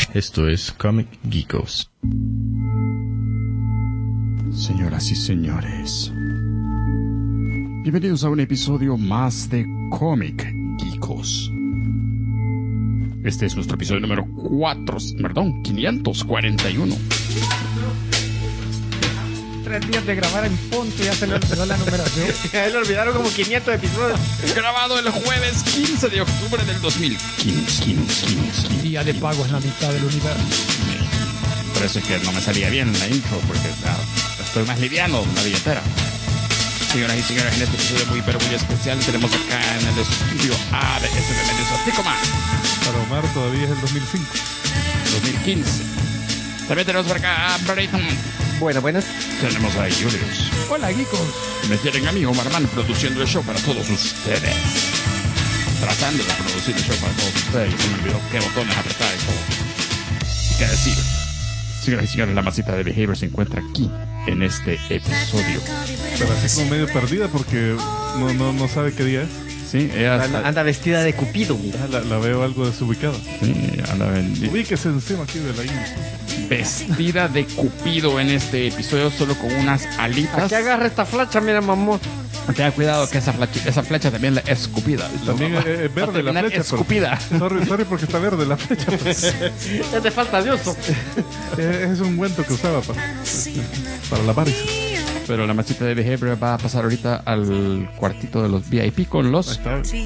Esto es Comic Geekos. Señoras y señores, bienvenidos a un episodio más de Comic Geekos. Este es nuestro episodio número 541. 3 días de grabar en punto, ya se le olvidó la numeración. Ya le olvidaron como 500 episodios. Grabado el jueves 15 de octubre del 2015. Día de pago es la mitad del universo. Por eso es que no me salía bien la intro, porque estoy más liviano en la billetera. Señoras y señores, en este episodio muy pero muy especial tenemos acá en el estudio A de este Medios Artícoma. Para Omar todavía es el 2005. 2015. También tenemos por acá a Brayton. Buenas. Tenemos a Julius. Hola, geekos. Me tienen a mí, Omar Man, produciendo el show para todos ustedes. Tratando de producir el show para todos ustedes. Se me olvidó qué botones apretar y todo. ¿Qué decir? Señoras y señores, la masita de Behavior se encuentra aquí, en este episodio. Pero así como medio perdida porque no sabe qué día es. Sí, ella Anda vestida de Cupido, mira. La veo algo desubicada. sí, anda Ubíquese encima aquí de la intro. vestida de Cupido en este episodio, solo con unas alitas. Aquí agarra esta flecha, mira, mamón. Tenga cuidado que esa flecha también la escupida. También es verde la flecha. Escupida. Sorry porque está verde la flecha. Pues. Ya te falta Dios. Es un ungüento que usaba para la varices. Pero la masita de Behavior va a pasar ahorita al cuartito de los VIP con los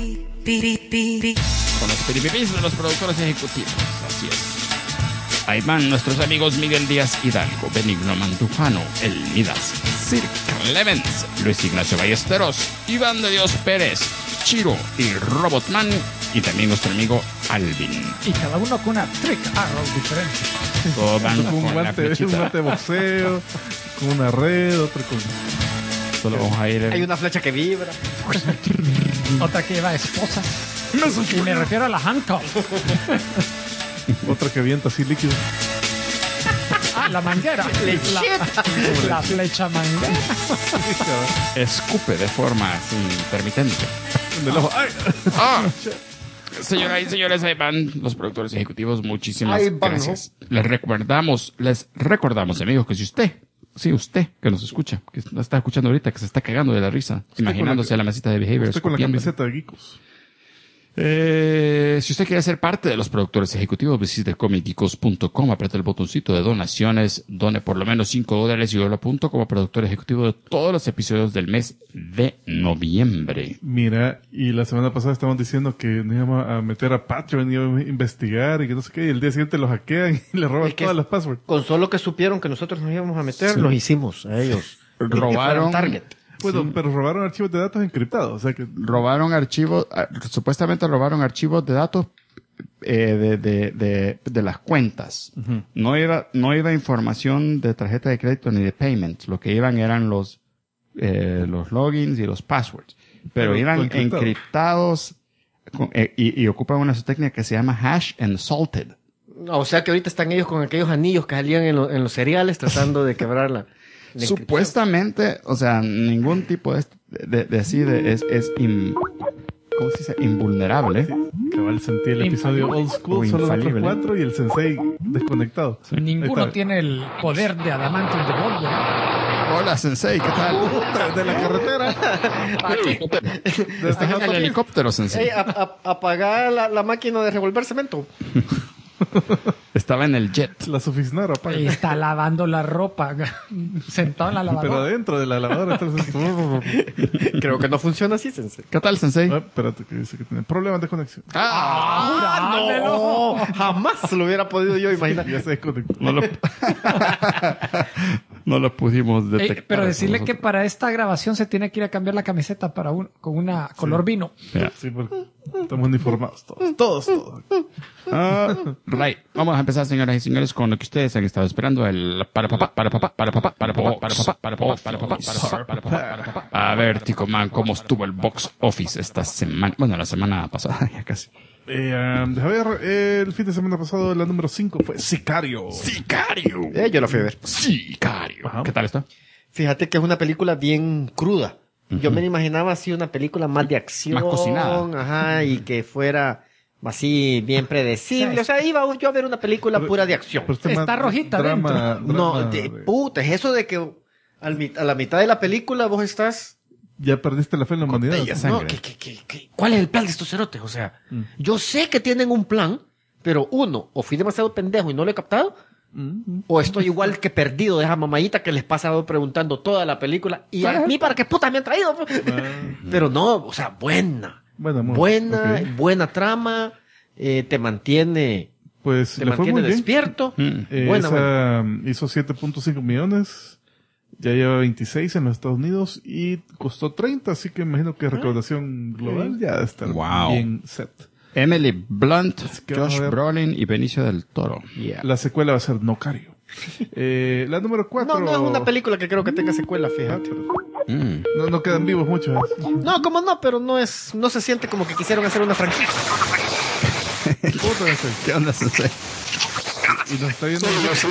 piripipis de los productores ejecutivos. Así es. Ahí van nuestros amigos Miguel Díaz Hidalgo, Benigno Mandujano, El Midas, Sir Clemens, Luis Ignacio Ballesteros, Iván de Dios Pérez, Chiro y Robotman, y también nuestro amigo Alvin. Y cada uno con una trick arrow diferente. Todos van Un con la guante flechita. de boxeo, con una red, otro con... Solo vamos a ir Hay una flecha que vibra. Otra que lleva esposas. Y me refiero a la handcuff. Otra que avienta así líquido. Ah, la manguera. La flecha manguera. escupe de forma así intermitente. Del ojo. ¡Ay! Ah. Señoras y señores, ahí van los productores ejecutivos. Muchísimas Ahí van, gracias. Les recordamos, amigos, que si usted que nos escucha, que nos está escuchando ahorita, que se está cagando de la risa, imaginándose a la mesita de Behavior. Estoy con la escupiendo. camiseta de Geekos. Si usted quiere ser parte de los productores ejecutivos, visite comicgeekos.com, apriete el botoncito de donaciones, done por lo menos $5 y yo lo apunto como productor ejecutivo de todos los episodios del mes de noviembre. Mira, y la semana pasada estábamos diciendo que nos íbamos a meter a Patreon y íbamos a investigar y que no sé qué, y el día siguiente lo hackean y le roban Es que todas las passwords. Con solo que supieron que nosotros nos íbamos a meter, los hicimos a ellos. Robaron Target. Bueno, pero robaron archivos de datos encriptados, o sea que... Robaron archivos, supuestamente robaron archivos de datos de las cuentas. Uh-huh. No iba información de tarjeta de crédito ni de payments. Lo que iban eran los logins y los passwords. Pero iban encriptados y ocupan una técnica que se llama hash and salted. O sea que ahorita están ellos con aquellos anillos que salían en los cereales tratando de quebrar la Supuestamente, o sea, ningún tipo es ¿cómo se dice? Invulnerable. Cabal, sentí el episodio Old School, O solo nosotros infalible. 4 y el sensei desconectado. Ninguno Ahí está. tiene el poder de Adamantium de Volvo. Hola, Sensei, ¿qué tal? De la carretera. Está en el helicóptero, Sensei. Ey, apagar la máquina de revolver cemento. Estaba en el jet. La Sufisnara, apaga. Y está lavando la ropa. Sentado en la Pero lavadora. adentro de la lavadora. Entonces... Creo que no funciona así, Sensei. ¿Qué tal, Sensei? espérate, que dice que tiene problemas de conexión. No, jamás lo hubiera podido yo imaginar. Ya se desconectó. No lo, no lo pudimos detectar. Pero decirle que nosotros. para esta grabación se tiene que ir a cambiar la camiseta para con una color vino. Ya. Sí, porque estamos uniformados todos. Right. Vamos a empezar, señoras y señores, con lo que ustedes han estado esperando. El para papá. A ver, Tico Man, ¿cómo estuvo el box office esta semana? Bueno, la semana pasada, ya casi. Deja ver, el fin de semana pasado la número 5 fue Sicario. ¡Sicario! Yo la fui a ver. ¡Sicario! Ajá. ¿Qué tal está? Fíjate que es una película bien cruda. Yo me imaginaba así una película más de acción. Más cocinada. Ajá, y que fuera así bien predecible. Sí. O sea, iba yo a ver una película pura de acción. Pero este Está más rojita drama, No, drama puta, es eso de que a la mitad de la película vos estás... ya perdiste la fe en la humanidad. Botella. No, Sangre. ¿cuál es el plan de estos cerotes? O sea, yo sé que tienen un plan, pero uno, o fui demasiado pendejo y no lo he captado, o estoy igual que perdido de esa mamayita que les pasa preguntando toda la película, y a mí para qué puta me han traído. Pero no, o sea, buena, buena trama, te mantiene Pues te le fue muy mantiene bien. despierto. Esa hizo 7.5 millones. Ya lleva 26 en los Estados Unidos y costó 30, así que imagino que recaudación global ya está Wow. bien set. Emily Blunt, que vamos Josh a ver. Brolin y Benicio del Toro. Yeah. La secuela va a ser Nocario. La número 4. No es una película que creo que tenga secuela, fíjate. No quedan vivos muchos. No, como no, pero no se siente como que quisieron hacer una franquicia. Puta ese. ¿Qué onda, Sensei? Y nos está viendo.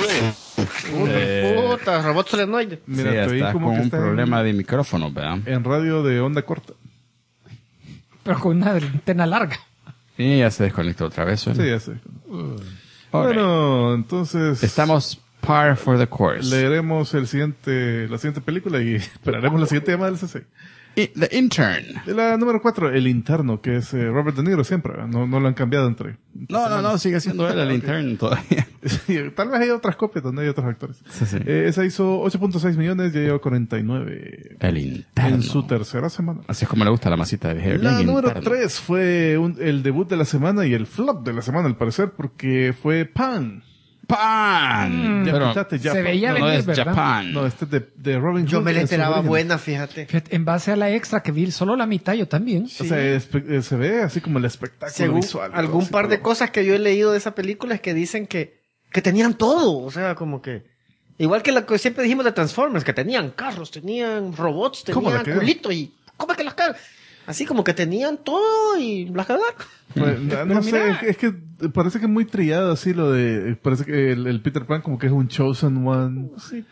Puta, robot solenoide. Mira, Sí, te vi está como con que un está problema de micrófono, ¿verdad? en radio de onda corta. Pero con una antena larga. Y ya se desconectó otra vez. ¿no? Sí, ya sé. All right. Bueno, entonces Estamos par for the course. leeremos la siguiente película y esperaremos la siguiente llamada del CC. Y The Intern. De la número 4, El Interno, que es Robert De Niro siempre. No lo han cambiado entre. No, sigue siendo él el intern todavía. Tal vez hay otras copias donde hay otros actores. Sí. Esa hizo 8.6 millones, ya lleva 49 El interno. en su tercera semana. Así es como le gusta la masita de Behavior. La Bien número interno. 3 fue el debut de la semana y el flop de la semana, al parecer, porque fue Pan. ¡Pan! Ya Pero escuchaste, se Japan. veía no venir, es ¿verdad? Japan. No, este es de Robin Yo Hood me la en su esperaba origen. buena, fíjate. Fíjate, en base a la extra que vi solo la mitad, yo también. O sea, se ve así como el espectáculo Según visual. algún así par de todo. cosas que yo he leído de esa película es que dicen que tenían todo. O sea, como que... Igual que lo que siempre dijimos de Transformers, que tenían carros, tenían robots, ¿Cómo la tenían cagaron? culito y... ¿Cómo es que las cagan? Así como que tenían todo y las cagaron. Pues, no sé, mira. es que parece que es muy trillado así lo de... Parece que el Peter Pan como que es un chosen one.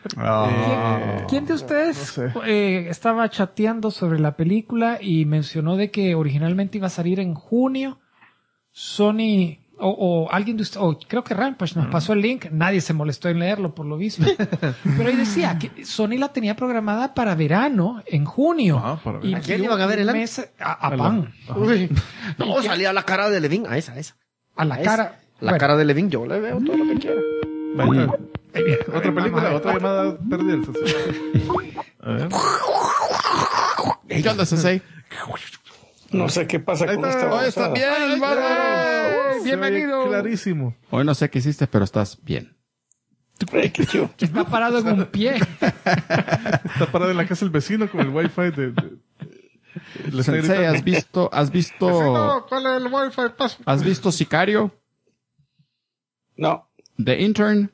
¿Quién de ustedes no sé. estaba chateando sobre la película y mencionó de que originalmente iba a salir en junio? Sony o alguien de ustedes, creo que Rampage nos pasó el link, nadie se molestó en leerlo por lo visto. Pero ahí decía que Sony la tenía programada para verano, en junio. Ajá, para verano. ¿A quién iban a ver el año? A Pan. Uy. No, salía la cara de Levin. A esa. A la A cara. esa. La Bueno, cara de Levin, yo le veo todo lo que quiera. Ahí está. ahí viene. Otra Vamos a película, ver. otra llamada perdida. el CC. A ver. ¿Qué onda, Sensei? No sé qué pasa Ahí con está. esta Hoy está babosada. bien, bárbaro. Se Bienvenido. ve clarísimo. Hoy no sé qué hiciste, pero estás bien. Ay, qué chido. Está parado en un pie. Está parado en la casa del vecino con el wifi le está Sensei, gritando. ¿has visto ¿Cuál es el wifi? Paso. ¿Has visto Sicario? No, The Intern,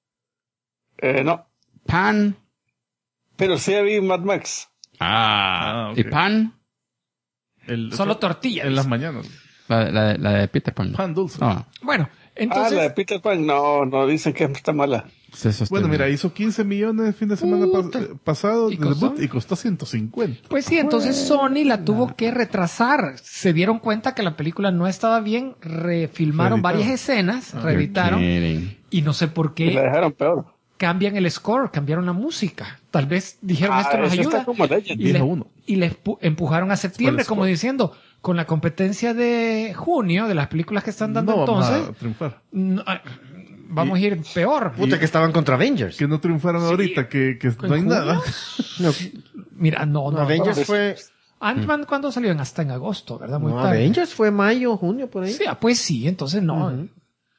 no. Pan. Pero sí vi Mad Max. Ah, ok. ¿Y Pan? Solo tortillas. En las mañanas. La de Peter Pan. Pan dulce. No, Bueno, La de entonces, Peter Pan. No, dicen que está mala. se sostiene. Bueno, mira, hizo 15 millones el fin de semana pasado ¿Y de costó? debut y costó 150. pues sí, entonces Sony la tuvo que retrasar. Se dieron cuenta que la película no estaba bien, refilmaron Reeditaron. varias escenas, You're reeditaron, kidding. y no sé por Y la qué dejaron peor. cambian el score, cambiaron la música. Tal vez dijeron esto nos eso ayuda. está como Legend. Y 10-1. les empujaron a septiembre, Fue el como score. diciendo, con la competencia de junio, de las películas que están dando No vamos entonces, a triunfar. vamos a ir peor. Puta, que estaban contra Avengers. Que no triunfaron ahorita, que no hay ¿En nada. junio? Mira, no. Avengers fue... Ant-Man, ¿cuándo salió? Hasta en agosto, ¿verdad? Muy No, tarde. Avengers fue mayo, junio, por ahí. Sí, pues sí, entonces no.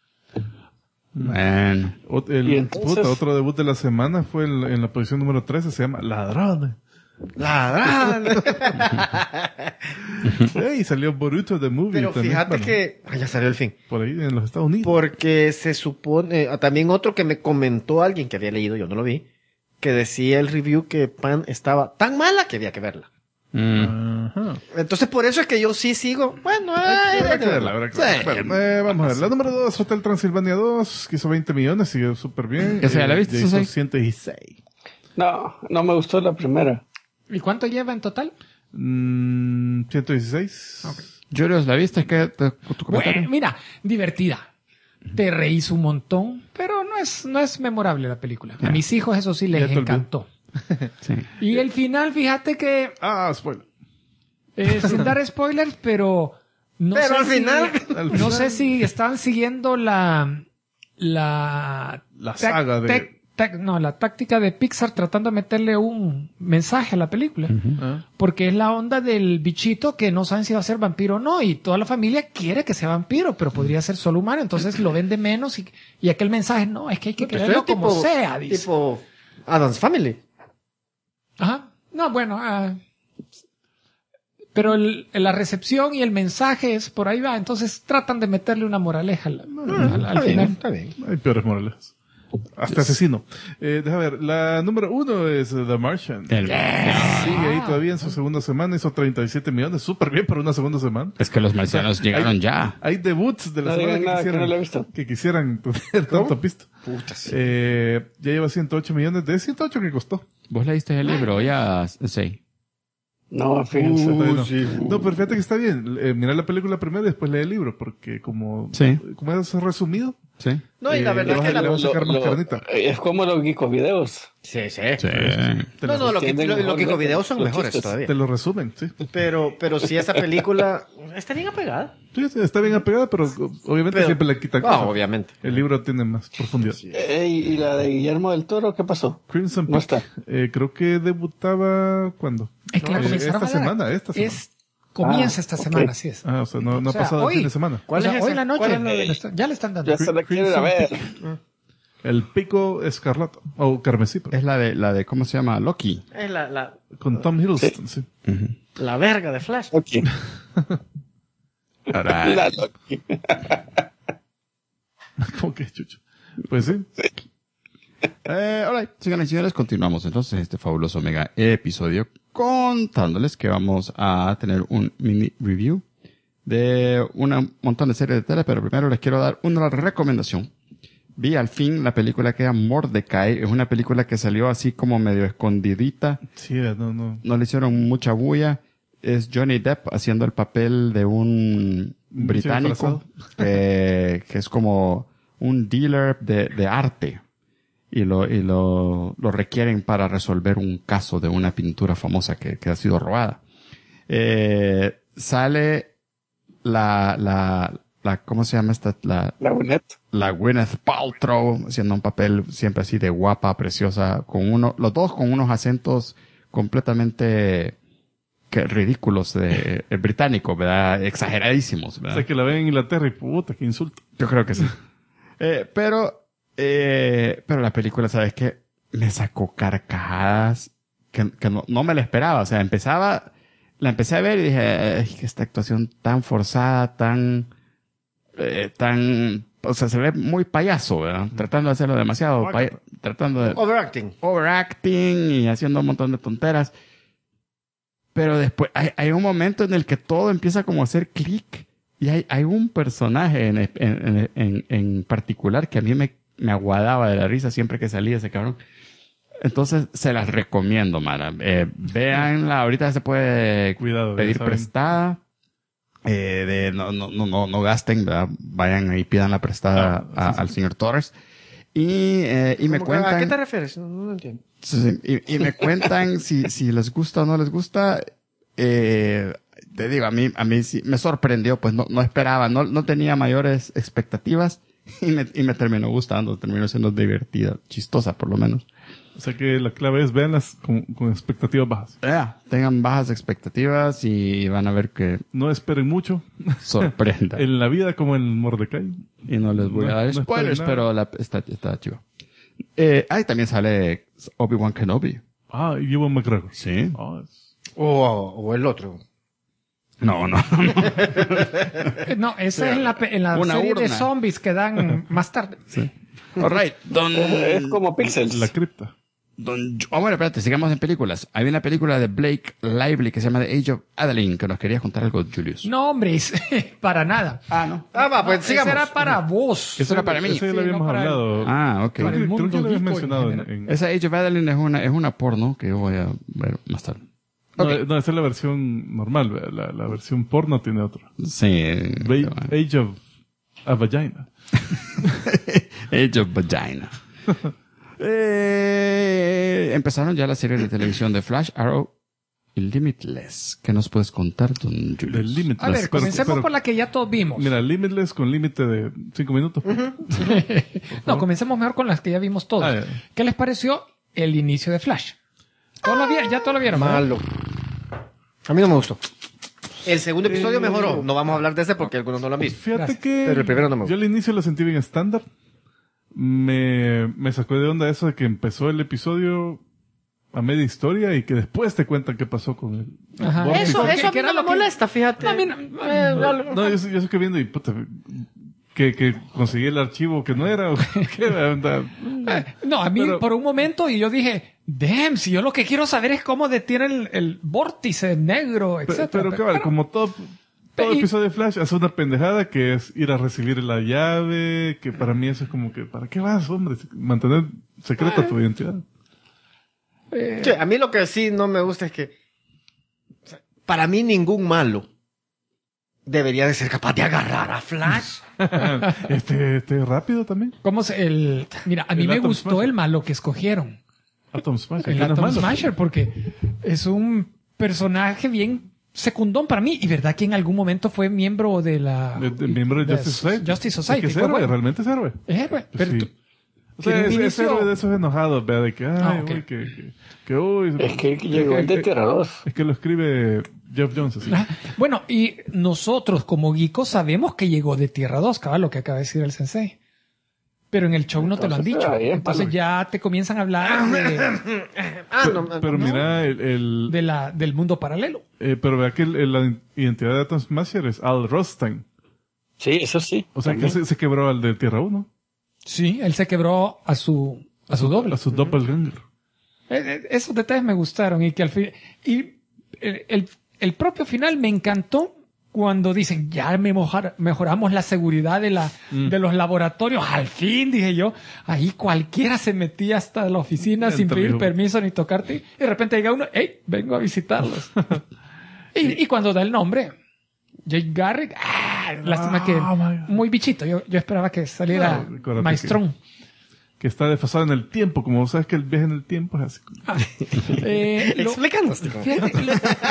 Man. Y entonces- Otro debut de la semana fue en la posición número 13, se llama Ladrón. Ladrón. Y salió Boruto the Movie Pero también. fíjate Bueno, que... ya salió el fin. por ahí en los Estados Unidos. Porque se supone... también otro que me comentó alguien que había leído, yo no lo vi, que decía el review que Pan estaba tan mala que había que verla. Ajá. Entonces por eso es que yo sí sigo... Bueno, Habrá que verla, habrá que verla. Bueno, vamos a ver. La número 2, Hotel Transilvania 2, que hizo 20 millones, siguió súper bien. ¿Esa ya la viste, hizo Susay? 116. No me gustó la primera. ¿Y cuánto lleva en total? 116. Julius, ¿la viste? ¿Tu comentario? Bueno, mira, divertida. Te reís un montón, pero no es memorable la película. A mis hijos eso sí Ya les te olvidé. encantó. Sí. Y el final, fíjate que, Spoiler. sin dar spoilers, pero no Pero sé al si- final- no sé si están siguiendo la saga de... la táctica de Pixar tratando de meterle un mensaje a la película. Ah. Porque es la onda del bichito que no saben si va a ser vampiro o no, y toda la familia quiere que sea vampiro, pero podría ser solo humano, entonces lo vende menos y aquel mensaje, no, es que hay que creerlo como sea, dice. Tipo Addams Family. Ajá. No, bueno, pero la recepción y el mensaje es por ahí va, entonces tratan de meterle una moraleja al final. Está bien. Hay peores morales. Hasta asesino. Deja ver, la número 1 es The Martian. Sigue ahí todavía en su segunda semana, hizo 37 millones, súper bien para una segunda semana. Es que los marcianos llegaron ya. Hay debuts de la No semana digan nada, que no lo he visto. que quisieran tener tanto pisto. Puta, sí. Ya lleva 108 millones, de 108 que costó. ¿Vos leíste el libro? Ya, sí. No, fíjense. Todavía no. No, pero fíjate que está bien. Mira la película primero y después lee el libro, porque como es resumido, Sí. No, y la verdad es que le vas a sacar más carnita. Es como los Geeko Videos. Sí, sí. Sí. No, no, los Geeko Videos son los mejores chistes. todavía. Te lo resumen, sí. Pero si esa película está bien apegada. Sí, está bien apegada, pero obviamente Pero- siempre le quitan cosas. obviamente. El libro tiene más profundidad. ¿Y la de Guillermo del Toro qué pasó? Crimson No Peak, creo que debutaba, ¿cuándo? Es que la comenzaron esta a dar. semana. Comienza esta ok. semana, así es. O sea, no O ha sea, pasado el hoy. fin de semana. ¿Cuál O sea, es hoy esa? en la noche ¿Cuál es ya le están dando. Ya se la quiero ir a ver. El pico escarlata, o carmesí, pero Es la de, ¿cómo se llama? Loki. Es con Tom Hiddleston, sí. la verga de Flash. Ok. Ahora, La Loki. ¿Cómo que chucho? Pues sí. alright, señoras y señores, continuamos entonces este fabuloso mega episodio contándoles que vamos a tener un mini review de un montón de series de tele, pero primero les quiero dar una recomendación. Vi al fin la película que era Mordecai, es una película que salió así como medio escondidita, Sí, no. no le hicieron mucha bulla. Es Johnny Depp haciendo el papel de un británico que es como un dealer de arte y lo requieren para resolver un caso de una pintura famosa que ha sido robada. Sale la ¿cómo se llama esta? La Gwyneth. La Gwyneth Paltrow haciendo un papel siempre así de guapa, preciosa, los dos con unos acentos completamente ridículos de británico, ¿verdad? Exageradísimos, O ¿verdad? sea, que la ven en Inglaterra y puta, qué insulto. Yo creo que sí. Pero la película, ¿sabes qué? Me sacó carcajadas que no me la esperaba. O sea, la empecé a ver y dije, "Ay, que esta actuación tan forzada, o sea, se ve muy payaso, ¿verdad? Tratando de hacerlo demasiado, tratando de overacting y haciendo un montón de tonteras. Pero después hay un momento en el que todo empieza como a hacer clic y hay un personaje en particular que a mí me aguadaba de la risa siempre que salía ese cabrón. Entonces se las recomiendo, Mara. Véanla, ahorita se puede Cuidado, ya pedir saben. prestada. No gasten, ¿verdad? Vayan ahí, pidan la prestada al señor Torres. Y me cuentan. ¿A qué te refieres? No entiendo. Sí, y me cuentan si les gusta o no les gusta. Te digo, a mí sí me sorprendió, pues no esperaba, no tenía mayores expectativas y me terminó gustando, terminó siendo divertida, chistosa por lo menos. O sea que la clave es verlas con expectativas bajas. Tengan bajas expectativas y van a ver que No esperen mucho. sorprenda. En la vida como en Mordecai. Y no les voy a dar no spoilers, esperen nada. pero está chiva. Ahí también sale Obi-Wan Kenobi. Y Ewan McGregor. Sí. O el otro. No. No, esa es en la Una serie de urna. zombies que dan más tarde. All right, Es como Pixels. La cripta. Bueno, espérate, sigamos en películas. Hay una película de Blake Lively que se llama The Age of Adeline, que nos querías contar algo, Julius. No, hombre, para nada. No. Pues Esa sigamos. era para vos. Eso era para mí. Eso ya lo Sí, habíamos no para hablado. Ok. Creo para que, el mundo creo que lo habías geeko en mencionado general. en... Esa Age of Adeline es una porno que yo voy a ver más tarde. No, esa es la versión normal, ¿verdad? La versión porno tiene otro. Sí. Age of a Vagina. Age of Vagina. Empezaron ya la serie de televisión de Flash, Arrow y Limitless. ¿Qué nos puedes contar, don Julius? Del Limitless. A ver, comencemos por la que ya todos vimos. Mira, Limitless con límite de 5 minutos. No, comencemos mejor con las que ya vimos todos. Ah, ya. ¿Qué les pareció el inicio de Flash? Ya todos lo vieron. ¿verdad? Malo. A mí no me gustó. El segundo episodio mejoró. No vamos a hablar de ese porque algunos no lo han visto. Fíjate Gracias. que Pero el primero no me yo gustó. al inicio lo sentí bien estándar. Me sacó de onda eso de que empezó el episodio a media historia y que después te cuentan qué pasó con él. Ajá. Vórtice. Eso a ¿Qué mí era no me lo que- molesta, fíjate. No, a mí no- No, yo sé que viendo y puta, que conseguí el archivo que no era o qué onda. No, a mí Pero- por un momento y yo dije, damn, si yo lo que quiero saber es cómo detiene el vórtice negro, etc. Pero cabal, como todo y- episodio de Flash hace una pendejada que es ir a recibir la llave, que para mí eso es como que, ¿para qué vas, hombre? Mantener secreta tu identidad. Che, a mí lo que sí no me gusta es que o sea, para mí ningún malo debería de ser capaz de agarrar a Flash. Este rápido también. Mira, a mí El me Atom gustó Smasher. el malo que escogieron. Atom Smasher. El que no es Atom malo. Smasher, porque es un personaje bien secundón para mí. Y verdad que en algún momento fue miembro de la... De miembro de Justice Society. Justice Society. Es que es Fue héroe, bueno. realmente es héroe. Héroe, pero Sí. tú- O sea, tiene un es inicio- héroe de esos enojados, ¿verdad? De que, ay, ok. uy, uy. Es que llegó el de Tierra 2. Es que lo escribe Jeff Jones, así. Ah, bueno, y nosotros como geekos sabemos que llegó de Tierra 2, cabal, lo que acaba de decir el sensei. Pero en el show no te lo han Entonces, dicho. ahí es Entonces malo. ya te comienzan a hablar Pero mira, del mundo paralelo. pero vea que la identidad de Atom Smasher es Al Rothstein. Sí, eso sí. O sea, que También. se quebró al de Tierra 1. Sí, él se quebró a su doble. A su doppelganger. Esos detalles me gustaron y que al fin y el propio final me encantó cuando dicen ya mejoramos la seguridad de los laboratorios. Al fin, dije yo, ahí cualquiera se metía hasta la oficina sin Entra, pedir mijo. permiso ni tocarte y de repente llega uno, hey, vengo a visitarlos. y cuando da el nombre, Jake Garrick, lástima que muy bichito. Yo esperaba que saliera No, acuérdate maestrón. Que está desfasado en el tiempo. Como sabes que el viaje en el tiempo es así. Explicándote. Fíjate,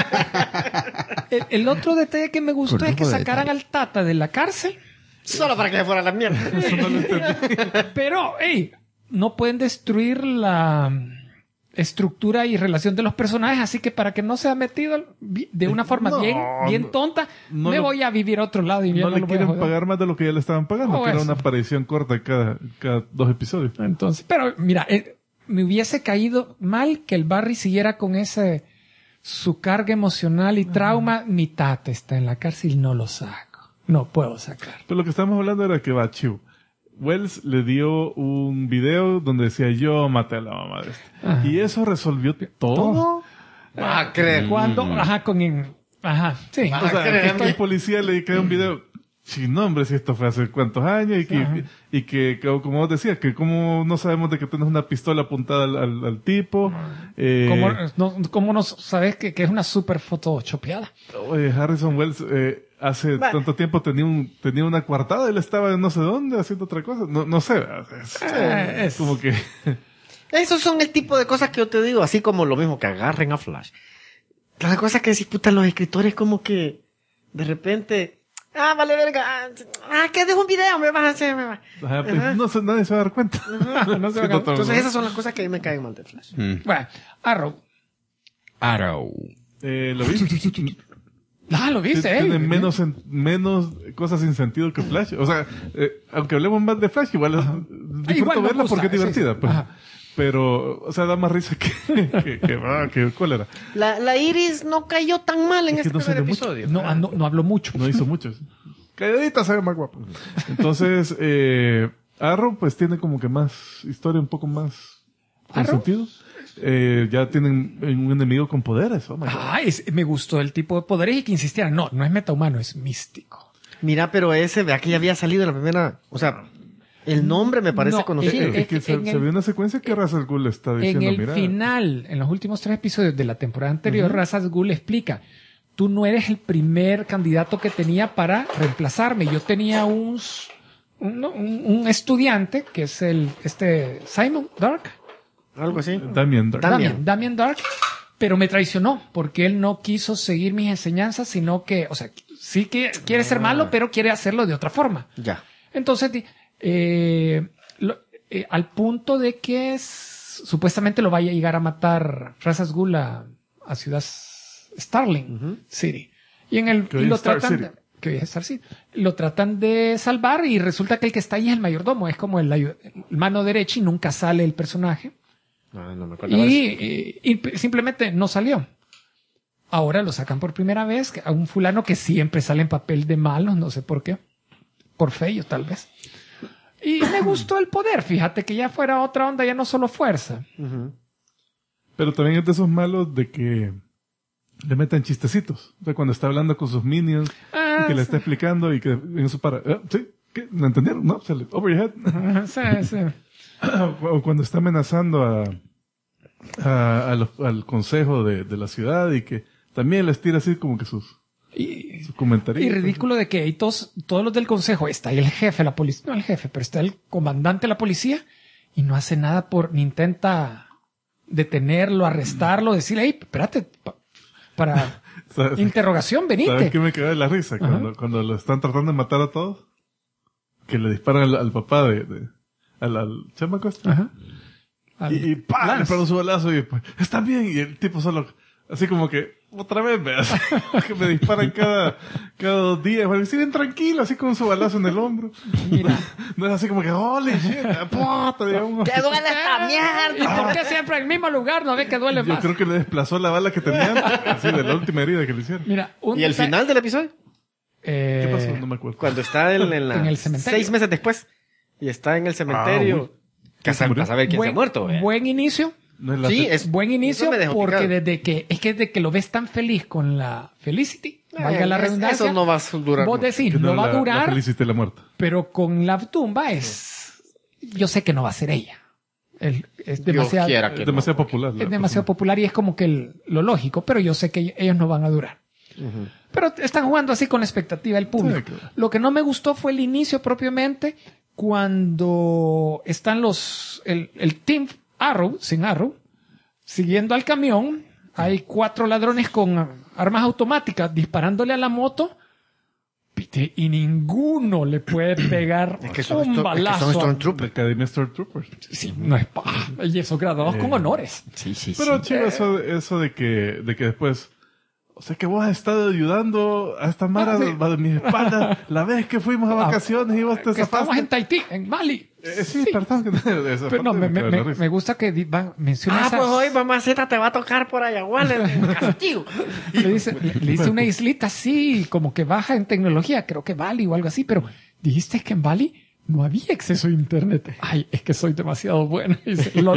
el otro detalle que me gustó es que sacaran al Tata de la cárcel, Solo para que se fuera a la mierda. Eso no lo entendí. pero hey, no pueden destruir la estructura y relación de los personajes, así que para que no sea metido de una forma No, bien no, tonta, no me lo- voy a vivir a otro lado y ya No no le lo voy a quieren joder. pagar más de lo que ya le estaban pagando, Oh, que era eso. una aparición corta cada 2 episodios. Entonces, pero mira, me hubiese caído mal que el Barry siguiera con su carga emocional y trauma. Mi tata está en la cárcel y no lo saco. No puedo sacar. Pero lo que estamos hablando era que Chiu. Wells le dio un video donde decía yo maté a la mamá de este. Ajá. Y eso resolvió todo. Ah, creer. Cuando, sí. O sea, que el policía le crea un video. Sí, no, hombre, si esto fue hace cuántos años y que como vos decías, que como no sabemos de que tienes una pistola apuntada al tipo. ¿Cómo no sabes que es una super foto chopeada? Harrison Wells hace tanto tiempo tenía una coartada, él estaba en no sé dónde haciendo otra cosa. No sé. Es como que... Esos son el tipo de cosas que yo te digo, así como lo mismo que agarren a Flash. La cosa que decís, puta, los escritores como que de repente, vale verga, que dejo un video, me vas a hacer, Ajá, pues, nadie se va a dar cuenta. No se va a dar- Entonces esas son las cosas que a mí me caen mal de Flash. Bueno, Arrow. ¿Lo viste? ¿Lo viste, Tiene menos cosas sin sentido que Flash. O sea, aunque hablemos más de Flash, igual disfruto Igual me verla gusta, porque es divertida. sí. Pues. Ajá. Pero, o sea, da más risa que cólera. La Iris no cayó tan mal en Es que este no primer salió mucho. episodio. No habló mucho. No hizo mucho. Calladita se ve más guapo. Entonces, Arrow pues tiene como que más historia, un poco más con ¿Arrow? sentido. Ya tienen un enemigo con poderes. Oh my God. Me gustó el tipo de poderes y que insistieran. No es metahumano, es místico. Mira, pero ese, vea que ya había salido en la primera, o sea, El nombre me parece No, conocido. Es que se vio una secuencia que Ra's al Ghul está diciendo, En el mira, final, en los últimos 3 episodios de la temporada anterior, Ra's al Ghul explica, tú no eres el primer candidato que tenía para reemplazarme. Yo tenía un estudiante, que es Simon Dark. Algo así. Damien Dark. Damien Dark, pero me traicionó porque él no quiso seguir mis enseñanzas, sino que, o sea, sí que quiere ser malo, pero quiere hacerlo de otra forma. Ya. Entonces, al punto de que supuestamente lo vaya a llegar a matar Ra's al Ghul a Ciudad Starling City. Y lo tratan lo tratan de salvar y resulta que el que está ahí es el mayordomo, es como el mano derecha y nunca sale el personaje. No me acuerdo. Y simplemente no salió. Ahora lo sacan por primera vez a un fulano que siempre sale en papel de malo, no sé por qué. Por feo, tal vez. Y me gustó el poder, fíjate que ya fuera otra onda, ya no solo fuerza. Pero también es de esos malos de que le meten chistecitos. O sea, cuando está hablando con sus minions y que le está explicando y que en eso para... ¿Sí? ¿Qué? ¿No entendieron? No, se le... Over your head. Sí. O cuando está amenazando al consejo de la ciudad y que también les tira así como que sus comentarios. Y ridículo de que todos los del consejo, está ahí el jefe, la policía, no el jefe, pero está el comandante de la policía y no hace nada ni intenta detenerlo, arrestarlo, decirle, hey, espérate, para interrogación, venite. ¿Sabes qué me quedó de la risa? Cuando lo están tratando de matar a todos, que le disparan al papá al chamaco este. Y ¡pam! Le pegó su balazo y después, está bien, y el tipo solo, así como que, otra vez, veas, que me disparan cada 2 días, bueno, siguen tranquilos, así con su balazo en el hombro. Mira. No es así como que, holy shit, puta, digamos. ¡Te duele esta mierda! ¿Y por qué siempre en el mismo lugar no ve que duele Yo más? creo que le desplazó la bala que tenían, así de la última herida que le hicieron. Mira, ¿Y el final del episodio? ¿Qué pasó? No me acuerdo. Cuando está en el cementerio. 6 meses después. Y está en el cementerio. ¿Quién se murió? A saber quién se ha muerto. Buen inicio. No es la Sí, fe- es Buen inicio eso me dejó porque picado. desde que lo ves tan feliz con la Felicity, valga la redundancia. Eso no va a durar Vos mucho. decís, que no va a la durar, Felicity la muerta. pero con la tumba yo sé que no va a ser ella. Es demasiado, quiera que Es demasiado popular. es demasiado popular y es como que lo lógico, pero yo sé que ellos no van a durar. Pero están jugando así con la expectativa del público. Sí, claro. Lo que no me gustó fue el inicio propiamente, cuando están el Team Arrow, sin Arrow, siguiendo al camión. Hay 4 ladrones con armas automáticas disparándole a la moto. Y ninguno le puede pegar Es que son un balazo. La Stormtroopers. Academia Stormtroopers. Sí, no es y esos graduados con honores. Sí. Pero chido eso de que después, o sea que vos has estado ayudando a esta Mara sí. de mis espaldas la vez que fuimos a vacaciones y vos te Que estamos zafaste. en Tahití, en Mali. Sí, perdón. Pero no, me gusta que menciona Pues hoy mamacita te va a tocar por Ayahuasca en castigo. le dice una islita así, como que baja en tecnología, creo que Bali o algo así, pero dijiste que en Bali no había acceso a internet. Ay, es que soy demasiado bueno. Y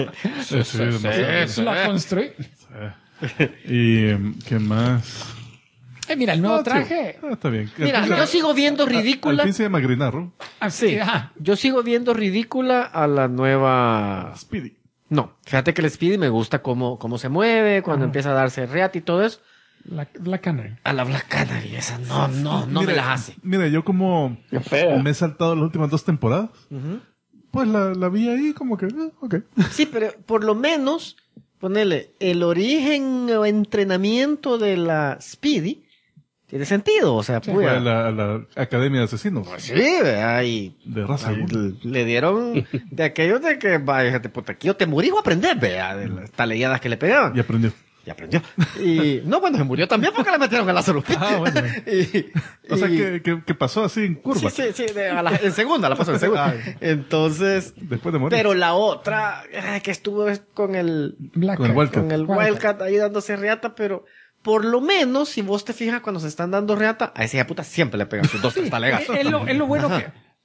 la construí. ¿Y qué más? Mira, el nuevo Ah, traje. chido. Está bien. Mira, yo sigo viendo Al ridícula. fin se llama Green Arrow. Sí, ajá. Yo sigo viendo ridícula a la nueva... Speedy. No, fíjate que el Speedy me gusta cómo se mueve, cuando empieza a darse reat y todo eso. La Canary. A la Black Canary, esa no me Mira, las hace. Mira, yo como Qué fea. me he saltado las últimas 2 temporadas, pues la vi ahí como que, ok. Sí, pero por lo menos, ponele, el origen o entrenamiento de la Speedy tiene sentido, o sea, Fue a la Academia de Asesinos sí, vea, y de Ra's al ahí Ghul. le dieron de aquellos de que, vaya, puta, aquí yo te morí o aprender, vea, de las taleadas que le pegaban. Y aprendió. Y aprendió. Y, no, bueno, se murió también porque le metieron a la salupita. Ah, bueno. O sea, y- que pasó así en curva. Sí, en segunda, la pasó en segunda. Entonces, Después de morir. pero la otra, que estuvo con el Black Con el Cat. Wildcat. con el Wildcat ahí dándose reata, pero por lo menos, si vos te fijas cuando se están dando reata, a esa hija puta siempre le pegan sus 2 talegazos. Es lo bueno que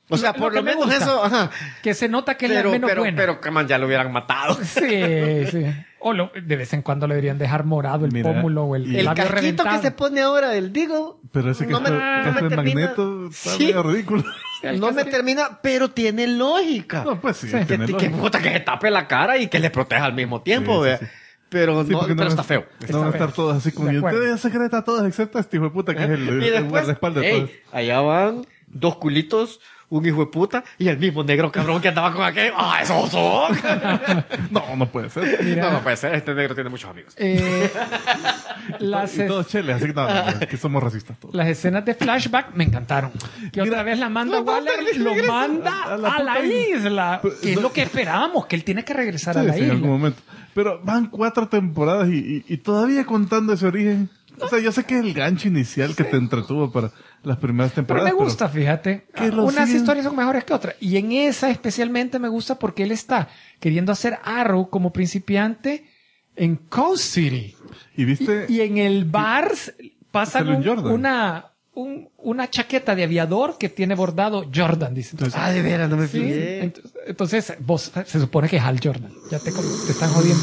O sea, por lo que me menos gusta, eso, ajá. que se nota que es la menos buena. Pero, man, ya lo hubieran matado. Sí, sí. O de vez en cuando le deberían dejar morado el pómulo o el El labio casquito reventado. que se pone ahora del Digo. Pero ese que no me de termina. Magneto está Sí. medio ridículo. No me termina, pero tiene lógica. No, pues sí, Sí. tiene que lógica. puta que se tape la cara y que le proteja al mismo tiempo, Sí, sí, vea. sí. Pero, Sí, no, porque pero no está feo. No van a feo. estar todos así como De acuerdo. identidad secreta, todos excepto este hijo de puta que es el Y después, guardaespaldas de ey, todos. allá van 2 culitos, un hijo de puta y el mismo negro cabrón que andaba con aquel. ¡Ah, esos son! No puede ser. No puede ser. Este negro tiene muchos amigos. Las, Y todos cheles, así que no, que somos racistas todos. las escenas de flashback me encantaron. Que otra vez la manda Waller, lo manda a a la la puta isla. Pues, Que es no. lo que esperábamos, que él tiene que regresar Sí, a la sí, en algún isla. momento. Pero van 4 temporadas y todavía contando ese origen. O sea, yo sé que es el gancho inicial que te entretuvo para las primeras Pero temporadas. me gusta, fíjate. que lo Unas siguen- historias son mejores que otras. Y en esa especialmente me gusta porque él está queriendo hacer Arrow como principiante en Coast City. Y viste, Y en el bar pasan sale un Jordan. una chaqueta de aviador que tiene bordado Jordan, dice. Entonces, Ah, de veras, no me sí, fijé. entonces vos se supone que es Hal Jordan. Ya te están jodiendo.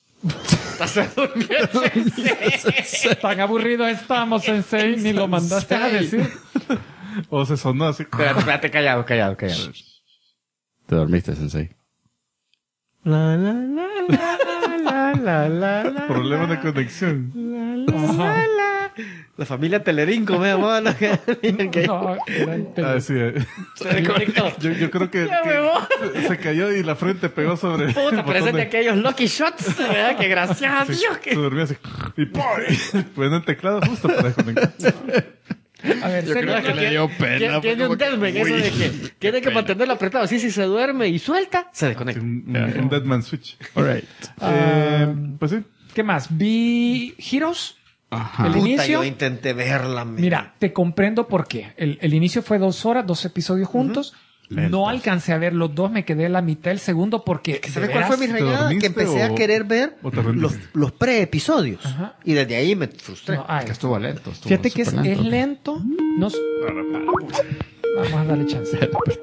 Tan aburrido estamos, Sensei, ni lo mandaste a decir. o se sonó así. Espérate, callado. Te dormiste, Sensei. La, la, la, la, la, la, la, Problemas de conexión. Ajá. La familia Telerinco, me llamaba la que No, era el pelo. Ah, sí, se desconectó. yo creo que se cayó y la frente pegó sobre el Puta, botón parecen de de- aquellos Lucky Shots, ¿verdad? Que gracias a Sí, Dios que... se durmió así. Y ¡pum! Pues el teclado justo para desconectar. A ver, Yo creo que le dio pena. Tiene un deadman, eso de que tiene que mantenerlo apretado. Así, si se duerme y suelta, se desconecta. Un Deadman Switch. Alright. Pues sí. ¿Qué más? Vi Heroes. Ajá. El Puta, inicio. yo intenté verla. Mira, te comprendo por qué. El inicio fue 2 horas, 2 episodios juntos. No alcancé a ver los 2, me quedé en la mitad del segundo porque... ¿Sabes de cuál fue veras, mi rayada? dormiste Que empecé a o- querer ver o te rendiste? los pre-episodios. Ajá. Y desde ahí me frustré. no, ay, Que estuvo lento. fíjate que es superlento. lento. No, vamos a darle chance.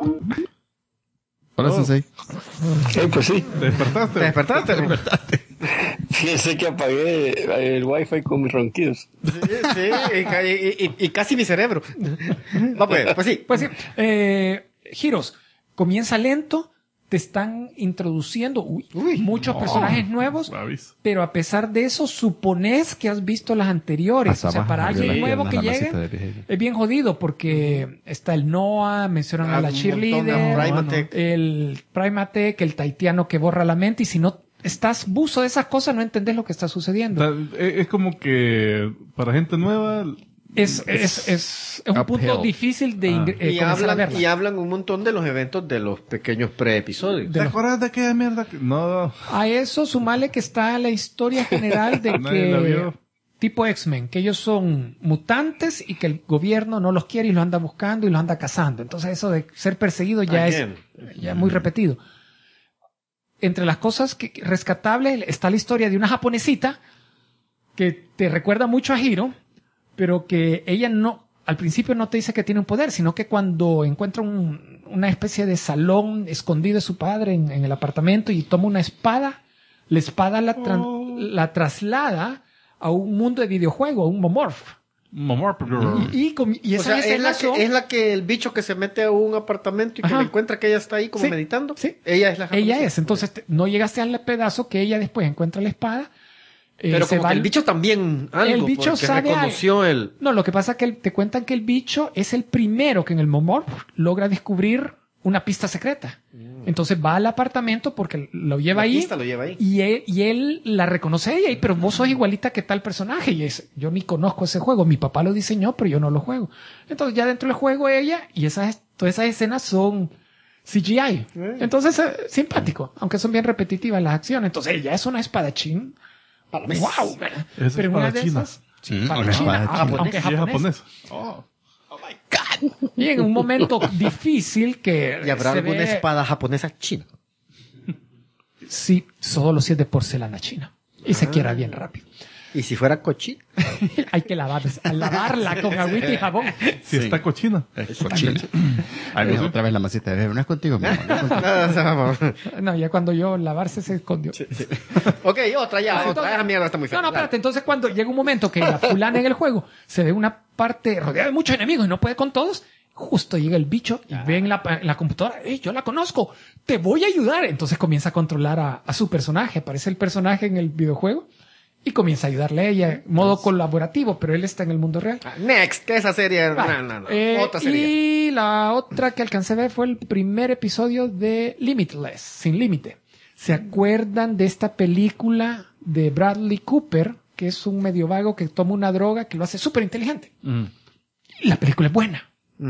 Hola, Sensei. Pues sí. ¿Te despertaste? ¿Te despertaste? Fíjense que apagué el wifi con mis ronquidos. Sí, y casi mi cerebro. Va, pues sí. Pues sí, Heroes comienza lento, te están introduciendo muchos personajes nuevos, Aviso. pero a pesar de eso supones que has visto las anteriores. O sea, para alguien nuevo que llegue es bien jodido porque está el Noah, mencionan a la Un cheerleader, montón de Primatech. el Primatech, el taitiano que borra la mente y si no estás buzo de esas cosas no entendés lo que está sucediendo. Es como que para gente nueva. Es un punto Uphill. difícil de Y comenzar a verla. hablan un montón de los eventos de los pequeños pre-episodios. ¿Te acuerdas de aquella mierda? No. A eso sumale que está la historia general de Nadie la que vio. tipo X-Men, que ellos son mutantes y que el gobierno no los quiere y los anda buscando y los anda cazando. Entonces eso de ser perseguido ya Again. es ya muy repetido. Entre las cosas rescatables está la historia de una japonesita que te recuerda mucho a Hiro, pero que ella no, al principio no te dice que tiene un poder, sino que cuando encuentra una especie de salón escondido de su padre en el apartamento y toma una espada, la espada la traslada a un mundo de videojuego, a un momorph. Y O sea, esas es la, escenas son- que, es la que el bicho que se mete a un apartamento y que Ajá. le encuentra que ella está ahí como Sí, meditando. sí. Ella es la ella japonesa. es. Entonces no llegaste al pedazo que ella después encuentra la espada. Pero se como va que el al- bicho también algo, El bicho porque sabe reconoció el... No, lo que pasa es que te cuentan que el bicho es el primero que en el momorph logra descubrir una pista secreta. Entonces va al apartamento porque lo lleva La ahí. pista lo lleva ahí. Y él la reconoce a ella, y, pero vos sos igualita que tal personaje. Y yo ni conozco ese juego. Mi papá lo diseñó, pero yo no lo juego. Entonces ya dentro del juego ella, y todas esas escenas son CGI. Entonces, simpático, aunque son bien repetitivas las acciones. Entonces ella es una espadachín. ¡Wow! Es Pero una de espadachina. esas... Sí, espadachina, una espadachina. aunque es Sí, es japonés. japonés. Y en un momento difícil que ¿Y habrá se alguna ve- espada japonesa china? Sí, solo si es de porcelana china. Y se quiera bien rápido. ¿Y si fuera cochina? Hay que lavarla con agüita y jabón. Si está cochina. Cochina. Ay, otra vez la masita de bebé. No es contigo, mi amor. No, ya cuando yo lavarse se escondió. Sí. Ok, otra. Esa mierda está muy fea. No, espérate. Entonces cuando llega un momento que la fulana en el juego se ve una parte rodeada de muchos enemigos y no puede con todos, justo llega el bicho y ve en la computadora, yo la conozco, te voy a ayudar. Entonces comienza a controlar a su personaje. Aparece el personaje en el videojuego y comienza a ayudarle a ella, modo colaborativo, pero él está en el mundo real. Next, que esa serie. No. Otra serie. Y la otra que alcancé a ver fue el primer episodio de Limitless, Sin Límite. ¿Se acuerdan de esta película de Bradley Cooper, que es un medio vago que toma una droga que lo hace súper inteligente? La película es buena.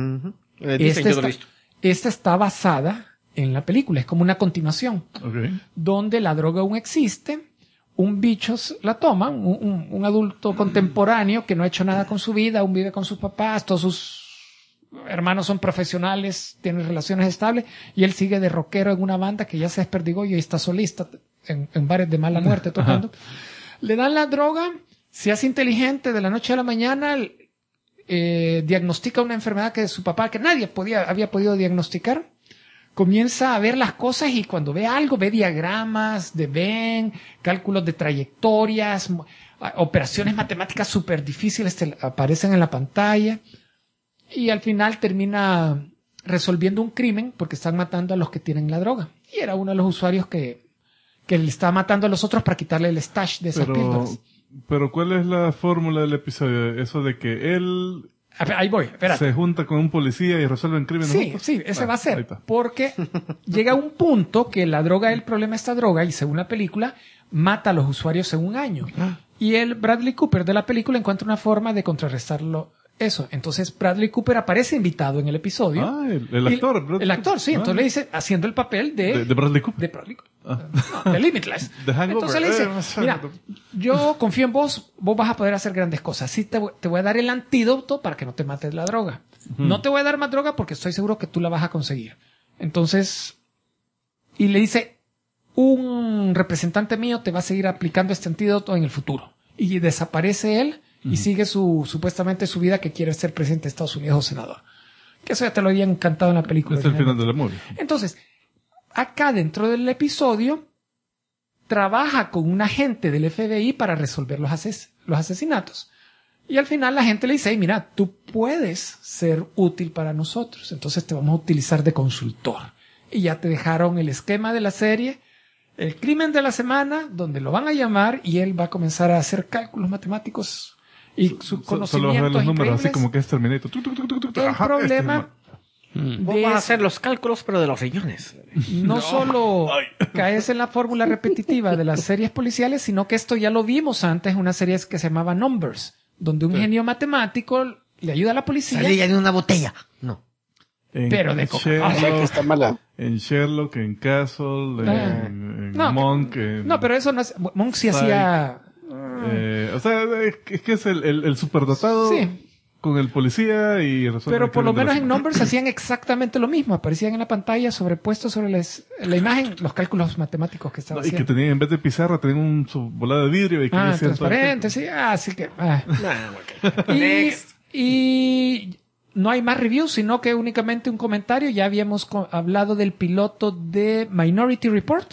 Esta está basada en la película, es como una continuación, donde la droga aún existe, un bicho la toma, un adulto contemporáneo que no ha hecho nada con su vida, aún vive con sus papás, todos sus hermanos son profesionales, tienen relaciones estables, y él sigue de rockero en una banda que ya se desperdigó y está solista en bares de mala muerte tocando. Le dan la droga, se hace inteligente de la noche a la mañana, diagnostica una enfermedad que su papá, que nadie había podido diagnosticar, comienza a ver las cosas y cuando ve algo, ve diagramas de Venn, cálculos de trayectorias, operaciones matemáticas súper difíciles aparecen en la pantalla y al final termina resolviendo un crimen porque están matando a los que tienen la droga. Y era uno de los usuarios que le estaba matando a los otros para quitarle el stash de esas píldoras. Pero ¿cuál es la fórmula del episodio? Eso de que él ahí voy, espérate. Se junta con un policía y resuelven crímenes. Sí, ese va a ser. Porque llega un punto que el problema de esta droga, y según la película, mata a los usuarios en un año. Y el Bradley Cooper de la película encuentra una forma de contrarrestarlo. Eso. Entonces Bradley Cooper aparece invitado en el episodio. El actor. El actor, sí. Entonces le dice, haciendo el papel de Bradley Cooper. De Bradley Cooper. No, de Limitless. Entonces le dice, mira, yo confío en vos vas a poder hacer grandes cosas. Sí te voy a dar el antídoto para que no te mates la droga. No te voy a dar más droga porque estoy seguro que tú la vas a conseguir. Entonces, y le dice, un representante mío te va a seguir aplicando este antídoto en el futuro. Y desaparece él y sigue supuestamente su vida, que quiere ser presidente de Estados Unidos o senador. Que eso ya te lo había encantado en la película. Es el final de la movie. Entonces, acá dentro del episodio, trabaja con un agente del FBI para resolver los asesinatos. Y al final la gente le dice, hey, mira, tú puedes ser útil para nosotros, entonces te vamos a utilizar de consultor. Y ya te dejaron el esquema de la serie, el crimen de la semana, donde lo van a llamar y él va a comenzar a hacer cálculos matemáticos y sus conocimientos solo ver los números increíbles. Así como que es Terminator. El problema vos vas a hacer los cálculos, pero de los riñones. No solo caes en la fórmula repetitiva de las series policiales, sino que esto ya lo vimos antes en una serie que se llamaba Numbers, donde un genio matemático le ayuda a la policía. Salía en una botella. No. Pero de que está mala. En Sherlock, en Castle, en Monk. No, pero eso no es. Monk sí hacía. O sea, es que es el superdotado. Sí. Con el policía y resuelven. Pero por lo menos en Numbers hacían exactamente lo mismo. Aparecían en la pantalla sobrepuestos sobre la imagen los cálculos matemáticos que estaban haciendo. Y que tenían, en vez de pizarra, tenían su bolada de vidrio. Y que transparente, sí. Así que... Y no hay más reviews, sino que únicamente un comentario. Ya habíamos hablado del piloto de Minority Report.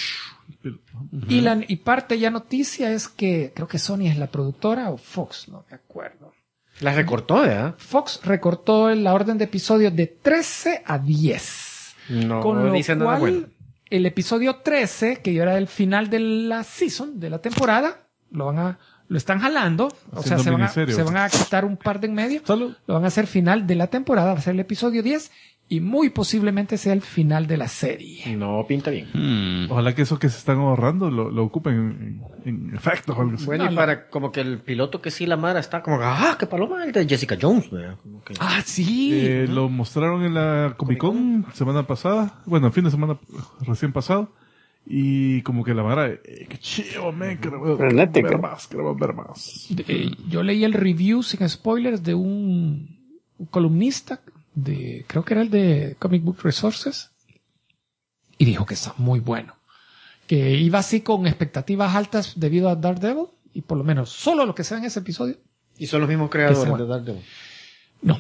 Y parte ya noticia es que creo que Sony es la productora o Fox, no me acuerdo. La recortó, ¿verdad? Fox recortó la orden de episodios de 13 a 10. No, con lo dice nada bueno. El episodio 13, que era el final de la season, de la temporada, lo están jalando. O sea, se van a quitar un par de en medio. Salud. Lo van a hacer final de la temporada, va a ser el episodio 10. Y muy posiblemente sea el final de la serie. No, pinta bien. Ojalá que eso que se están ahorrando lo ocupen en efectos o algo así. Bueno, y para como que el piloto que sí la Mara está como, qué paloma, el de Jessica Jones, ¿verdad? Como que... Sí. Lo mostraron en la Comic-Con semana pasada. Bueno, fin de semana recién pasado. Y como que la Mara, qué chido, man, queremos ver más. Yo leí el review sin spoilers de un columnista creo que era el de Comic Book Resources, y dijo que está muy bueno, que iba así con expectativas altas debido a Daredevil, y por lo menos solo lo que sea en ese episodio. Y son los mismos creadores de Daredevil. No.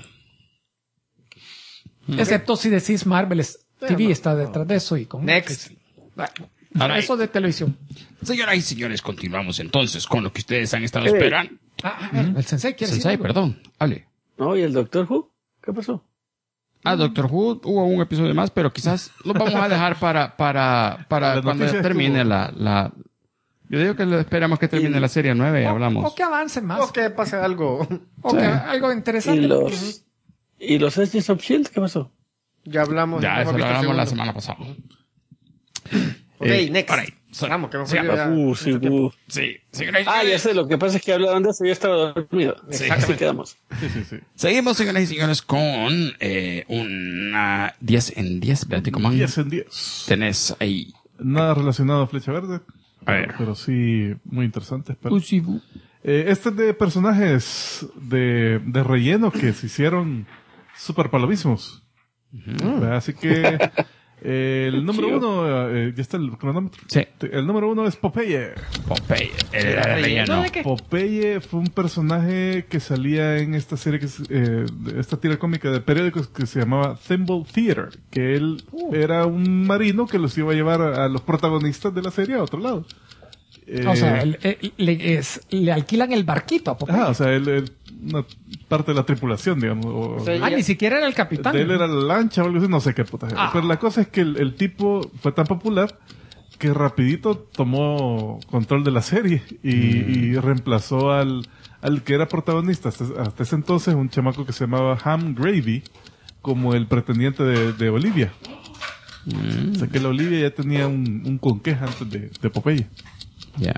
Excepto si decís Marvel TV está detrás de eso y con Next. Ahora, eso de televisión. señoras y señores, continuamos entonces con lo que ustedes han estado esperando. El Sensei quiere Sensei, decir algo. perdón. Hable. No, ¿y el Doctor Who? ¿Qué pasó? Doctor Who hubo un episodio más, pero quizás lo vamos a dejar para cuando noticia termine estuvo. la... Yo digo que esperamos que termine la serie 9 y hablamos. O que avance más. O que pase algo. O que algo interesante. ¿Y los Agents of S.H.I.E.L.D. qué pasó? Ya hablamos. Ya, hemos eso lo visto el hablamos la segundo. semana pasada. Ok, next. all right. Vamos, que hemos Sí, perdido ya Sí, mucho tiempo. Sí, señoras y Ah, ya señores. sé, lo que pasa es que hablaban de eso y yo estaba dormido. Así quedamos. Sí. Seguimos, señoras y señores, con una 10 en 10. Beatico Man. 10 en 10. Tenés ahí. Nada relacionado a Flecha Verde. A ver. Pero sí, muy interesante. Espero. Usibu. Este es de personajes de relleno que se hicieron súper palomísimos. Así que el número 1, ya está el cronómetro. Sí. El número 1 es Popeye. Popeye. Era relleno. ¿De qué? Popeye fue un personaje que salía en esta serie, de esta tira cómica de periódicos que se llamaba Thimble Theater, que él era un marino que los iba a llevar a los protagonistas de la serie a otro lado. O sea, le alquilan el barquito a Popeye. o sea, él una parte de la tripulación, digamos. Ni siquiera era el capitán. De él era la lancha o algo así, no sé qué puta. Pero la cosa es que el tipo fue tan popular que rapidito tomó control de la serie y reemplazó al que era protagonista hasta ese entonces, un chamaco que se llamaba Ham Gravy, como el pretendiente de Olivia. O sea que la Olivia ya tenía un conqueja antes de Popeye. Ya.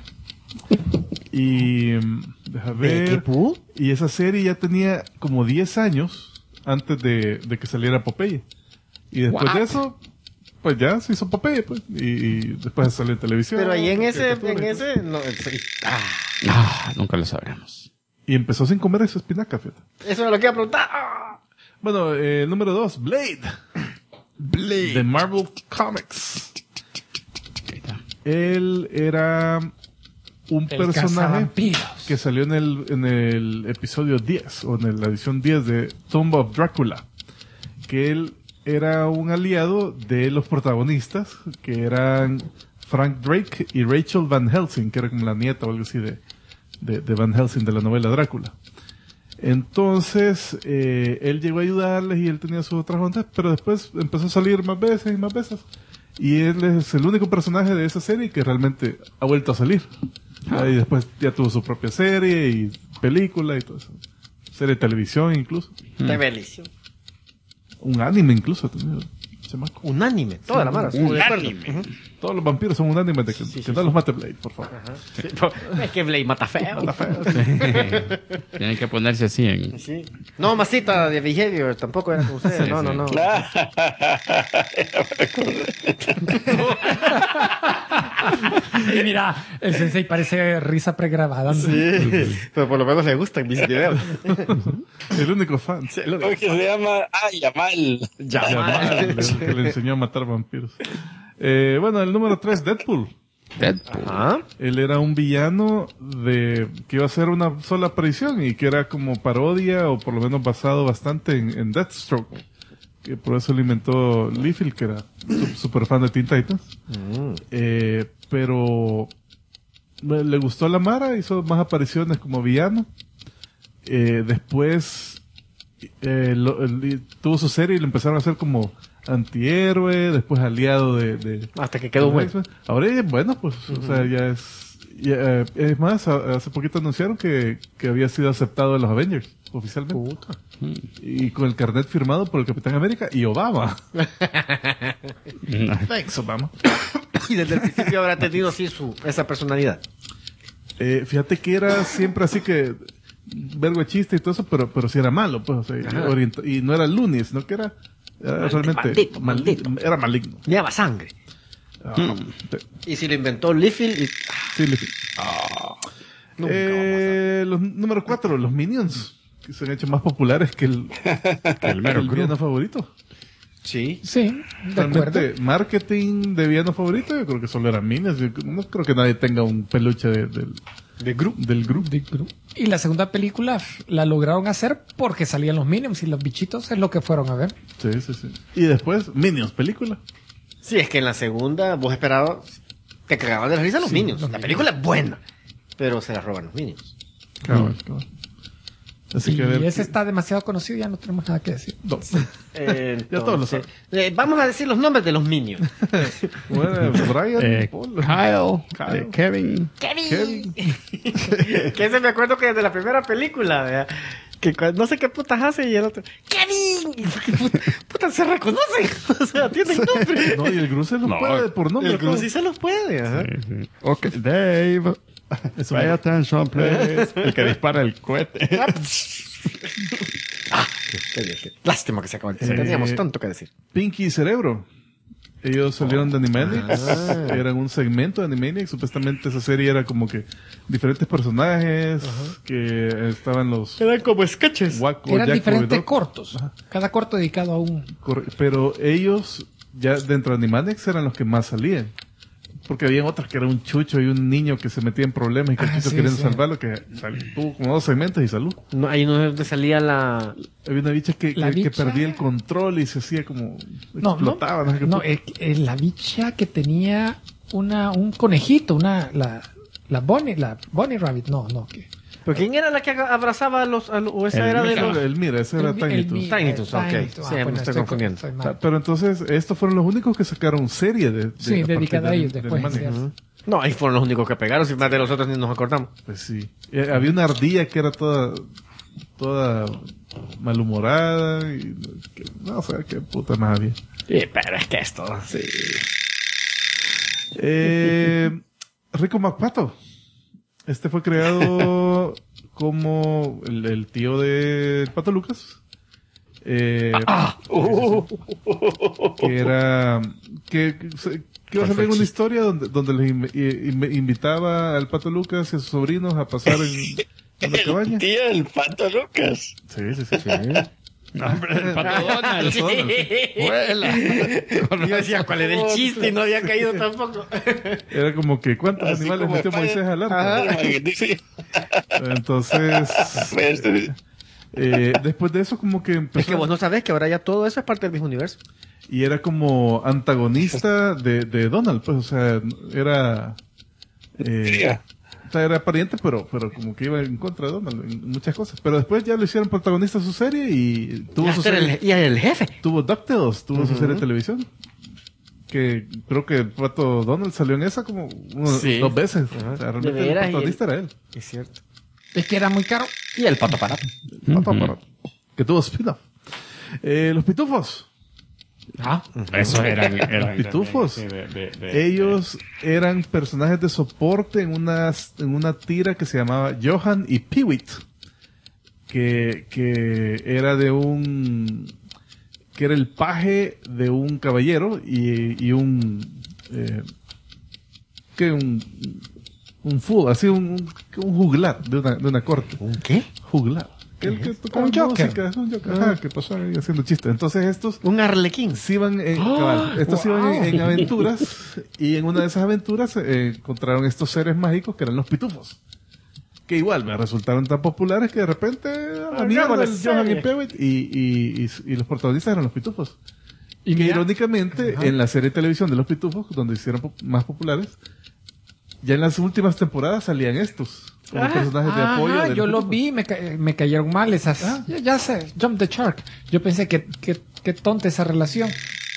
Y deja ver. Y esa serie ya tenía como 10 años antes de que saliera Popeye. Y después de eso, pues ya se hizo Popeye, pues. Y después salió en televisión. Pero ahí en ese, caricatura, no, Nunca lo sabremos. Y empezó sin comer esa espinaca, fíjate. eso es lo que iba a preguntar. Bueno, número 2, Blade. De Marvel Comics. Él era un personaje cazavampiros. que salió en el episodio 10 o en la edición 10 de Tomb of Drácula, que él era un aliado de los protagonistas, que eran Frank Drake y Rachel Van Helsing, que era como la nieta o algo así de Van Helsing de la novela Drácula. Entonces, él llegó a ayudarles y él tenía sus otras ondas, pero después empezó a salir más veces y más veces. Y él es el único personaje de esa serie que realmente ha vuelto a salir. Y después ya tuvo su propia serie y película y todo eso. Serie de televisión incluso. Está bellísimo. Un anime incluso. Chamaco. Un anime. Toda la mara. Un de acuerdo. anime. Todos los vampiros son un anime de que no los mate Blade, por favor. Es que Blade mata feo. Tienen que ponerse así en... Sí. No, masita de Behavior tampoco era con ustedes. Sí, no, sí. no, no. Y mira, el Sensei parece risa pregrabada. ¿no? Sí. Pero por lo menos le gustan mis videos. El único fan. Creo que se llama Yamal. Yamal, que le enseñó a matar vampiros. Bueno, el número 3, Deadpool. Deadpool. Ajá. Él era un villano que iba a ser una sola aparición y que era como parodia o por lo menos basado bastante en Deathstroke. Que por eso lo inventó Liefeld, que era super fan de Teen Titans. Pero le gustó la Mara, hizo más apariciones como villano. Después tuvo su serie y lo empezaron a hacer como antihéroe, después aliado de Hasta que quedó bueno. Ahora ya es bueno, pues, o sea, ya es... es más, hace poquito anunciaron que había sido aceptado en los Avengers, oficialmente. Y con el carnet firmado por el Capitán América y Obama. Thanks, Obama. Y desde el principio habrá tenido así esa personalidad. Fíjate que era siempre así que... vergo de chiste y todo eso, pero sí era malo, pues, o sea, y no era Looney, sino que era realmente maldito. era maligno. Lleva sangre. Y si lo inventó Liefeld. Sí, los número 4, los Minions, que se han hecho más populares que el villano favorito. Sí. Sí, de acuerdo. Realmente, marketing de villano favorito, yo creo que solo eran Minions. Yo no creo que nadie tenga un peluche del Gru. Y la segunda película la lograron hacer porque salían los Minions y los bichitos es lo que fueron a ver. Sí. Y después, Minions, película. Sí, es que en la segunda vos esperabas, te cagaban de la risa los Minions. La película es buena, pero se la roban los Minions. Cabal. Así Y que a ver, ese está demasiado conocido, ya no tenemos nada que decir. no. Entonces, Ya todos lo saben. Vamos a decir los nombres de los Minions. Bueno, Brian, Paul, Kyle, Kevin. Kevin. Que ese me acuerdo que desde la primera película, ¿verdad? Que no sé qué putas hace y el otro, ¡Kevin! Puta, se reconocen. O sea, tienen nombre. No, y el Gru se los puede por nombre. El Gru sí se los puede. Ajá. Sí. Ok, Dave. Pay attention, please. El que dispara el cohete. Qué lástima que se acabó el tiempo. Teníamos tanto que decir. Pinky y Cerebro. Ellos salieron de Animaniacs. Eran un segmento de Animaniacs. Supuestamente esa serie era como que diferentes personajes que estaban los... Eran como sketches. Waco, Eran Jacko y diferentes Doc. cortos. Cada corto dedicado a un... Pero ellos, ya dentro de Animaniacs, eran los que más salían. Porque habían otros que era un chucho y un niño que se metía en problemas y que el chucho queriendo salvarlo, que tuvo como 2 segmentos y salud. No, ahí no es donde salía la... Había una bicha que bicha. perdía el control y se hacía como... No, explotaba. No sé qué no, puta. es la bicha que tenía un conejito, la Bonnie Rabbit, no, que... ¿Pero quién era la que abrazaba o esa El era de Mika. los... Mira, ese era Tiny Toons. Tiny Toons, ok. Sí, me estoy confundiendo. soy O mal. sea, pero entonces, estos fueron los únicos que sacaron serie de Sí, a partir dedicada a de- ellos de después. Animaniacs. ¿cierto? No, ahí fueron los únicos que pegaron, si más de los otros ni nos acordamos. Pues sí. Había una ardilla que era toda malhumorada y no sé qué puta más había. Sí, pero es que esto... Sí. Rico McPato. Este fue creado como el tío del Pato Lucas. Que era que iba a salir una historia donde les invitaba al Pato Lucas y a sus sobrinos a pasar en una cabaña. El tío del Pato Lucas. Sí. No, hombre, el Pato Donald. Vuela. Yo decía, ¿cuál era el chiste? Y no había caído tampoco. Era como que ¿cuántos Así animales como metió España. Moisés al arca? Sí. Entonces, Pues, después de eso como que empezó Es que vos no sabés que ahora ya todo eso es parte del mismo universo. y era como antagonista de Donald, pues, o sea, era o sea, era pariente, pero como que iba en contra de Donald en muchas cosas. Pero después ya lo hicieron protagonista de su serie y tuvo su serie, Y el jefe. tuvo DuckTales, tuvo su serie de televisión. Que creo que el Pato Donald salió en esa como 2 veces. O sea, realmente De veras, el protagonista era él. Es cierto. Es que era muy caro. Y el pato parado. Pato Aparato. Que tuvo spin-off. Los Pitufos. Eso eran Pitufos. sí, Ellos eran personajes de soporte en una tira que se llamaba Johan y Peewit. Que era que era el paje de un caballero y un fool, así un juglar de una corte. ¿Un qué? Juglar. El que tocaba Un Joker. música, un Joker. Ajá, que pasó ahí haciendo chistes. Entonces estos Un arlequín. se iban en aventuras y en una de esas aventuras encontraron estos seres mágicos que eran los pitufos. Que igual me resultaron tan populares que de repente a la mierda el Johan y Peewit y los protagonistas eran los pitufos. Y que irónicamente en la serie de televisión de los pitufos, donde hicieron más populares, ya en las últimas temporadas salían estos como personajes de apoyo. de los Yo lo pitufos. vi, me cayeron mal esas. Ya sé, Jump the Shark. Yo pensé que tonta esa relación.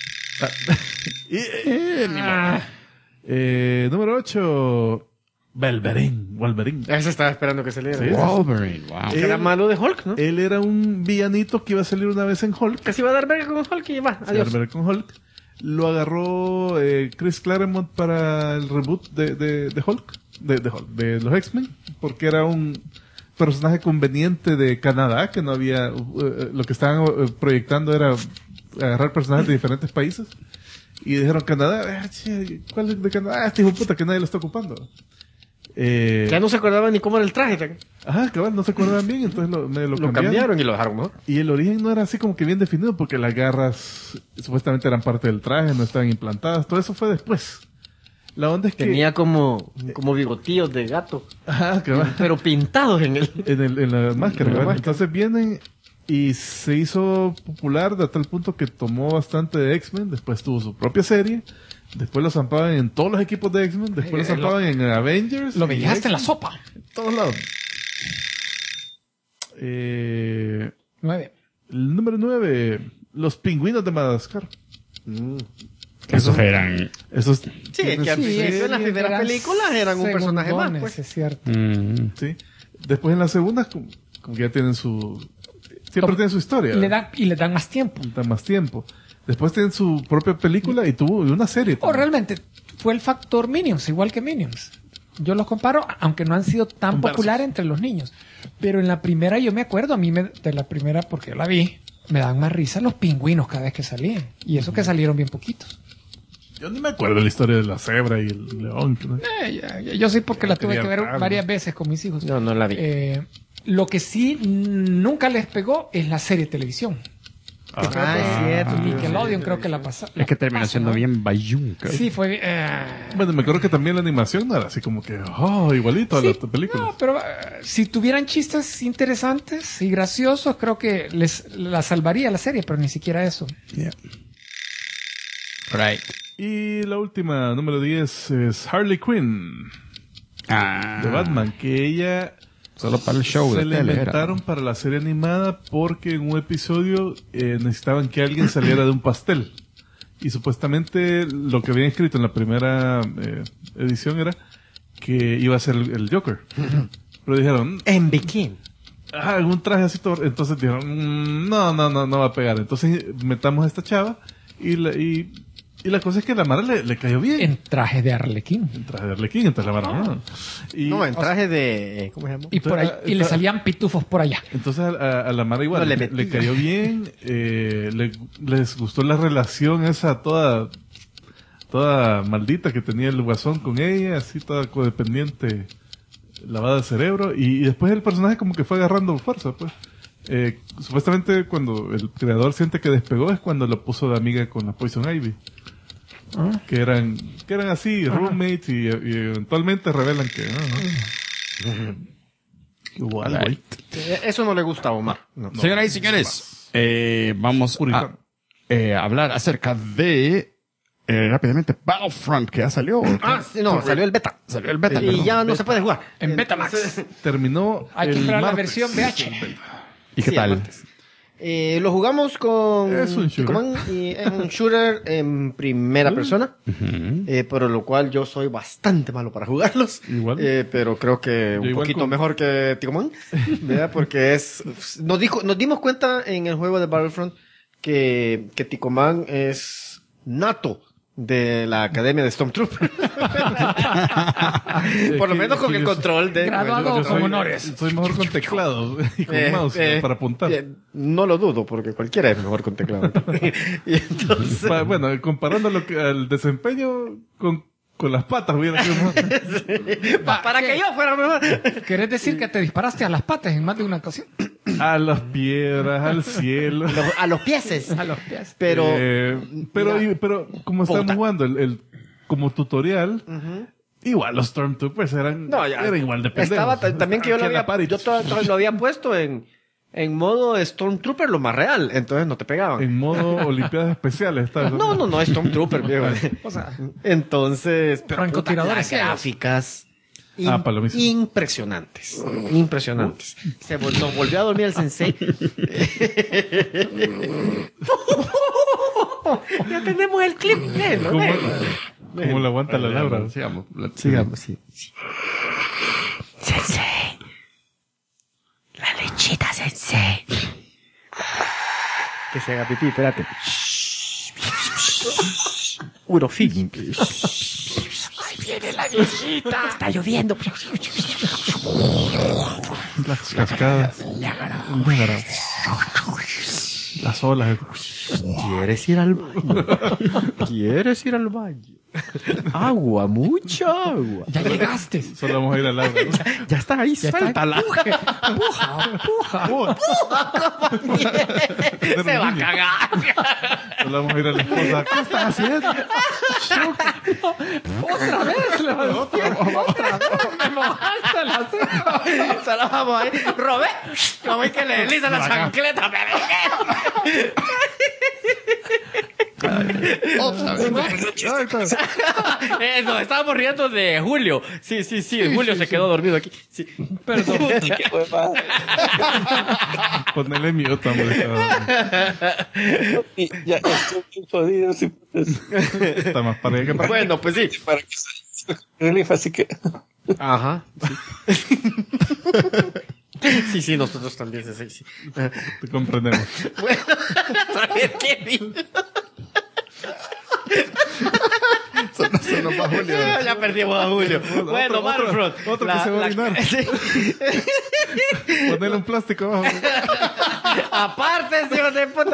Número 8. Wolverine. Eso estaba esperando que saliera. Sí. Wolverine, wow. Que era malo de Hulk, ¿no? Él era un villanito que iba a salir una vez en Hulk. Que se iba a dar verga con Hulk y va. Adiós. Ver con Hulk. Lo agarró Chris Claremont para el reboot de Hulk. De los X-Men. Porque era un personaje conveniente de Canadá, que no había... lo que estaban proyectando era agarrar personajes de diferentes países. Y dijeron Canadá, ¿cuál es de Canadá? Este hijo de puta que nadie lo está ocupando. Ya no se acordaba ni cómo era el traje. Ajá, cabal, no se acordaban bien, entonces lo cambiaron y lo dejaron mejor. Y el origen no era así como que bien definido, porque las garras supuestamente eran parte del traje, no estaban implantadas, todo eso fue después. La onda es que... Tenía como bigotillos de gato. Ajá, Pero pintados en la máscara. En la ¿verdad? Entonces vienen y se hizo popular de tal punto que tomó bastante de X-Men, después tuvo su propia serie, después lo zampaban en todos los equipos de X-Men, después lo zampaban en Avengers. Lo veías hasta en la sopa. En todos lados. 9. El número 9, Los Pingüinos de Madagascar. Esos eran... Esos, Sí, que al principio en las primeras películas eran un personaje más, pues. Es cierto. Sí. Después en las segundas, como que ya tienen su... Siempre tienen su historia. Y le dan más tiempo. Dan más tiempo. Después tienen su propia película y tuvo una serie. O realmente fue el factor Minions, igual que Minions. Yo los comparo, aunque no han sido tan populares entre los niños. Pero en la primera, yo me acuerdo, de la primera, porque yo la vi, me dan más risa los pingüinos cada vez que salían. Y eso que salieron bien poquitos. Yo ni me acuerdo de la historia de la cebra y el león. ¿No? Yo sí, porque la tuve Quería que ver verla. varias veces con mis hijos. No la vi. Lo que sí nunca les pegó es la serie de televisión. Que creo que es cierto. Nickelodeon creo que la pasó. Es que terminó siendo bien bayunca. Sí, fue... Bueno, me acuerdo que también la animación no era así como que, igualito a sí, las películas. no, pero si tuvieran chistes interesantes y graciosos, creo que la salvaría la serie, pero ni siquiera eso. Yeah. Right. Y la última, número 10, es Harley Quinn, de Batman, que ella... Solo para el show se de le tele era. inventaron para la serie animada porque en un episodio necesitaban que alguien saliera de un pastel. Y supuestamente lo que habían escrito en la primera edición era que iba a ser el Joker. Pero dijeron... En bikini. un traje así todo. Entonces dijeron, no va a pegar. Entonces metamos a esta chava y la cosa es que la Mara le cayó bien. En traje de Arlequín. En traje de Arlequín, entonces la Mara no. No, en traje de... ¿Cómo se llama? Y por ahí, y le salían pitufos por allá. Entonces a la Mara igual No, le cayó bien, les gustó la relación esa toda maldita que tenía el Guasón con ella, así toda codependiente, lavada de cerebro, y después el personaje como que fue agarrando fuerza, pues. Supuestamente cuando el creador siente que despegó es cuando lo puso de amiga con la Poison Ivy. Que eran así, roommates, y eventualmente revelan que igual, Right. Eso no le gusta a Omar. No. Señoras y señores, vamos a hablar acerca de rápidamente Battlefront, que ya salió. Salió el beta. Salió el beta. Y perdón. ya no se puede jugar. En Betamax. terminó Hay que el esperar la martes. versión VH. ¿Y qué Sí, tal? martes. Lo jugamos con... Es un shooter. Y es un shooter en primera persona. Por lo cual yo soy bastante malo para jugarlos. Igual. Pero creo que un igual poquito con- mejor que Ticomán. ¿Verdad? Porque nos dimos cuenta en el juego de Battlefront que Ticomán es nato de la Academia de Stormtrooper. Por lo menos con el control de... Graduado Yo con honores. soy mejor con teclado y con mouse para apuntar. No lo dudo, porque cualquiera es mejor con teclado. Y entonces... Bueno, comparando al desempeño con las patas, hubiera sido mejor. para que yo fuera mejor. ¿Querés decir que te disparaste a las patas en más de una ocasión? A las piedras, al cielo. A los pieses. A los pies. Pero... Pero como estábamos jugando como tutorial, igual los Stormtroopers eran igual de pendejos. Estaba también que yo lo había puesto en modo Stormtrooper, lo más real. Entonces no te pegaban. En modo Olimpiadas Especiales. ¿Estás? No, Stormtrooper, viejo. O sea, Entonces... pero francotiradores las ciegos. gráficas... palomísimo. Impresionantes. Nos volvió a dormir el sensei. Ya tenemos el clip. ¿Cómo le aguanta la Laura? Sigamos. Sí. Sensei. La lechita, sensei. Que se haga pipí, espérate. Puro feeling. Ahí viene la lechita. Está lloviendo. Las cascadas. Niágara. Las olas. ¿Quieres ir al baño? ¿Quieres ir al baño? Agua, mucha agua. Ya llegaste. Solo vamos a ir al agua, ¿no? Ya está ahí, Ya suéltala. Puja. Se va a cagar. Solo vamos a ir a la esposa. ¿Qué estás haciendo? Otra vez. Otra vez. Me mojaste la ceja. Solo vamos ahí. Robé. Como es que le desliza la chancleta. Otra vez. Nos estábamos riendo de Julio. Sí. Julio se quedó dormido aquí. Sí. Perdón. Qué hueva. Ponele mute, hombre. Y ya estoy bien jodido. Sí, pues, Está más para allá que para acá. Bueno, pues sí. para que se relief, así que. Ajá. Sí, nosotros también. Sí. Te comprendemos. Bueno, a ver, Kevin. Se nos va Julio. Ya perdimos a Julio. Bueno, Marfront. Otro que se va a orinar. Sí. Ponele un plástico abajo. Aparte, hijo de puta.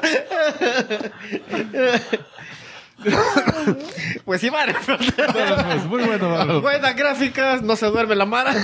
Pues sí, Marfront. Pues, muy bueno, Marlon. Buenas gráficas, no se duerme la mara.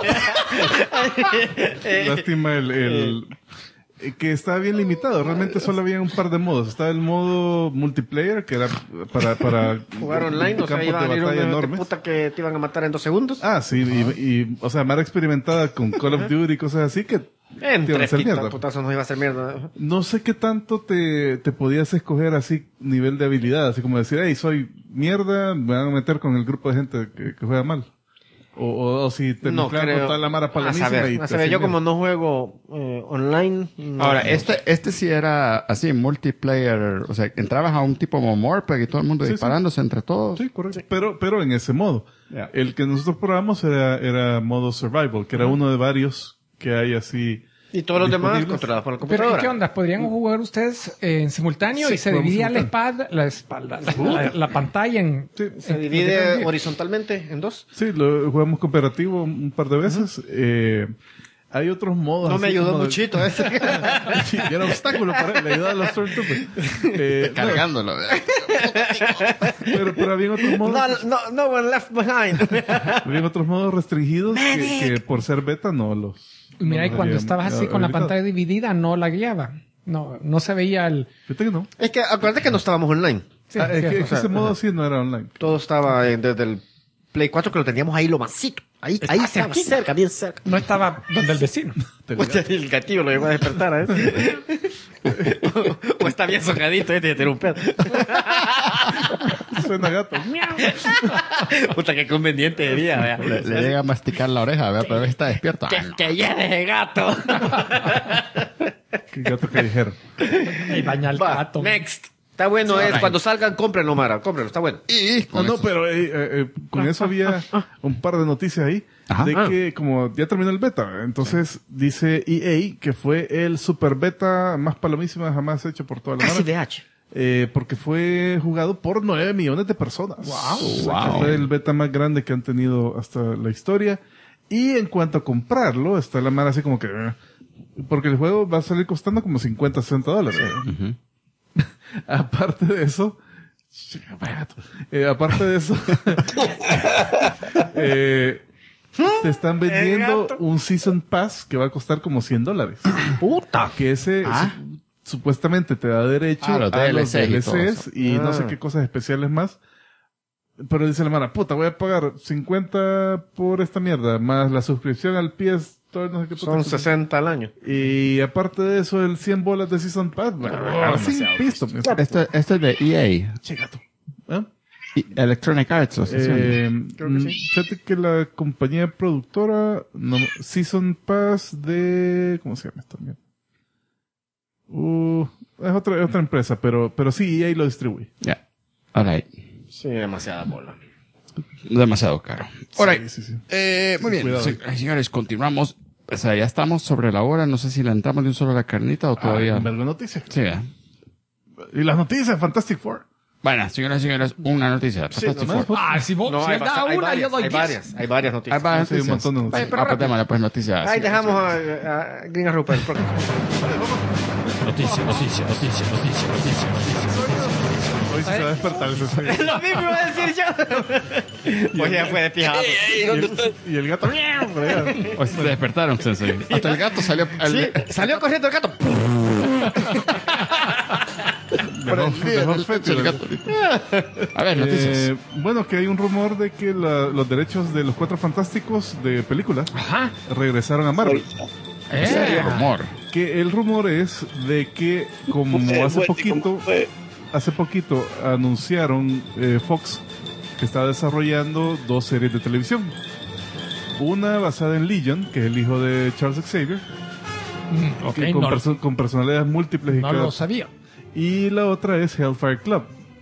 Lástima el que estaba bien limitado. Realmente solo había un par de modos. Estaba el modo multiplayer, que era para Jugar online, o sea, campos iba a de venir batalla un enormes. puta que te iban a matar en 2 segundos. Ah, sí, y o sea, Mara experimentada con Call of Duty y cosas así que te iban a Entre hacer mierda. putazos nos iba a hacer mierda. No sé qué tanto te podías escoger así nivel de habilidad, así como decir, hey, soy mierda, me van a meter con el grupo de gente que juega mal. O si te mezclan con toda la Mara palomísima y A te saber, yo hacen como no juego online. no- Ahora, este sí era así, multiplayer. O sea, entrabas a un tipo como Morpeg y todo el mundo Sí, disparándose entre todos. Sí, correcto. Pero en ese modo. Ya. El que nosotros probamos era modo survival, que era uno de varios que hay así. Y todos los demás disponibles. controlados por la Pero computadora. ¿y qué onda? ¿Podrían jugar ustedes en simultáneo Sí, y se jugamos dividía simultáneo. la pantalla en... Sí, Se divide horizontalmente en 2. sí, lo jugamos cooperativo un par de veces. Hay otros modos. No así me ayudó como de- muchito ese. Sí, era obstáculo para él, le ayudaba a los Stormtroopers. Cargándolo, ¿verdad? Pero había otros modos. No one left behind. Había otros modos restringidos que por ser beta no los. Mira, no y los cuando habían estabas así con la habilitado. pantalla dividida, no la guiaba. No se veía el... Fíjate que no. Es que acuérdate que no estábamos online. Sí, Es que cierto. ese modo sí no era online. Todo estaba desde el Play 4 que lo teníamos ahí lo masito. Ahí estaba cerquita. cerca, bien cerca. No estaba donde el vecino. El gatillo lo llegó a despertar a ese. O está bien socadito este tiene un pedo. Suena gato. Puta, qué conveniente sería, vea. Le llega a masticar la oreja, ¿verdad? Pero está despierto. Que llene de gato. Qué gato callejero. Y baña al Va, gato. next. Está bueno, Sí, cuando salgan, cómprenlo, Mara. Cómprenlo, está bueno. Y No, pero con eso había un par de noticias ahí Ajá. de que como ya terminó el beta, entonces dice EA que fue el super beta más palomísima jamás hecho por toda la Casi mara. DH. Porque fue jugado por 9 millones de personas. Wow. Fue el beta más grande que han tenido hasta la historia. Y en cuanto a comprarlo, está la mara así como que... porque el juego va a salir costando como $50, $60. Aparte de eso... aparte de eso... te están vendiendo un Season Pass que va a costar como $100. Puta. Que ese... supuestamente te da derecho los a los DLCs y todo DLCs eso. y no sé qué cosas especiales más. Pero dice la mano, puta, voy a pagar 50 por esta mierda, más la suscripción al PS, todo no sé qué puta Son cosa. 60 al año. Y aparte de eso, el 100 bolas de Season Pass, sin pisto. Esto es de EA. Chegato. ¿Ah? Electronic Arts. O sea, Creo que sí. Fíjate que la compañía productora, Season Pass de, ¿cómo se llama esta mierda? Es otra empresa, pero sí, EA lo distribuye. Ya. Alright. Sí, demasiada bola. Demasiado caro. Alright. Sí. Muy bien. Cuidado. Señores, continuamos. O sea, ya estamos sobre la hora. No sé si le entramos de un solo a la carnita o todavía. Vergo noticias. Sí, ¿eh? Y las noticias, Fantastic Four. Bueno, señoras y señores, una noticia. Fantastic nomás, Four. Si vos No, si él da una, yo doy 10. Hay varias noticias. Hay varias Sí, un noticias. montón de noticias. Ah, pues démosle, pues noticias. Ahí dejamos a Green Rupert. Hoy sí se va a despertar ese sueño. Lo mismo iba a decir yo. Pues ya fue de pijado. Y el gato. Hoy se despertaron, Sensei. Hasta el gato salió. Sí, salió corriendo el gato. Dejó fétido. El gato. A ver, noticias. Bueno, que hay un rumor de que los derechos de los Cuatro Fantásticos de película Ajá. regresaron a Marvel. Rumor. Que el rumor es de que como hace poquito anunciaron Fox que está desarrollando 2 series de televisión. Una basada en Legion, que es el hijo de Charles Xavier, Okay, con personalidades múltiples. no lo sabía. Y la otra es Hellfire Club.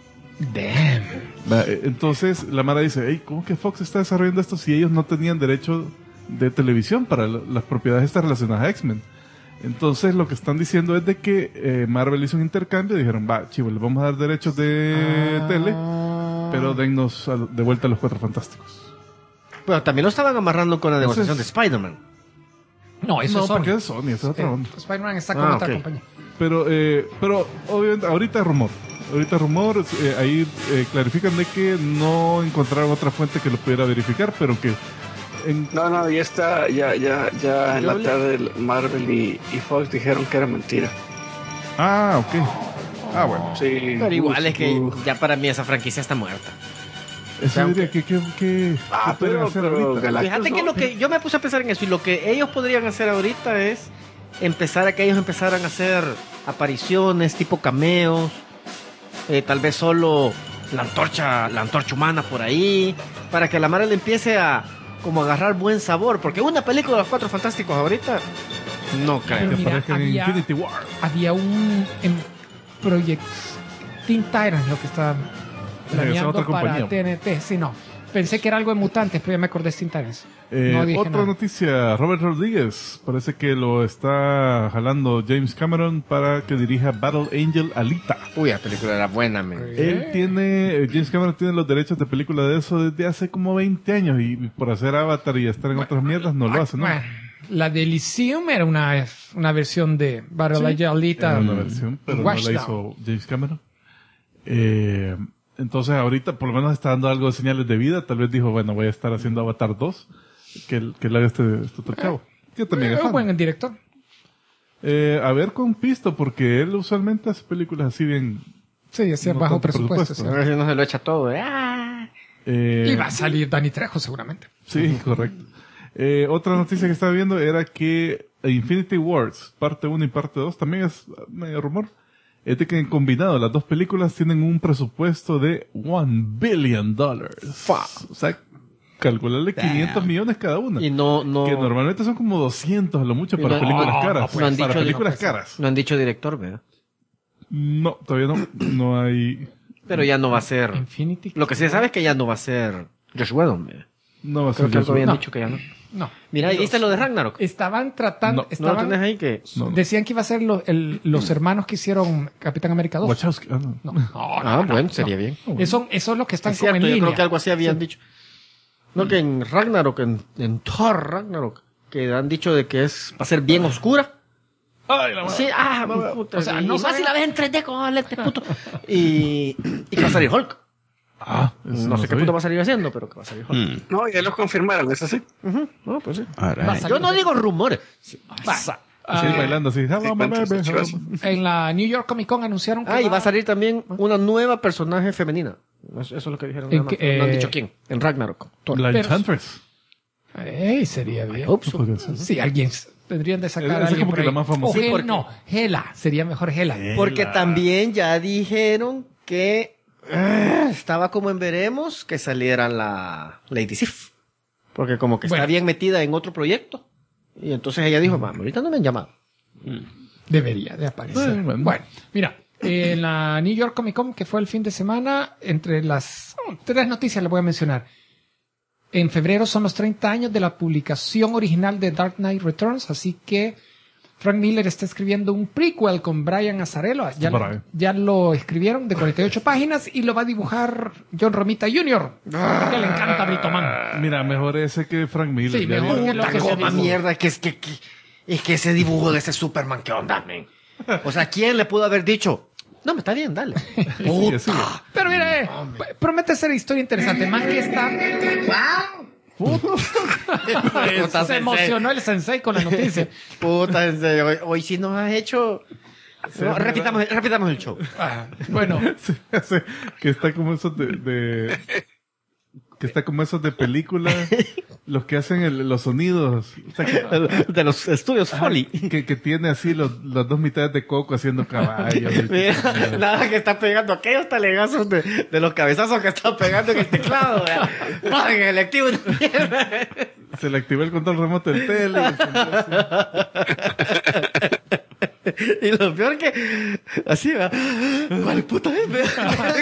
Damn. Entonces la Mara dice, hey, ¿cómo que Fox está desarrollando esto si ellos no tenían derecho de televisión para las propiedades estas relacionadas a X-Men? Entonces lo que están diciendo es de que Marvel hizo un intercambio y dijeron, va, chivo, les vamos a dar derechos de tele, pero dennos de vuelta a los Cuatro Fantásticos. Pero también lo estaban amarrando con la negociación de Entonces- Spider-Man. No, eso No, es Sony. porque es Sony, es otra onda. Spider-Man está con otra ok. compañía. Pero obviamente ahorita es rumor. Ahí clarifican de que no encontraron otra fuente que lo pudiera verificar, pero que No, ya está, ya en la tarde Marvel y Fox dijeron que era mentira. Ah, ok. Ah, bueno. Sí. Pero igual es que ya para mí esa franquicia está muerta. Eso diría que ¿qué Ah, pueden pero hacer ahorita? Galactus Fíjate que no. lo que yo me puse a pensar en eso y lo que ellos podrían hacer ahorita es empezar a que ellos empezaran a hacer apariciones tipo cameos, tal vez solo la antorcha humana por ahí, para que la Marvel empiece a como agarrar buen sabor, porque una película de los Cuatro Fantásticos ahorita no creo. Pero Que mira, aparezcan en Infinity War. había un Project Teen Titans lo que estaban Esa es planeando otra para compañía. TNT. Sí, no. Pensé que era algo de mutantes, pero ya me acordé de Teen Titans. No dije Otra nada. noticia, Robert Rodríguez parece que lo está jalando James Cameron para que dirija Battle Angel Alita. Uy, la película era buena, men. James Cameron tiene los derechos de película de eso desde hace como 20 años y por hacer Avatar y estar en otras mierdas no lo hace, ¿no? Bueno, la de Elysium era una versión de Battle Angel Alita. Era una versión, pero no la Washdown. hizo James Cameron. Entonces ahorita por lo menos está dando algo de señales de vida. Tal vez dijo, bueno, voy a estar haciendo Avatar 2, que le haga este otro chavo. Que también es Es un fan. buen director. A ver con Pisto, porque él usualmente hace películas así bien... Sí, hacía No bajo tanto presupuesto. presupuesto. sí. A ver si no se lo echa todo. ¡Ah! Y va a salir Danny Trejo seguramente. Sí, correcto. Otra noticia que estaba viendo era que Infinity Wars, parte 1 y parte 2, también es medio rumor, es de que en combinado las dos películas tienen un presupuesto de $1 billion. O sea, calcularle 500 millones cada una. Y no Que normalmente son como 200 a lo mucho para no- películas no, caras. no han para dicho- películas no, caras. no han dicho director, ¿verdad? No, todavía no. No hay... Pero ya no va a ser. Infinity. Lo que se sabe es que ya no va a ser Josh Whedon, ¿verdad? No va a Creo ser que algo Joss habían Whedon. dicho que ya no. No. Mira, ¿y viste lo de Ragnarok? Estaban tratando. No. ¿No lo estaban, tenés ahí que...? No. Decían que iba a ser los hermanos que hicieron Capitán América 2. Wachowski. Ah, no. No, no, Ah, no, bueno, no. sería bien. Eso es lo que están Es como cierto, en yo línea. creo que algo así habían dicho. No, que en Ragnarok, en Thor Ragnarok, que han dicho de que es va a ser bien oscura. Ay, la Sí, puta. O sea, y no más sabe- si la ves en 3D con lentes, puto. Y que va a salir Hulk. Ah, eso No sé qué sabía. puto va a salir haciendo, pero que va a salir Hulk. No, ya lo confirmaron, ¿es así? No, pues sí. Va a salir- Yo no digo rumores. Va. Sí, Ah, bailando así. Hello, my cuántos baby, hechos. hello. en la New York Comic Con anunciaron que Ah, y va a salir también una nueva personaje femenina. Eso es lo que dijeron. ¿En nada más. qué, No han dicho quién. En Ragnarok. La Pero- Enchantress. Ey, sería bien. Ups. Podría ser. Sí, alguien tendrían de sacar Esa a es alguien como por que ahí. la más famosa. O Sí, Hel- no, Hela. Sería mejor Hela. Porque también ya dijeron que estaba como en veremos que saliera la Lady Sif. Porque como que está Bueno. bien metida en otro proyecto. Y entonces ella dijo, "Mamá, ahorita no me han llamado." Debería de aparecer. Bueno. Bueno, mira, en la New York Comic Con, que fue el fin de semana, entre las 3 noticias les voy a mencionar. En febrero son los 30 años de la publicación original de Dark Knight Returns, así que Frank Miller está escribiendo un prequel con Brian Azzarello. Ya lo escribieron de 48 páginas y lo va a dibujar John Romita Jr., que le encanta Brito Man. Mira, mejor ese que Frank Miller. Sí, Ya mejor vi- que lo que se Coma dijo. mierda, es que ese dibujo de ese Superman, ¿qué onda, men? O sea, ¿quién le pudo haber dicho? No, me está bien, dale. Sigue, sigue. Pero mira, promete ser historia interesante. Más que esta... Puta, Se emocionó el sensei con la noticia. Puta, en serio. Hoy sí nos has hecho... No, repitamos el show. Bueno, Se me hace que está como esos que está como esos de películas, los que hacen los sonidos. O sea, De los estudios Foley. que tiene así las dos mitades de coco haciendo caballos. Mira, nada que está pegando aquellos talegazos de los cabezazos que está pegando en el teclado. ¡Pah! En el electivo. Se le activó el control remoto del tele. Y lo peor que... Así, ¿verdad? ¿Cuál puta es? Es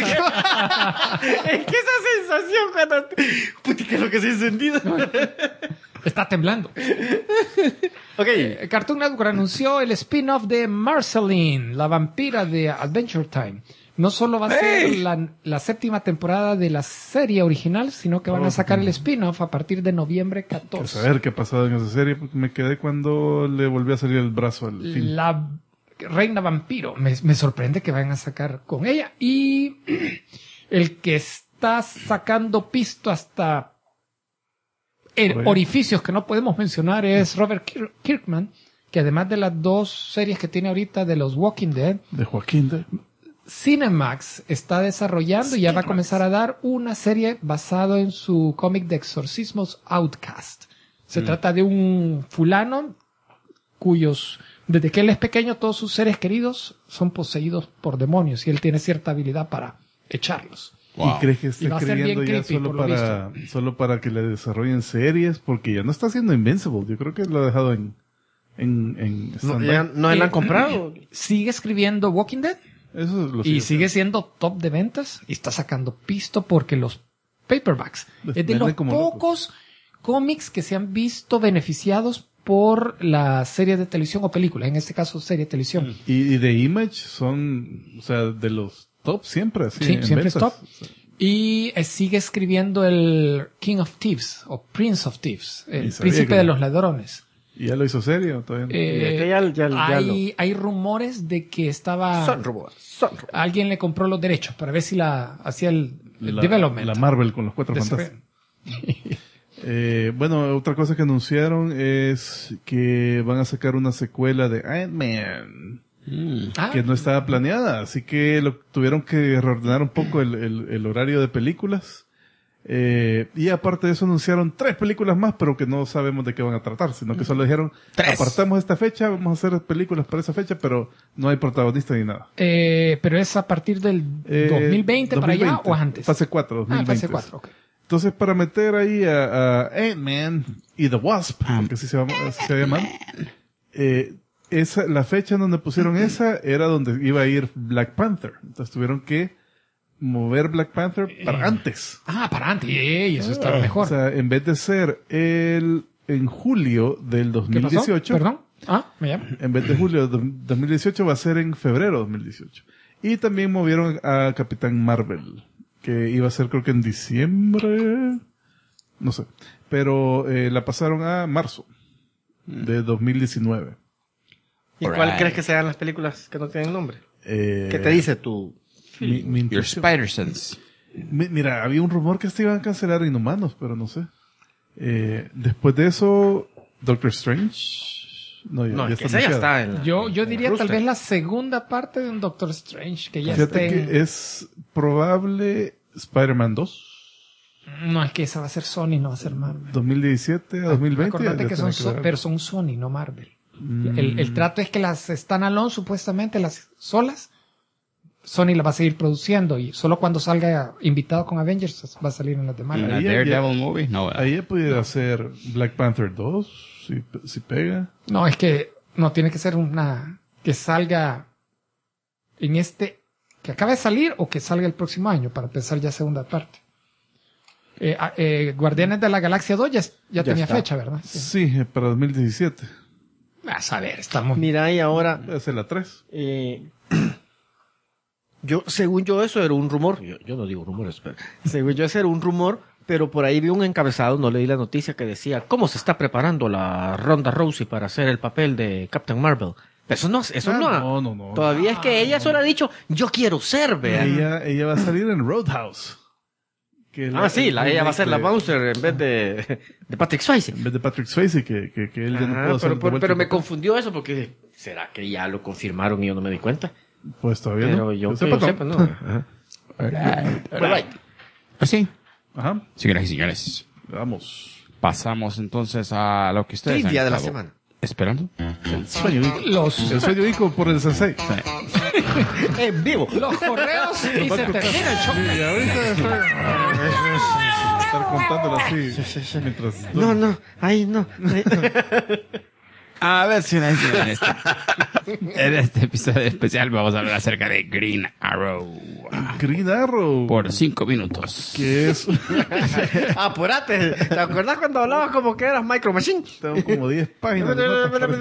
que esa sensación cuando... Puta, ¿qué es lo que se ha encendido? está temblando. Ok. Cartoon Network anunció el spin-off de Marceline, la vampira de Adventure Time. No solo va a ser la séptima temporada de la serie original, sino que van a sacar el spin-off a partir de noviembre 14. Quiero saber qué ha pasado en esa serie, porque me quedé cuando le volvió a salir el brazo al fin. La reina vampiro. Me sorprende que vayan a sacar con ella. Y el que está sacando pisto hasta orificios que no podemos mencionar es Robert Kirkman, que además de las dos series que tiene ahorita de los Walking Dead, De Joaquín de... Cinemax está desarrollando y ya va a comenzar a dar una serie basado en su cómic de exorcismos Outcast. Se trata de un fulano desde que él es pequeño, todos sus seres queridos son poseídos por demonios y él tiene cierta habilidad para echarlos. ¿Y crees que Y está va a ser escribiendo bien ya creepy, solo para que le desarrollen series? Porque ya no está haciendo Invincible. Yo creo que lo ha dejado en No, stand-by. ya no la han comprado. Sigue escribiendo Walking Dead Eso es lo y sigue siendo top de ventas y está sacando pisto porque los paperbacks es de los Venden como pocos cómics que se han visto beneficiados por la serie de televisión o película, en este caso serie de televisión. Y de Image son, o sea, de los top siempre, así. Sí, en siempre es ventas. top. Y sigue escribiendo el King of Thieves o Prince of Thieves, el Ni sabía príncipe que de no. los ladrones. ¿Y ya lo hizo serio? ¿O todavía no? Hay rumores de que estaba... Son rumores. Alguien le compró los derechos para ver si hacía el development. La Marvel con los Cuatro De Fantásticos. Bueno, otra cosa que anunciaron es que van a sacar una secuela de Ant-Man. Que no estaba planeada, así que tuvieron que reordenar un poco el horario de películas. Y aparte de eso anunciaron 3 películas más, pero que no sabemos de qué van a tratar, sino que solo dijeron, apartamos esta fecha, vamos a hacer películas para esa fecha, pero no hay protagonista ni nada. Pero es a partir del 2020 para allá o antes. Fase 4, 2020. Fase 4, ok. Entonces, para meter ahí a Ant-Man y The Wasp, porque así se llaman, la fecha en donde pusieron esa era donde iba a ir Black Panther. Entonces tuvieron que mover Black Panther para antes. Para antes. Y eso está mejor. O sea, en vez de ser en julio del 2018. ¿Perdón? Me llamo. En vez de julio del 2018 va a ser en febrero de 2018. Y también movieron a Capitán Marvel, que iba a ser creo que en diciembre. No sé. Pero la pasaron a marzo de 2019. ¿Y cuál crees que sean las películas que no tienen nombre? ¿Qué te dice tu... Mi Your intuición. Spider Sense. Mira, había un rumor que se iban a cancelar Inhumanos, pero no sé. Después de eso, Doctor Strange. No, No, ya es que esa ya anunciada. está en Yo diría en el tal roster. vez la segunda parte de un Doctor Strange que ya Fíjate esté que es probable Spider-Man 2, No, es que esa va a ser Sony, no va a ser Marvel. 2017 a 2020. Acordate ya que tiene son ver. pero son Sony, no Marvel. El trato es que las standalone, supuestamente las solas, Sony las va a seguir produciendo y solo cuando salga invitado con Avengers va a salir en las de ¿Y Marvel. una Ahí ya- Daredevil movie? No, ¿verdad? Ahí ya pudiera ser Black Panther 2, si pega. No, es que no tiene que ser una que salga en que acabe de salir o que salga el próximo año para empezar ya segunda parte. Guardianes de la Galaxia 2 ya tenía está. fecha, ¿verdad? Sí. Sí, para 2017. A saber, estamos... Mira, y ahora... Debe ser la 3. Según yo, eso era un rumor. Yo no digo rumores, pero... Según yo, ese era un rumor, pero por ahí vi un encabezado, no leí la noticia, que decía, ¿cómo se está preparando la Ronda Rousey para hacer el papel de Captain Marvel? Eso no. No. Todavía es que ella solo ha dicho, yo quiero ser, vea. Ella va a salir en Roadhouse. Ella va a ser la Bouncer en vez de Patrick Swayze. En vez de Patrick Swayze, que él ya no pudo hacer. Pero me confundió eso porque, ¿será que ya lo confirmaron y yo no me di cuenta? Pues todavía pero no. Pero yo que sepa, no. Ajá. Right. Así. Ajá. Señoras y señores, Vamos. pasamos entonces a lo que ustedes Trivia han de la estado semana. esperando. El sueño Ico por el Sensei. En vivo. Los correos y se termina el show. Y ahorita estar contándolo así mientras... No. A ver si en este episodio especial vamos a hablar acerca de Green Arrow. Green Arrow. Por 5 minutos. Que es... Apurate. ¿Te acuerdas cuando hablabas como que eras Micro Machine? Tengo como 10 páginas. de notas para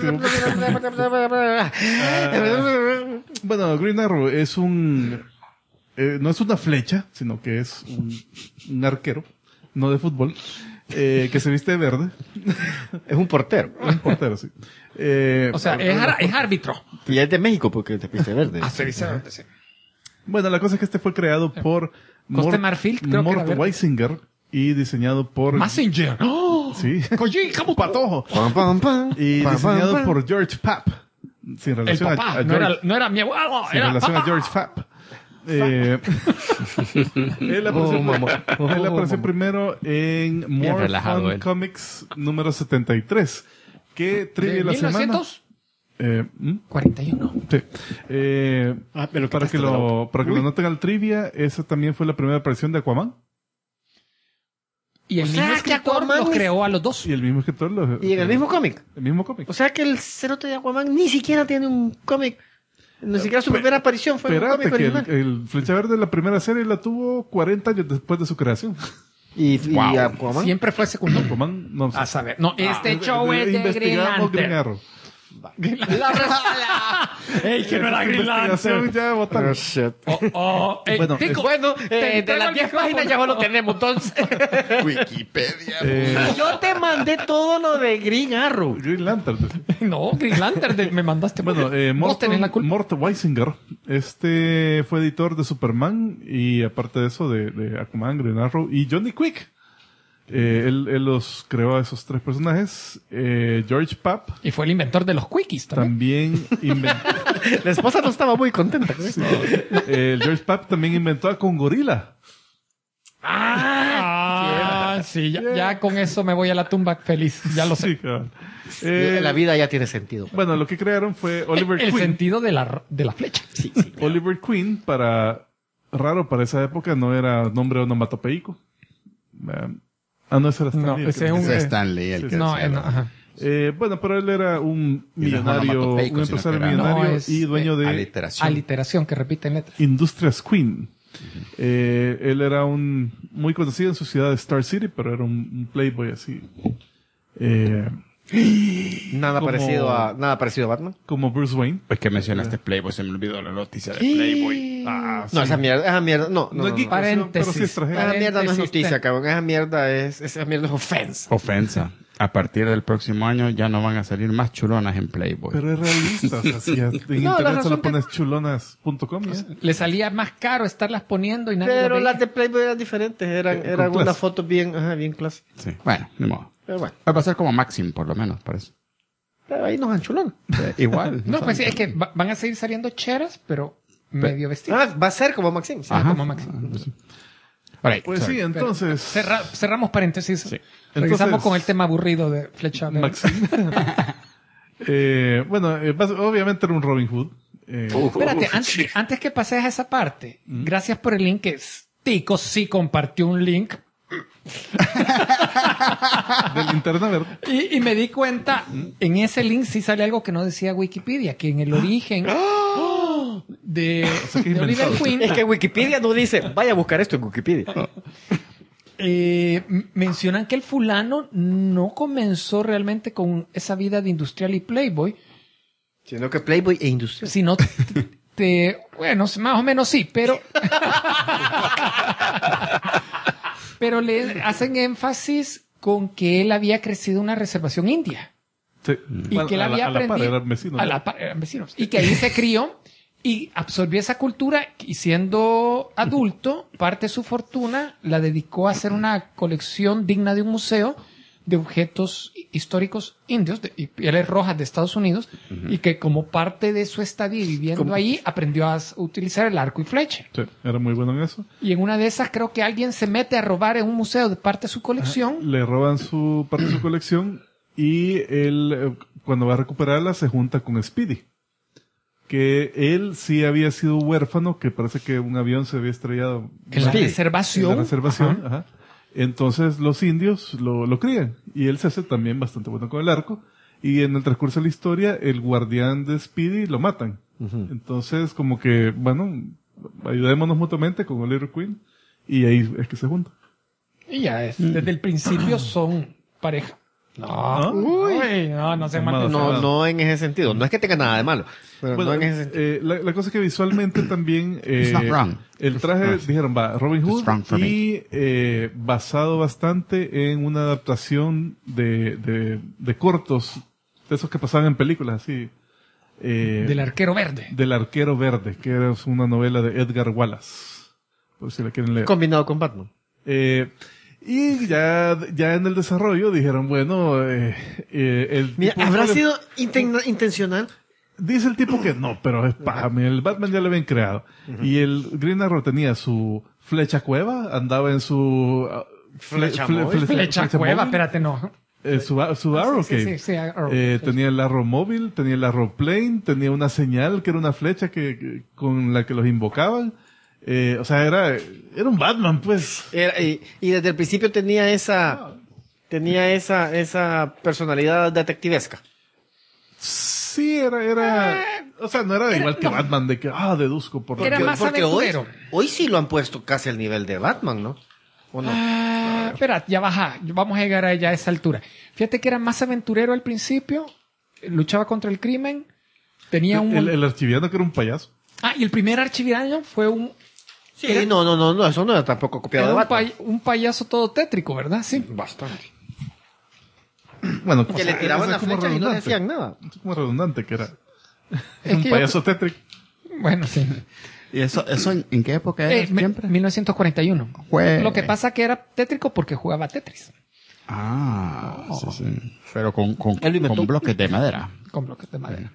este... Bueno, Green Arrow es un... no es una flecha, sino que es un arquero, no de fútbol, que se viste de verde. Es un portero. Un portero, sí. O sea, es árbitro. Y es de México porque te piste verde. Se dice verde, sí. Bueno, la cosa es que este fue creado por Costa de Marfil, creo que era Mort verde. Weisinger y diseñado por... Messenger. ¡Oh! Sí. Koji, como Patojo. Pam, pam, pam. Y Pam, diseñado pam, pam. por George Papp. Sin El relación papá. a No George, era mi abuelo. sin Era relación a papá. George Papp. Él apareció primero en Bien More relajado Fun él. Comics número 73. ¿Qué trivia de la semana? 1941. Sí. pero para que lo noten al trivia, esa también fue la primera aparición de Aquaman. Y el O mismo sea, que escritor Aquaman los es- creó a los dos. Y el mismo escritor Y en el mismo cómic. El mismo cómic. O sea que el cerote de Aquaman ni siquiera tiene un cómic. Ni siquiera su primera aparición fue en un Espérate, cómic que original. el Flecha Verde, la primera serie, la tuvo 40 años después de su creación. Y Wow. Aquaman. Siempre fue secundario. Aquaman, no sé. A saber. No, este show es de Green Investigamos Green Lantern. Arrow. ¡Ey, que no era Green Investigación Lantern! ya votaron. Ey, Bueno, Tico, Bueno, te de entrego las el 10 micrófono. páginas ya lo tenemos, entonces. Wikipedia. Yo te mandé todo lo de Green Arrow. Green Lantern. No, Green Lantern me mandaste. Bueno, vos tenés la culpa. Mort Weisinger, fue editor de Superman y aparte de eso de Aquaman, Green Arrow y Johnny Quick. Él los creó a esos tres personajes. George Papp Y fue el inventor de los quickies también. también inventó... La esposa no estaba muy contenta con eso. George Papp también inventó a Congorilla. Sí, ya con eso me voy a la tumba feliz. Ya lo sé. Sí, cabal. La vida ya tiene sentido. Bueno, lo que crearon fue Oliver El Queen. sentido de la flecha. Oliver Queen, raro para esa época, no era nombre onomatopeico. No, ese era Stan No, Lee, ese creo. es un... Es Stanley el que No, decía, no, ajá. Bueno, pero él era un Y no es millonario, onomatopeico, un sino empresario que era- millonario No, es, y dueño de Aliteración. Aliteración, que repiten letras. Industrias Queen. Él era muy conocido en su ciudad de Star City, pero era un playboy así. Nada Como- parecido a Batman. Como Bruce Wayne. Pues que mencionaste Playboy, se me olvidó la noticia de Playboy. No, esa mierda, no. No es geek, pero sí Paréntesis. es traje. Esa mierda no es Paréntesis, noticia, cabrón. Esa mierda es ofensa. Ofensa. A partir del próximo año ya no van a salir más chulonas en Playboy. Pero es realista. O sea, si en la internet razón solo que- pones chulonas.com. ¿ya? Le salía más caro estarlas poniendo y nadie Pero las las veía. de Playboy eran diferentes. Eran con unas clase. fotos bien clase. Sí. Bueno, ni modo. Pero bueno, Va a ser como Maxim, por lo menos, parece. pero ahí nos han chulón. Igual. No, pues sí, es que van a seguir saliendo cheras, pero medio vestidas. Va a ser como Maxim. Sí. Como máximo. Alright, Pues sorry. sí, entonces... Cerramos paréntesis. Sí. Regresamos Entonces- con el tema aburrido de Flecha Verde. Maxim. Bueno, obviamente era un Robin Hood. Espérate, antes que pases a esa parte, gracias por el link que Tico sí compartió un link de Linterna Verde. y me di cuenta, en ese link sí sale algo que no decía Wikipedia, que en el origen de que Oliver inventado. Queen Es que Wikipedia no dice, vaya a buscar esto en Wikipedia. mencionan que el fulano no comenzó realmente con esa vida de industrial y playboy, Sino que Playboy e Industrial. sino bueno, más o menos sí, pero le hacen énfasis con que él había crecido en una reservación india. Sí. Y que él había aprendido. Eran vecinos. Eran vecinos. Y que ahí se crió y absorbió esa cultura y siendo adulto, parte de su fortuna la dedicó a hacer una colección digna de un museo de objetos históricos indios y pieles rojas de Estados Unidos y que como parte de su estadía viviendo ahí aprendió a utilizar el arco y flecha. Sí, era muy bueno en eso. Y en una de esas creo que alguien se mete a robar en un museo de parte de su colección. Le roban su parte de su colección y él, cuando va a recuperarla, se junta con Speedy. Que él sí había sido huérfano, que parece que un avión se había estrellado En la reservación. en la reservación. Ajá. Entonces los indios lo crían y él se hace también bastante bueno con el arco y en el transcurso de la historia el guardián de Speedy lo matan. Entonces como que, bueno, ayudémonos mutuamente con Oliver Queen y ahí es que se juntan. Y ya desde el principio son pareja. No, no se matan. No en ese sentido. No es que tenga nada de malo. Pero Bueno, no en ese sentido. la cosa es que visualmente también It's not wrong. el traje, dijeron, va, Robin Hood It's wrong for y basado bastante en una adaptación de cortos, de esos que pasaban en películas, así. Del arquero verde. Del Arquero Verde, que era una novela de Edgar Wallace, por si la quieren leer. Combinado con Batman. Y ya en el desarrollo dijeron, bueno, el Mira, tipo ¿habrá sale- sido intencional? Dice el tipo que no, pero es paja. Mira, el Batman ya lo habían creado. Y el Green Arrow tenía su flecha cueva, andaba en su Flecha móvil. Flecha cueva, móvil, espérate, no. su Arrow Sí, Cave. sí, Arrow. Tenía el Arrow móvil, tenía el Arrow plane, tenía una señal que era una flecha con la que los invocaban. O sea, era un Batman, pues. Y desde el principio tenía esa personalidad detectivesca. Sí, era, o sea, no era igual que Batman de que, deduzco por Era más Porque aventurero. hoy sí lo han puesto casi al nivel de Batman, ¿no? ¿O no? Espera, ya baja. Vamos a llegar a esa altura. Fíjate que era más aventurero al principio. Luchaba contra el crimen. Tenía un... el archiviano que era un payaso. y el primer archiviano fue un... Sí, no, eso no era tampoco copiado de Era Batman. un payaso todo tétrico, ¿verdad? Sí. Bastante. Bueno, Que le tiraban la flecha y no decían nada. Es como redundante que era. Es Un que payaso tétrico. Bueno, sí. ¿Y eso en qué época era siempre? 1941. Jue- Lo que pasa que era tétrico porque jugaba Tetris. Sí, sí. Pero con Él lo inventó. con bloques de madera. Con bloques de madera.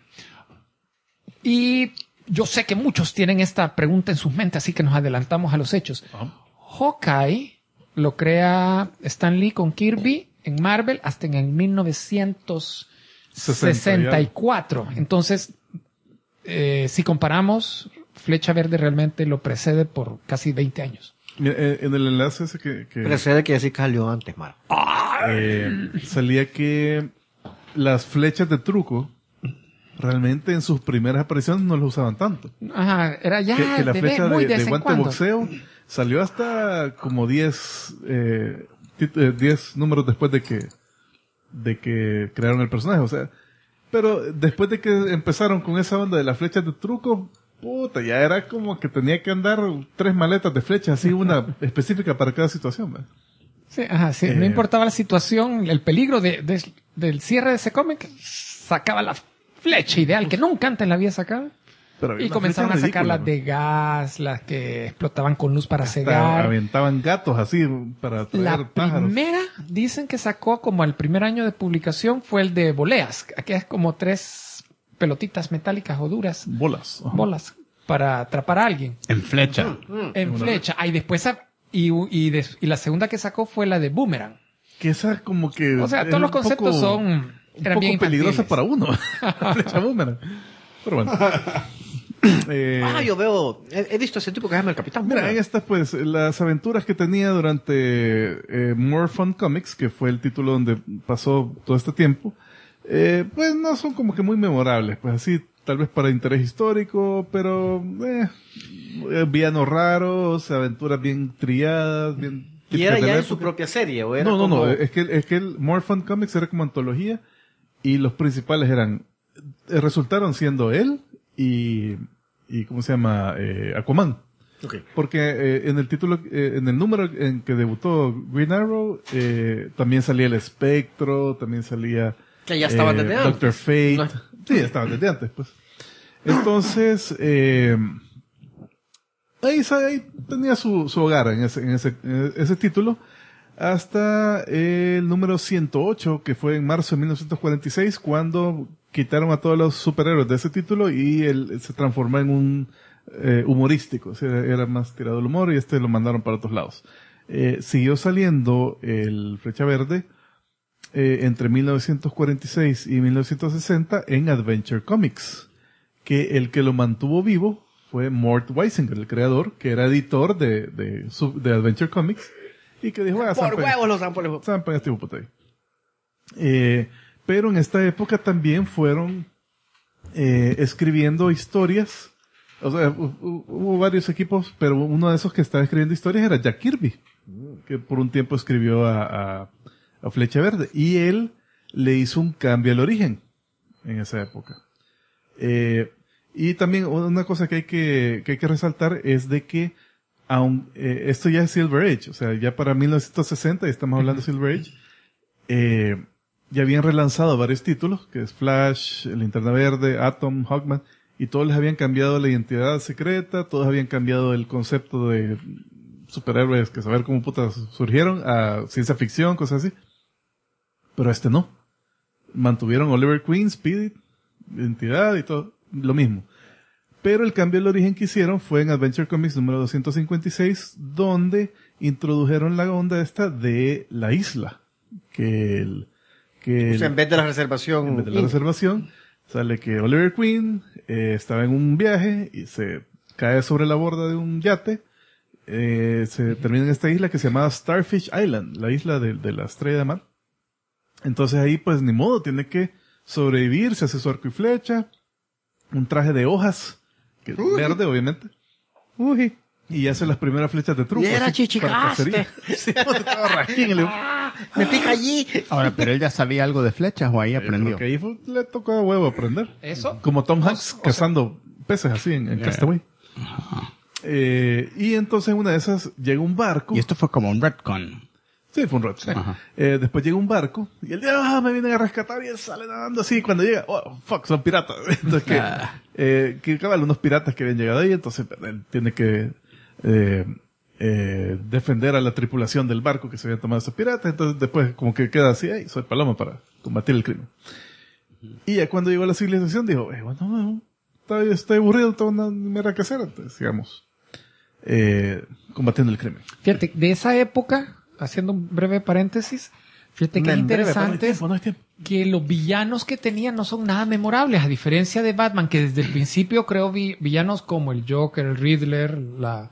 Y yo sé que muchos tienen esta pregunta en sus mentes, así que nos adelantamos a los hechos. Hawkeye lo crea Stan Lee con Kirby en Marvel hasta en el 1964. Entonces, si comparamos, Flecha Verde realmente lo precede por casi 20 años. Mira, en el enlace ese que Precede que decir que salió antes, Mara. salía que las flechas de truco realmente en sus primeras apariciones no las usaban tanto. Ajá, era ya Que la flecha muy de vez en guante cuando. boxeo salió hasta como 10 números después de que crearon el personaje. O sea, pero después de que empezaron con esa onda de las flechas de truco, puta, ya era como que tenía que andar 3 maletas de flechas, así una específica para cada situación, ¿verdad? Sí, ajá, sí. No importaba la situación, el peligro del cierre de ese cómic, sacaba la flecha ideal que nunca antes la había sacado. Pero había Y unas comenzaron a flechas sacar las ridículas, de gas, las que explotaban con luz para Hasta cegar. aventaban gatos así para traer La pájaros. primera, dicen que sacó como el primer año de publicación fue el de voleas. Aquí es como 3 pelotitas metálicas o duras, Bolas. Ajá. bolas, para atrapar a alguien. En flecha. En flecha. Y después, y la segunda que sacó fue la de boomerang. Que esa como que... O sea, es todos los un conceptos poco- son... un eran poco bien peligrosa infantiles. para uno. Flecha boomerang. Pero bueno. Yo veo, he visto ese tipo que se llama el Capitán. Mira, en Boomerang. estas pues las aventuras que tenía durante More Fun Comics, que fue el título donde pasó todo este tiempo, pues no son como que muy memorables, pues así tal vez para interés histórico, pero villanos raros, aventuras bien trilladas, bien Y era típicas de ya la en su época. propia serie, ¿o era No, como... es que el More Fun Comics era como antología y los principales eran, resultaron siendo él y ¿cómo se llama? Aquaman. Ok. Porque en el título, en el número en que debutó Green Arrow, también salía el Espectro, también salía Que ya estaban desde antes. Doctor Fate. No. Sí, estaban desde antes, pues. Entonces, ahí tenía su hogar en ese título. Hasta el número 108, que fue en marzo de 1946, cuando quitaron a todos los superhéroes de ese título y él se transformó en un humorístico. O sea, era más tirado al humor y lo mandaron para otros lados. Siguió saliendo el Flecha Verde entre 1946 y 1960 en Adventure Comics, que el que lo mantuvo vivo fue Mort Weisinger, el creador, que era editor de Adventure Comics, y que dijo, por huevos los dan por huevos. Zampen este puta ahí. Pero en esta época también fueron escribiendo historias. O sea, hubo varios equipos, pero uno de esos que estaba escribiendo historias era Jack Kirby, que por un tiempo escribió a Flecha Verde. Y él le hizo un cambio al origen en esa época. Y también una cosa que hay que resaltar es de que esto ya es Silver Age, o sea, ya para 1960, y estamos hablando de Silver Age, ya habían relanzado varios títulos, que es Flash, Linterna Verde, Atom, Hawkman, y todos les habían cambiado la identidad secreta, todos habían cambiado el concepto de superhéroes, que saber cómo putas surgieron, a ciencia ficción, cosas así. Pero no. Mantuvieron Oliver Queen, Speedy, identidad y todo, lo mismo. Pero el cambio del origen que hicieron fue en Adventure Comics número 256, donde introdujeron la onda esta de la isla. O sea, en vez de la reservación. En vez de la reservación, sale que Oliver Queen estaba en un viaje y se cae sobre la borda de un yate. Se termina en esta isla que se llamaba Starfish Island, la isla de la estrella de mar. Entonces ahí, pues, ni modo, tiene que sobrevivir, se hace su arco y flecha, un traje de hojas, que es verde, obviamente. Y hace las primeras flechas de truco. Y era chichicaste. Me pica allí. Ahora, pero él ya sabía algo de flechas o ahí aprendió. Porque ahí le tocó a huevo aprender. ¿Eso? Como Tom Hanks cazando peces así en Castaway. Y entonces una de esas llega un barco. Y esto fue como un retcon. Sí, fue un retcon. Después llega un barco y él dice, me vienen a rescatar, y él sale nadando así. Cuando llega, fuck, son piratas. Entonces que cabal, unos piratas que habían llegado ahí, entonces él tiene que defender a la tripulación del barco que se habían tomado esos piratas. Entonces después como que queda así, soy paloma para combatir el crimen. Y ya cuando llegó a la civilización dijo, bueno, estoy aburrido, no tengo nada mierda que hacer. Entonces, digamos, combatiendo el crimen. Fíjate, de esa época, haciendo un breve paréntesis, fíjate que es interesante que los villanos que tenían no son nada memorables, a diferencia de Batman, que desde el principio creó villanos como el Joker, el Riddler, la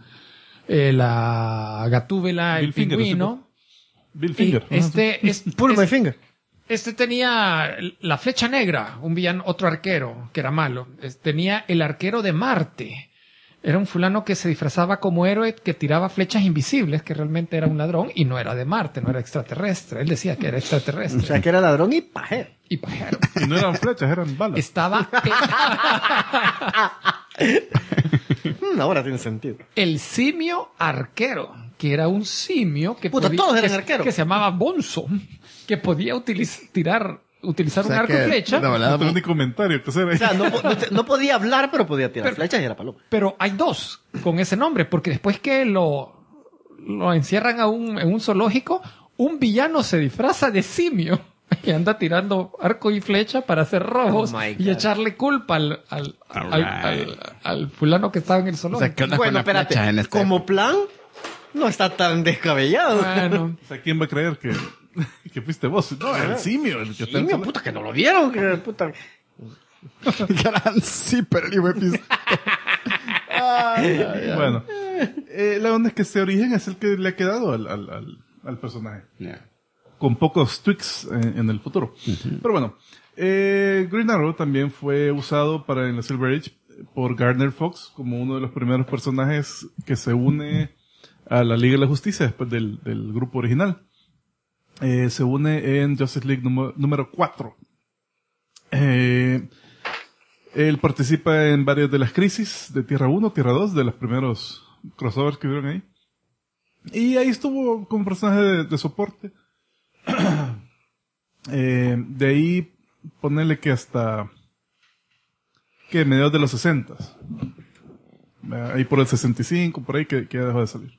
Gatúbela, el Pingüino. Bill Finger. Pull my finger. Este tenía la Flecha Negra, un villano, otro arquero, que era malo. Tenía el Arquero de Marte. Era un fulano que se disfrazaba como héroe, que tiraba flechas invisibles, que realmente era un ladrón, y no era de Marte, no era extraterrestre. Él decía que era extraterrestre. O sea, que era ladrón y pajero. Y pajero. Y no eran flechas, eran balas. Estaba... Ahora tiene sentido. El simio arquero, que era un simio que todos eran arqueros. Que se llamaba Bonzo, que podía utilizar un arco y flecha. No tengo ni comentario que hacer ahí. O sea, no podía hablar, pero podía tirar flechas y era paloma. Pero hay dos con ese nombre, porque después que lo encierran en un zoológico, un villano se disfraza de simio y anda tirando arco y flecha para hacer robos y echarle culpa al fulano que estaba en el zoológico. O sea, ¿qué onda Bueno, con las espérate, flechas en este? como plan, no está tan descabellado. Bueno, O sea, ¿quién va a creer que fuiste vos? No, el simio. El que está en Simio, el- puta, que no lo vieron. Que, puta. Gran zipper, el hijo de pis- Bueno, la onda es que este origen es el que le ha quedado al personaje. Con pocos tweaks en el futuro. Pero bueno, Green Arrow también fue usado en la Silver Age por Gardner Fox como uno de los primeros personajes que se une a la Liga de la Justicia después del grupo original. Se une en Justice League número 4. Él participa en varias de las crisis de Tierra 1, Tierra 2, de los primeros crossovers que vieron ahí. Y ahí estuvo como personaje de soporte. De ahí ponerle que hasta que mediados de los 60. Ahí por el 65, por ahí que ya dejó de salir.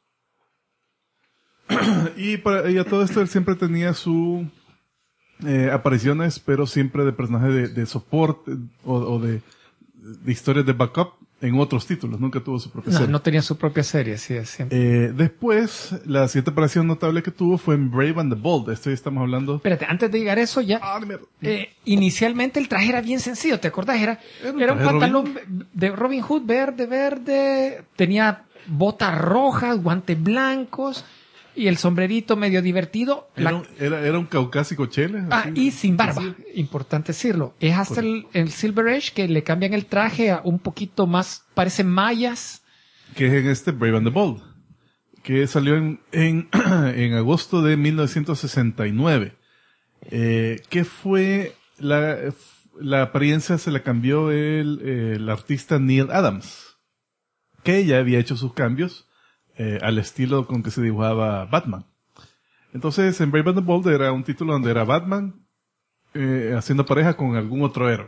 Y a todo esto él siempre tenía su apariciones, pero siempre de personajes de soporte o de historias de backup en otros títulos. Nunca tuvo su propia serie. No tenía su propia serie, sí, es siempre. Después, la siguiente aparición notable que tuvo fue en Brave and the Bold. Esto ya estamos hablando... Espérate, antes de llegar a eso ya... inicialmente el traje era bien sencillo, ¿te acordás? Era un pantalón de Robin Hood verde, tenía botas rojas, guantes blancos y el sombrerito medio divertido. Era un caucásico chele. Y sin barba, importante decirlo. Es hasta el Silver Age que le cambian el traje a un poquito más, parecen mayas. Que es en este Brave and the Bold, que salió en agosto de 1969. Que fue la apariencia se la cambió el artista Neil Adams, que ya había hecho sus cambios al estilo con que se dibujaba Batman. Entonces, en Brave and the Bold era un título donde era Batman haciendo pareja con algún otro héroe.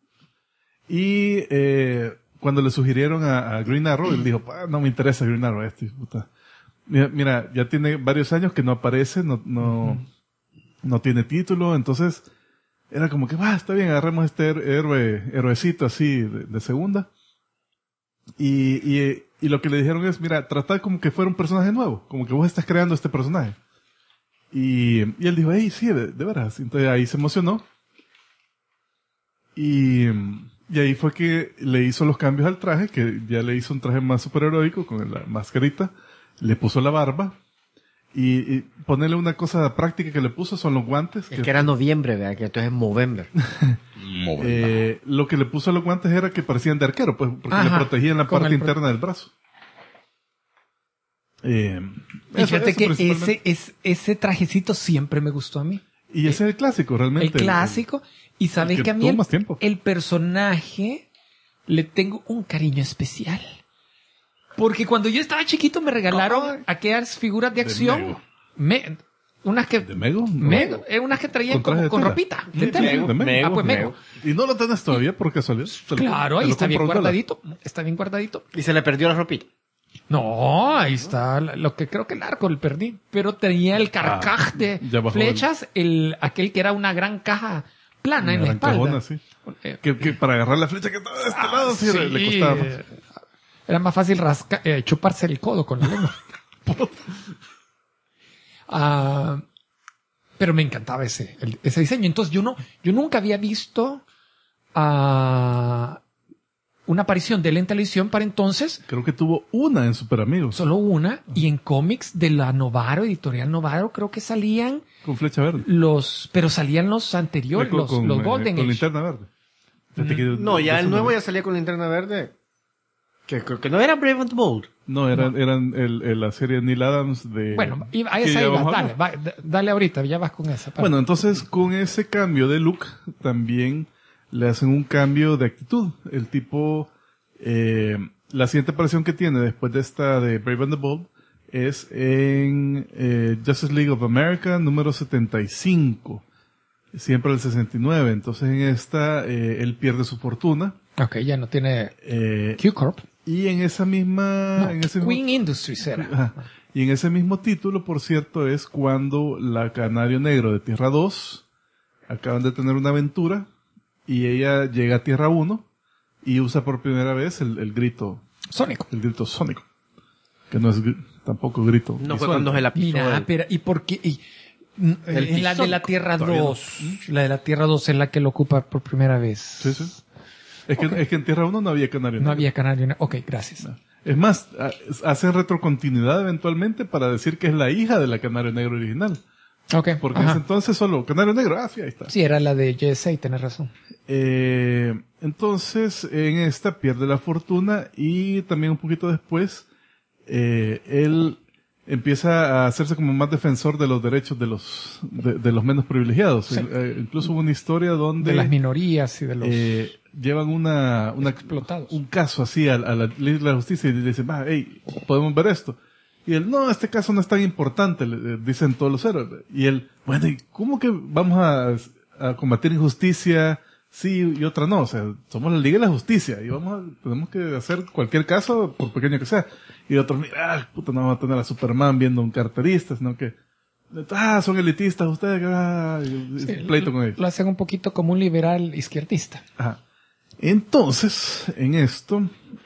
Y cuando le sugirieron a Green Arrow, él dijo, no me interesa Green Arrow, puta. Mira, ya tiene varios años que no aparece, no tiene título, entonces era como que, está bien, agarremos este héroecito así de segunda. Y lo que le dijeron es, mira, trata como que fuera un personaje nuevo, como que vos estás creando este personaje. Y él dijo, sí, de veras. Entonces ahí se emocionó. Y ahí fue que le hizo los cambios al traje, que ya le hizo un traje más superheroico con la mascarita, le puso la barba. Y ponerle una cosa práctica que le puso son los guantes. Es que era noviembre, ¿verdad? Que entonces es Movember. Lo que le puso a los guantes era que parecían de arquero, pues, porque le protegían la parte interna del brazo. Y fíjate que ese trajecito siempre me gustó a mí. Y ese es el clásico, realmente. El clásico. Y sabes que a mí el personaje le tengo un cariño especial. Porque cuando yo estaba chiquito me regalaron aquellas figuras de acción. Unas que... ¿De Mego? Unas que traían con ropita. De tela. Pues Mego. ¿Y no lo tenés todavía por casualidad? Claro, ahí está bien guardadito. Está bien guardadito. ¿Y se le perdió la ropita? No, ahí está. Lo que creo que el arco el perdí. Pero tenía el carcaj de flechas, aquel que era una gran caja plana en la espalda. Cajona, sí. Que para agarrar la flecha que estaba de este lado sí le costaba más. Era más fácil chuparse el codo con la lengua. Pero me encantaba ese diseño. Entonces yo nunca había visto una aparición de él en televisión para entonces. Creo que tuvo una en Super Amigos. Solo una. Y en cómics de la Novaro, Editorial Novaro, creo que salían. Con Flecha Verde. Pero salían los anteriores, los Golden Age. Con Linterna Verde. No, ya el nuevo ya salía con Linterna Verde. Que creo que no era Brave and the Bold. No, eran la serie de Neil Adams de... Bueno, a esa iba, dale ahorita, ya vas con esa. Bueno, entonces con ese cambio de look también le hacen un cambio de actitud. El tipo, la siguiente aparición que tiene después de esta de Brave and the Bold es en Justice League of America número 75. Siempre el 69. Entonces en esta, él pierde su fortuna. Ok, ya no tiene Q-Corp. Y en esa misma... Queen Industries era. Y en ese mismo título, por cierto, es cuando la Canario Negro de Tierra 2 acaban de tener una aventura y ella llega a Tierra 1 y usa por primera vez el grito... Sónico. El grito sónico. Que no es tampoco grito No visual. fue cuando se la pisó. Mira, pero ¿y por qué? La de la Tierra 2. La de la Tierra 2 es la que lo ocupa por primera vez. Sí, sí. Es que en Tierra 1 no había Canario Negro. No había Canario Negro. Ok, gracias. No. Es más, hacen retrocontinuidad eventualmente para decir que es la hija de la Canario Negro original. Ok. Porque en ese entonces solo Canario Negro, sí, ahí está. Sí, era la de JSA, tenés razón. Entonces, en esta pierde la fortuna y también un poquito después, él empieza a hacerse como más defensor de los derechos de los menos privilegiados. Sí. Incluso hubo una historia donde... De las minorías y de los... llevan explotados. Un caso así a la ley de la justicia y le dicen, hey, podemos ver esto. Y él, no, este caso no es tan importante, le dicen todos los héroes. Y él, bueno, ¿y cómo que vamos a combatir injusticia, sí y otra no. O sea, somos la Liga de la Justicia y tenemos que hacer cualquier caso, por pequeño que sea. Y otros, mira, puta, no vamos a tener a Superman viendo un carterista, sino que, son elitistas ustedes, y pleito con ellos. Lo hacen un poquito como un liberal izquierdista. Ajá. Entonces, en esto,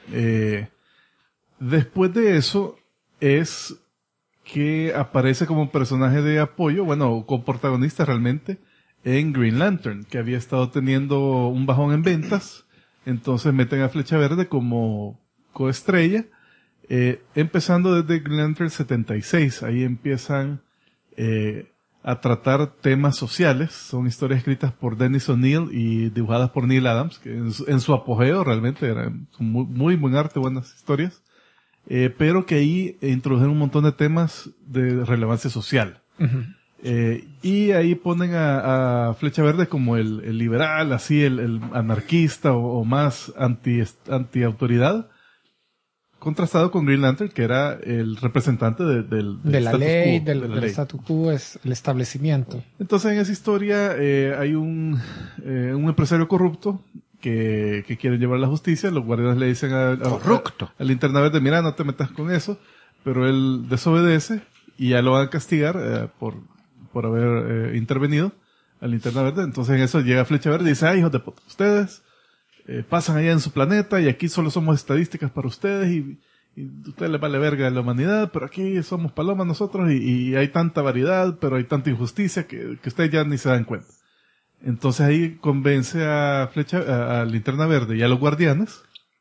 después de eso, es que aparece como personaje de apoyo, bueno, como protagonista realmente, en Green Lantern, que había estado teniendo un bajón en ventas, entonces meten a Flecha Verde como coestrella, empezando desde Green Lantern 76, ahí empiezan a tratar temas sociales, son historias escritas por Dennis O'Neil y dibujadas por Neil Adams, que en su apogeo realmente eran muy buen arte, buenas historias. Pero que ahí introdujeron un montón de temas de relevancia social. Uh-huh. Y ahí ponen a Flecha Verde como el liberal, así el anarquista o más anti-autoridad, contrastado con Green Lantern, que era el representante del de la ley, quo, del statu quo, es el establecimiento. Entonces en esa historia hay un empresario corrupto que quieren llevar a la justicia. Los guardianes le dicen al Linterna Verde, mira, no te metas con eso, pero él desobedece y ya lo van a castigar por haber intervenido al Linterna Verde. Entonces en eso llega Flecha Verde y dice, hijos de puta, ustedes pasan allá en su planeta y aquí solo somos estadísticas para ustedes y a ustedes les vale verga la humanidad, pero aquí somos palomas nosotros y hay tanta variedad, pero hay tanta injusticia que ustedes ya ni se dan cuenta. Entonces ahí convence a Linterna Verde y a los Guardianes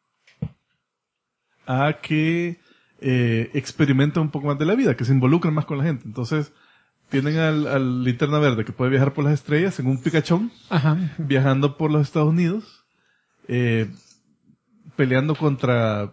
a que experimenten un poco más de la vida, que se involucren más con la gente. Entonces tienen al Linterna Verde que puede viajar por las estrellas en un picachón, viajando por los Estados Unidos, peleando contra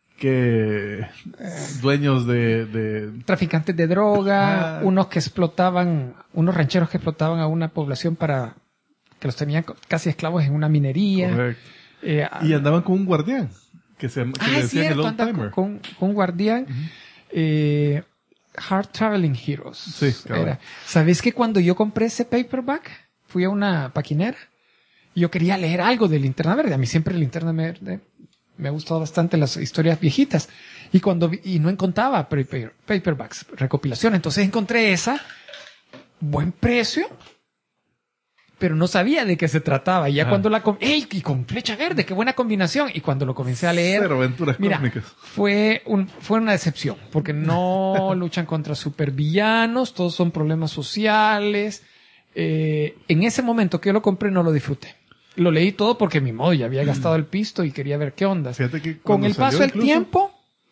dueños de traficantes de droga, unos rancheros que explotaban a una población que los tenían casi esclavos en una minería. Correcto. Y andaban con un guardián que le decían el Old Timer. Con un guardián. Uh-huh. Hard Traveling Heroes. Sí, claro. ¿Sabes que cuando yo compré ese paperback, fui a una paquinera y yo quería leer algo de Linterna Verde? A mí siempre Linterna Verde me ha gustado bastante las historias viejitas. Y no encontraba paperbacks, recopilación. Entonces encontré esa, buen precio, pero no sabía de qué se trataba. Y ya cuando y con Flecha Verde, qué buena combinación. Y cuando lo comencé a leer, Cero aventuras cósmicas. Fue una decepción, porque no luchan contra supervillanos, todos son problemas sociales. En ese momento que yo lo compré no lo disfruté. Lo leí todo porque mi modo ya había gastado el pisto y quería ver qué onda. Fíjate que con el paso del tiempo,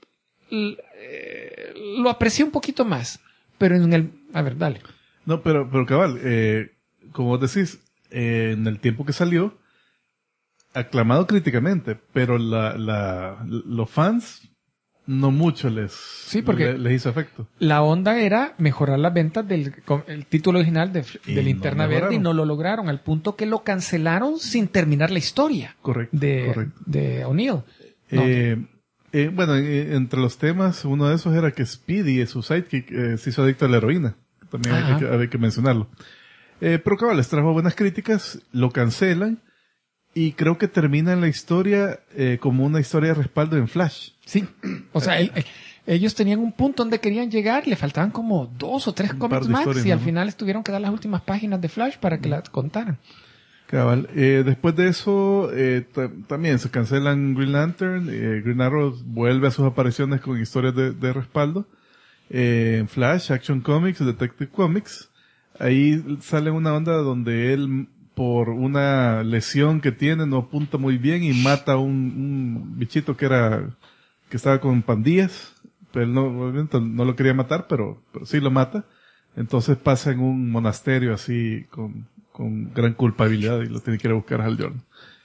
lo aprecié un poquito más. Pero a ver, dale. No, pero cabal, como vos decís, en el tiempo que salió, aclamado críticamente, pero los fans no mucho les hizo efecto. La onda era mejorar las ventas del título original de Linterna Verde y no lo lograron, al punto que lo cancelaron sin terminar la historia. Correcto. De O'Neil. Bueno, entre los temas, uno de esos era que Speedy, su sidekick, se hizo adicto a la heroína. También hay que mencionarlo. Pero cabal, les trajo buenas críticas, lo cancelan y creo que termina la historia como una historia de respaldo en Flash. Sí, o sea, ellos tenían un punto donde querían llegar, le faltaban como 2 o 3 cómics más y al final tuvieron que dar las últimas páginas de Flash para que las contaran. Cabal, después de eso también se cancelan Green Lantern, Green Arrow vuelve a sus apariciones con historias de respaldo, Flash, Action Comics, Detective Comics. Ahí sale una onda donde él, por una lesión que tiene, no apunta muy bien y mata a un bichito que estaba con pandillas. Pero él no lo quería matar, pero sí lo mata. Entonces pasa en un monasterio así con gran culpabilidad y lo tiene que ir a buscar a Hal Jordan.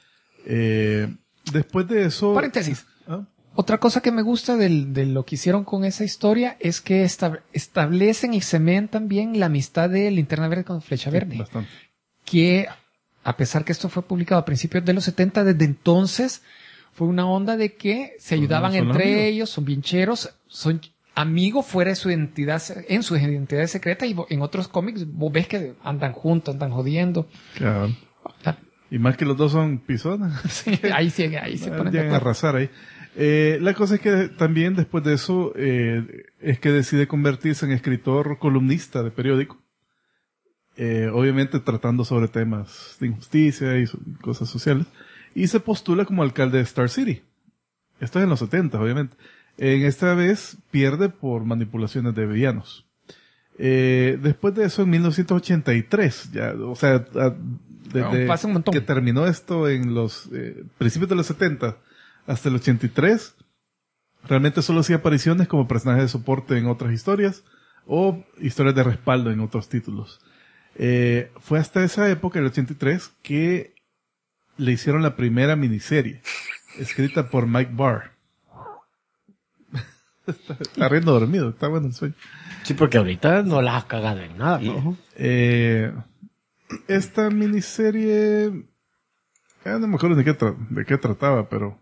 Después de eso... Paréntesis. Otra cosa que me gusta de lo que hicieron con esa historia es que establecen y cementan bien la amistad de Linterna Verde con Flecha Verde. Sí, bastante. Que, a pesar que esto fue publicado a principios de los 70, desde entonces fue una onda de que se ayudaban entre ellos, son bien cheros, amigos fuera de su identidad, en sus identidades secretas, y en otros cómics vos ves que andan juntos, andan jodiendo. Claro. Y más que los dos son pisonas. Sí, ahí se ponen de Llegan a acuerdo. arrasar ahí. La cosa es que también después de eso, es que decide convertirse en escritor columnista de periódico. Obviamente tratando sobre temas de injusticia y cosas sociales. Y se postula como alcalde de Star City. Esto es en los 70, obviamente. En esta vez pierde por manipulaciones de villanos. Después de eso, en 1983, ya, o sea, Pasa un montón. que terminó esto en los principios de los 70 hasta el 83, realmente solo hacía apariciones como personaje de soporte en otras historias o historias de respaldo en otros títulos. Fue hasta esa época, el 83, que le hicieron la primera miniserie, escrita por Mike Barr. Está riendo dormido, está bueno el sueño. Sí, porque ahorita no la has cagado en nada, ¿no? Esta miniserie, no me acuerdo de qué trataba, pero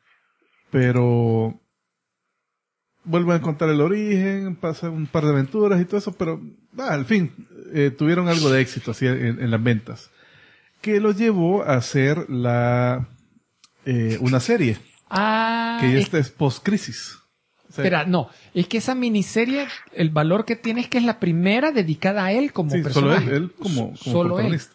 vuelven a contar el origen, pasa un par de aventuras y todo eso, pero al fin tuvieron algo de éxito así en las ventas, que los llevó a hacer una serie, que esta es post-crisis. O sea, Espera, no, es que esa miniserie, el valor que tiene es que es la primera dedicada a él como sí, personaje. solo él como solo protagonista.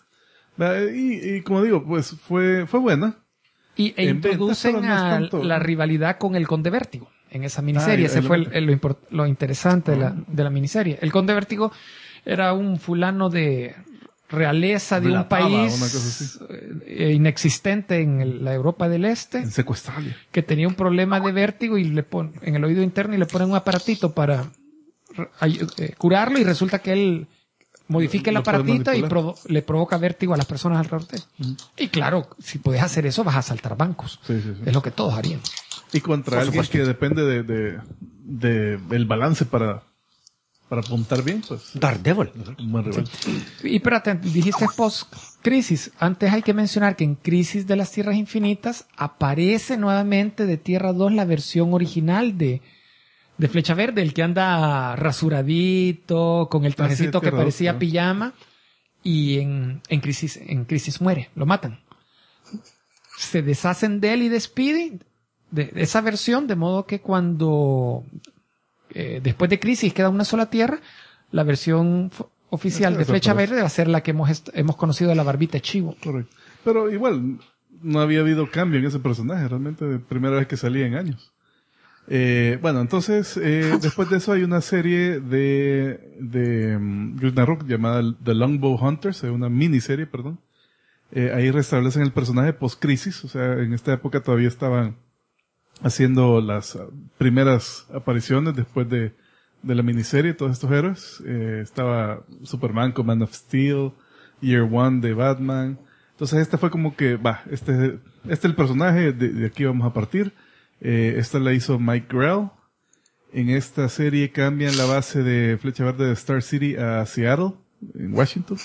Y como digo, pues fue buena. E En ventas, introducen pero no es a tanto. la rivalidad con el Conde Vértigo en esa miniserie. Ese fue lo interesante de la miniserie. El Conde Vértigo era un fulano de realeza de un Blatava, país una cosa inexistente en la Europa del Este, En Secuestralia. que tenía un problema de vértigo y en el oído interno y le ponen un aparatito para curarlo, y resulta que él modifica el Lo puede aparatito y manipular. le provoca vértigo a las personas alrededor de él. Y claro, si puedes hacer eso, vas a asaltar bancos. Sí. Es lo que todos haríamos. Y contra alguien que depende de el balance para apuntar bien, pues Daredevil. un buen rival. Y espérate, dijiste post-crisis. Antes hay que mencionar que en Crisis de las Tierras Infinitas aparece nuevamente de Tierra 2 la versión original de Flecha Verde, el que anda rasuradito, con el trajecito que Tierra parecía 2, ¿no? pijama, y en Crisis muere, lo matan. Se deshacen de él y de Speedy, de esa versión, de modo que cuando después de Crisis queda una sola Tierra, la versión oficial de Flecha Verde va a ser la que hemos conocido de la barbita de chivo. Correcto. Pero igual, no había habido cambio en ese personaje, realmente, de primera vez que salía en años. Bueno, entonces, después de eso hay una serie de Green Arrow llamada The Longbow Hunters, una miniserie, perdón. Ahí restablecen el personaje post-crisis, o sea, en esta época todavía estaban haciendo las primeras apariciones después de la miniserie, todos estos héroes. Estaba Superman con Man of Steel, Year One de Batman. Entonces esta fue como que, este es el personaje, de aquí vamos a partir. Esta la hizo Mike Grell. En esta serie cambian la base de Flecha Verde de Star City a Seattle, en Washington.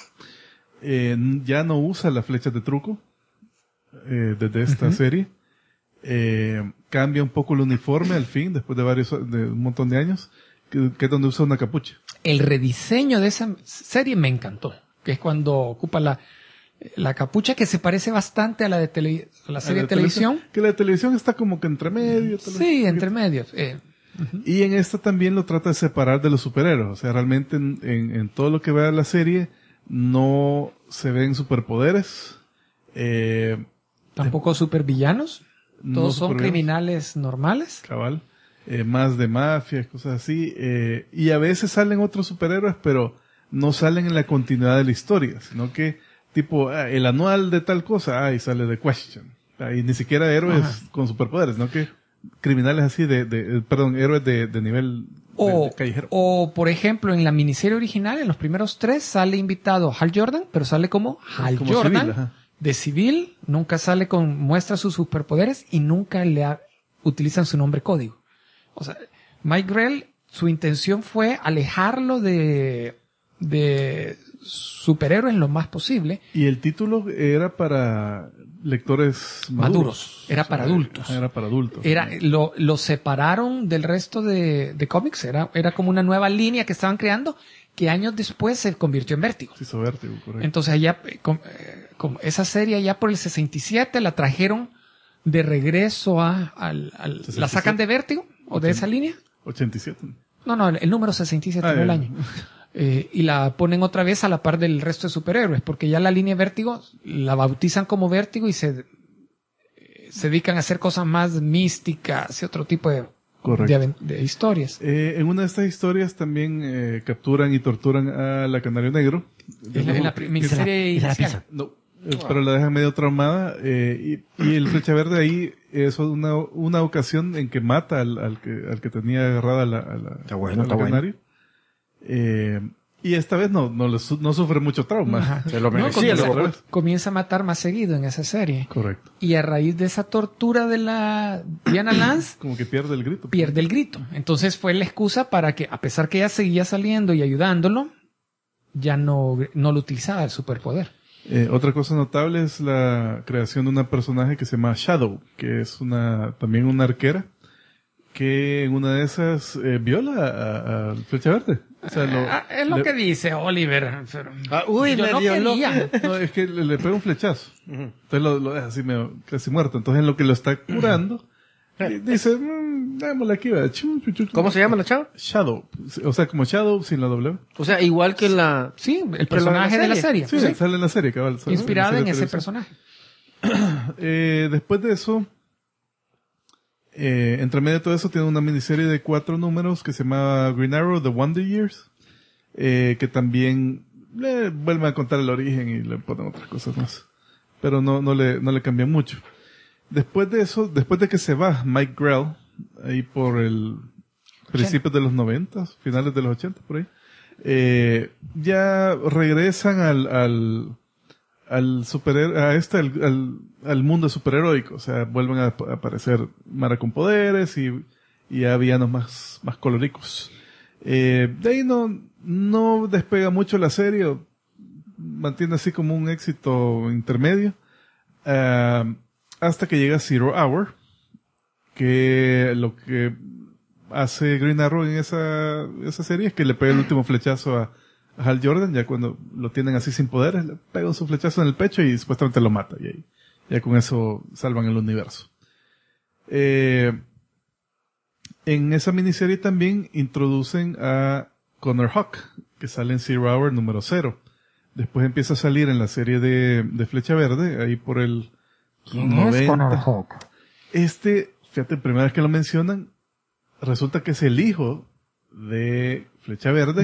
Ya no usa las flechas de truco desde esta serie. Cambia un poco el uniforme al fin, después de un montón de años, que es donde usa una capucha. El rediseño de esa serie me encantó, que es cuando ocupa la capucha, que se parece bastante a la de la serie de televisión. Que la de televisión está como que entre medio. Sí, entre medios. Y en esta también lo trata de separar de los superhéroes. O sea, realmente en todo lo que vea la serie no se ven superpoderes. Tampoco supervillanos. No Todos son supervillanos. criminales normales. Cabal. Más de mafia, cosas así. Y a veces salen otros superhéroes, pero no salen en la continuidad de la historia, sino que tipo el anual de tal cosa, y sale The Question. Y ni siquiera héroes con superpoderes, sino que criminales así héroes de nivel de callejero. O, por ejemplo, en la miniserie original, en los primeros 3, sale invitado Hal Jordan, pero sale como Hal Como Jordan, civil, ajá. de civil, nunca sale muestra sus superpoderes y nunca utilizan su nombre código. O sea, Mike Grell, su intención fue alejarlo de superhéroes lo más posible. Y el título era para lectores maduros. Era para adultos. Era para adultos. Lo separaron del resto de cómics. Era como una nueva línea que estaban creando que años después se convirtió en Vértigo. Se hizo Vértigo, correcto. Entonces allá, esa serie ya por el 67 la trajeron de regreso la sacan de Vértigo o de esa línea. 87. No, el número 67 no el año. Y la ponen otra vez a la par del resto de superhéroes, porque ya la línea Vértigo la bautizan como Vértigo y se dedican a hacer cosas más místicas y otro tipo de historias. En una de estas historias también capturan y torturan a la Canario Negro. En la miniserie inicial. No, pero la dejan medio traumada. Y el Flecha Verde ahí es una ocasión en que mata al que tenía agarrada a la Canario. Y esta vez no sufre mucho trauma. Se lo merecía. Comienza a matar más seguido en esa serie. Correcto. Y a raíz de esa tortura de la Diana Lance, como que pierde el grito. Pierde el grito. Entonces fue la excusa para que, a pesar que ella seguía saliendo y ayudándolo, ya no lo utilizaba el superpoder. Otra cosa notable es la creación de una personaje que se llama Shadow, que es también una arquera, que en una de esas viola a Flecha Verde. O sea, es lo que dice Oliver. Yo no quería. No, es que le pega un flechazo. Entonces lo deja así medio casi muerto. Entonces en lo que lo está curando, dice, démosle aquí. ¿Cómo se llama la chava? Shadow. O sea, como Shadow sin la W. O sea, igual que la... Sí, el personaje de la serie. Sí, sale en la serie, cabal. Inspirada en ese personaje. Después de eso, entre medio de todo eso, tiene una miniserie de 4 números que se llama Green Arrow, The Wonder Years, que también le vuelven a contar el origen y le ponen otras cosas más. Pero no le cambian mucho. Después de eso, después de que se va Mike Grell, ahí por el principios de los 90, finales de los 80, por ahí, ya regresan al superhéroe, al mundo superheroico. O sea, vuelven a aparecer Mara con poderes y ya villanos más coloricos. De ahí no despega mucho la serie, mantiene así como un éxito intermedio, hasta que llega Zero Hour, que lo que hace Green Arrow en esa serie es que le pega el último flechazo a Hal Jordan, ya cuando lo tienen así sin poderes, le pegan su flechazo en el pecho y supuestamente lo mata, y ahí, ya con eso salvan el universo. En esa miniserie también introducen a Connor Hawk, que sale en Zero Hour número 0. Después empieza a salir en la serie de Flecha Verde, ahí por el ¿Quién es Connor Hawk? Fíjate, primera vez que lo mencionan, resulta que es el hijo de Flecha Verde,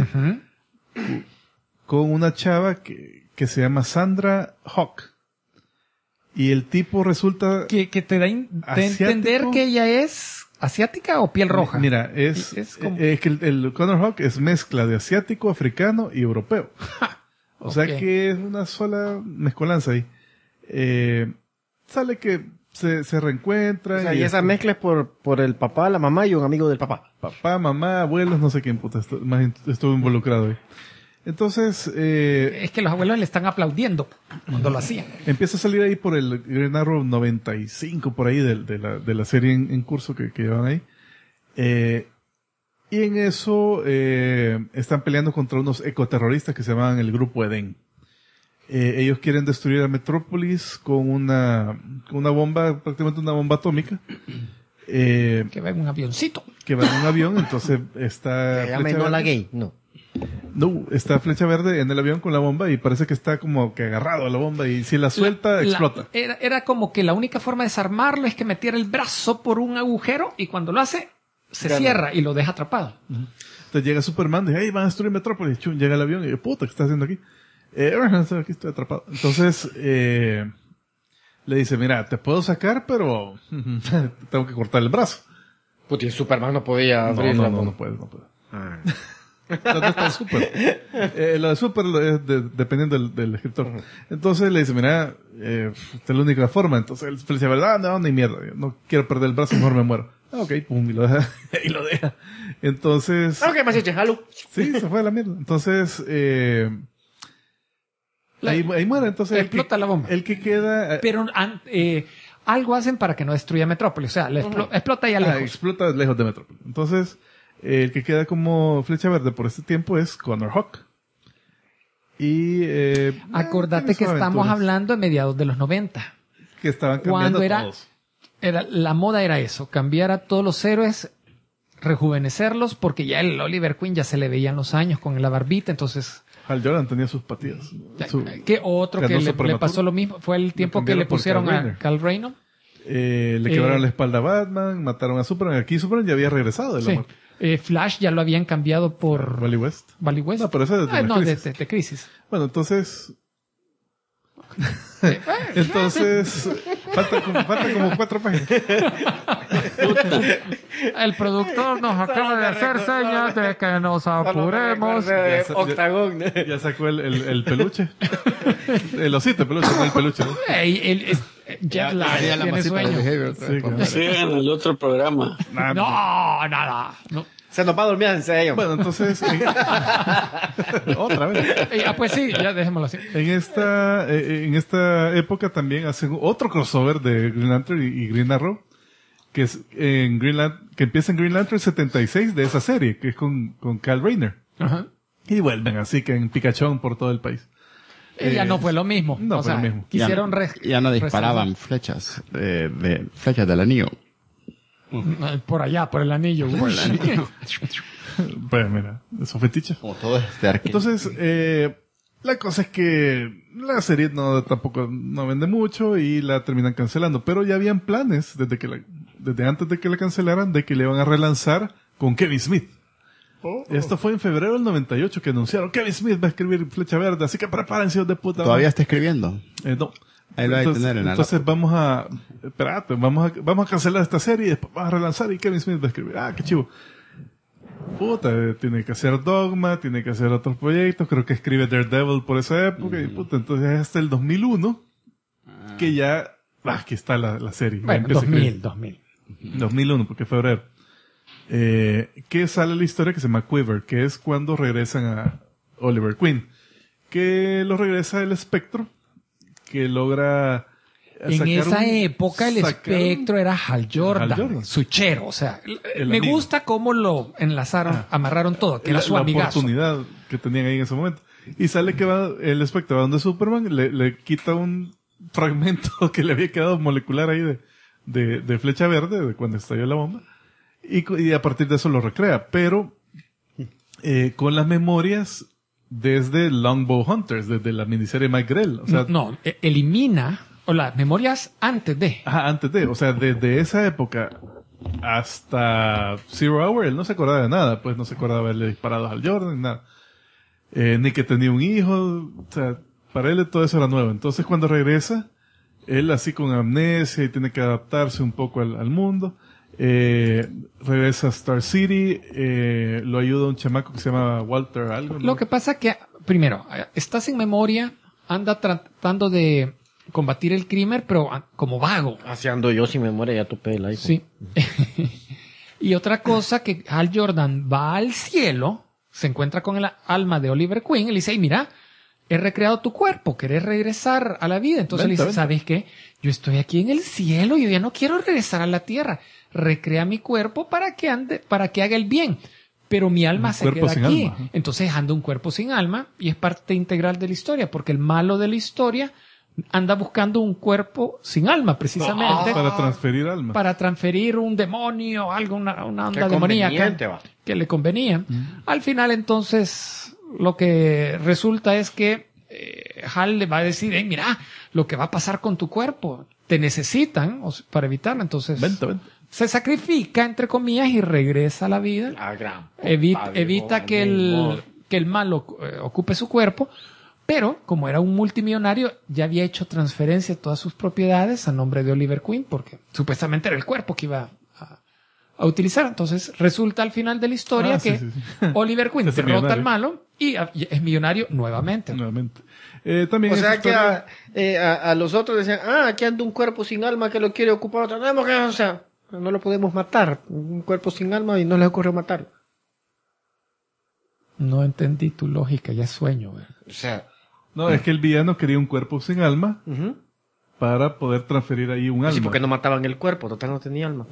con una chava que se llama Sandra Hawk. Y el tipo resulta... Que te da a entender que ella es asiática o piel roja. Mira, es que el Connor Hawk es mezcla de asiático, africano y europeo. O sea que es una sola mezcolanza ahí. Sale que se reencuentra. O sea, y esa mezcla es por el papá, la mamá y un amigo del papá. Papá, mamá, abuelos, no sé quién puta estuvo involucrado ahí. Entonces... es que los abuelos le están aplaudiendo cuando lo hacían. Empieza a salir ahí por el Green Arrow 95, por ahí, de la serie en curso que llevan ahí. Y en eso están peleando contra unos ecoterroristas que se llaman el Grupo Edén. Ellos quieren destruir a Metrópolis con una bomba, prácticamente una bomba atómica. Que va en un avioncito. Que va en un avión, entonces está... la gay, no. No, está Flecha Verde en el avión con la bomba y parece que está como que agarrado a la bomba y si la suelta, explota. Era como que la única forma de desarmarlo es que metiera el brazo por un agujero y cuando lo hace, se cierra y lo deja atrapado. Entonces llega Superman y dice, hey, van a destruir Metrópolis. Chum, llega el avión y dice, puta, ¿qué está haciendo aquí? Aquí estoy atrapado. Entonces, le dice, mira, te puedo sacar, pero tengo que cortar el brazo. Puta, y Superman no podía abrir no puede. ¿Dónde está el Super? Lo de Super es dependiendo del escritor. Entonces le dice, mira, esta es la única forma. Entonces él dice, ¿verdad? No, ni mierda. Yo no quiero perder el brazo, mejor me muero. Ok, pum, y lo deja. Y lo deja. Entonces... Ok, más hecho, jalo. Sí, se fue a la mierda. Entonces, Ahí muere, entonces... Explota la bomba. El que queda... Pero algo hacen para que no destruya Metrópolis. O sea, explota ya lejos. Explota lejos de Metrópolis. Entonces, el que queda como flecha verde por este tiempo es Connor Hawk. Y... Acordate que estamos hablando de mediados de los 90. Que estaban cambiando todos. La moda era eso, cambiar a todos los héroes, rejuvenecerlos, porque ya el Oliver Queen ya se le veían los años con la barbita, entonces... Hal Jordan tenía sus patillas. ¿Qué otro que le pasó lo mismo? Fue el tiempo que le pusieron a Kal Rayner. Le quebraron la espalda a Batman, mataron a Superman. Aquí Superman ya había regresado de la muerte. Flash ya lo habían cambiado por... Wally West. Wally West. No, pero eso es de Crisis. Bueno, entonces... Entonces, falta como 4 páginas. El productor nos acaba de hacer señas de que nos apuremos. Octagón. Ya sacó el peluche. El osito, el peluche, no el peluche. ¿No? Tiene sueño. Sigan el otro programa. Nada. No. Se nos va a dormir en serio. Bueno, entonces... Otra vez. Pues sí, ya dejémoslo así. En esta época también hacen otro crossover de Green Lantern y Green Arrow, que es que empieza en Green Lantern 76 de esa serie, que es con Kal Rayner. Ajá. Y vuelven así que en picachón por todo el país. Ya no fue lo mismo. No fue lo mismo. Quisieron ya no disparaban flechas flechas del anillo. Por allá, por el anillo. Pues mira, esos fetiches. Como todo este arque. Entonces, la cosa es que la serie tampoco no vende mucho y la terminan cancelando. Pero ya habían planes desde antes de que la cancelaran de que le iban a relanzar con Kevin Smith. Esto fue en febrero del 98 que anunciaron Kevin Smith va a escribir Flecha Verde, así que prepárense, hijos de puta. ¿Todavía está escribiendo? No. Ahí lo hay que tener en la entonces vamos a cancelar esta serie y después vamos a relanzar y Kevin Smith va a escribir. Qué chivo. Puta, tiene que hacer Dogma, tiene que hacer otros proyectos, creo que escribe Daredevil por esa época y puta, entonces hasta el 2001 que ya, aquí está la serie. Bueno, 2001, porque febrero. Que sale la historia que se llama Quiver, que es cuando regresan a Oliver Queen, que lo regresa el Espectro, que logra en esa época el Espectro era Hal Jordan, suchero, o sea, me gusta cómo lo enlazaron, amarraron todo, que era su amigazo. La oportunidad que tenían ahí en ese momento. Y sale que el Espectro va donde Superman, le quita un fragmento que le había quedado molecular ahí de Flecha Verde, de cuando estalló la bomba, y a partir de eso lo recrea, pero con las memorias desde Longbow Hunters, desde la miniserie Mike Grell. O sea, elimina las memorias antes de. Antes de. O sea, desde esa época hasta Zero Hour, él no se acordaba de nada. Pues no se acordaba de haberle disparado a Hal Jordan, nada. Ni que tenía un hijo. O sea, para él todo eso era nuevo. Entonces cuando regresa, él así con amnesia y tiene que adaptarse un poco al mundo. Regresa a Star City, lo ayuda un chamaco que se llama Walter algo, ¿no? Lo que pasa que, primero, está sin memoria, anda tratando de combatir el crimen, pero como vago. Así ando yo sin memoria, ya topé el iPhone. Sí. Y otra cosa, que Hal Jordan va al cielo, se encuentra con el alma de Oliver Queen, y le dice, mira, he recreado tu cuerpo, ¿querés regresar a la vida? Entonces le dice, ¿sabes qué? Yo estoy aquí en el cielo, yo ya no quiero regresar a la tierra. Recrea mi cuerpo para que haga el bien. Pero mi alma se queda aquí. Entonces anda un cuerpo sin alma y es parte integral de la historia, porque el malo de la historia anda buscando un cuerpo sin alma, precisamente. Para transferir alma. Para transferir un demonio, algo, una onda demoníaca que le convenía. Al final, entonces, lo que resulta es que Hal le va a decir, mira, lo que va a pasar con tu cuerpo, te necesitan para evitarlo. Entonces, vente. Se sacrifica, entre comillas, y regresa a la vida. Evita que el malo ocupe su cuerpo. Pero, como era un multimillonario, ya había hecho transferencia de todas sus propiedades a nombre de Oliver Queen, porque supuestamente era el cuerpo que iba a utilizar. Entonces, resulta al final de la historia que Oliver Queen derrota al malo y es millonario nuevamente. También o sea que a los otros decían, aquí anda un cuerpo sin alma que lo quiere ocupar. O sea, no lo podemos matar. Un cuerpo sin alma y no les ocurrió matarlo. No entendí tu lógica, ya sueño. ¿verdad? O sea, No, es que el villano quería un cuerpo sin alma para poder transferir ahí un alma. Sí, porque no mataban el cuerpo, total no tenía alma.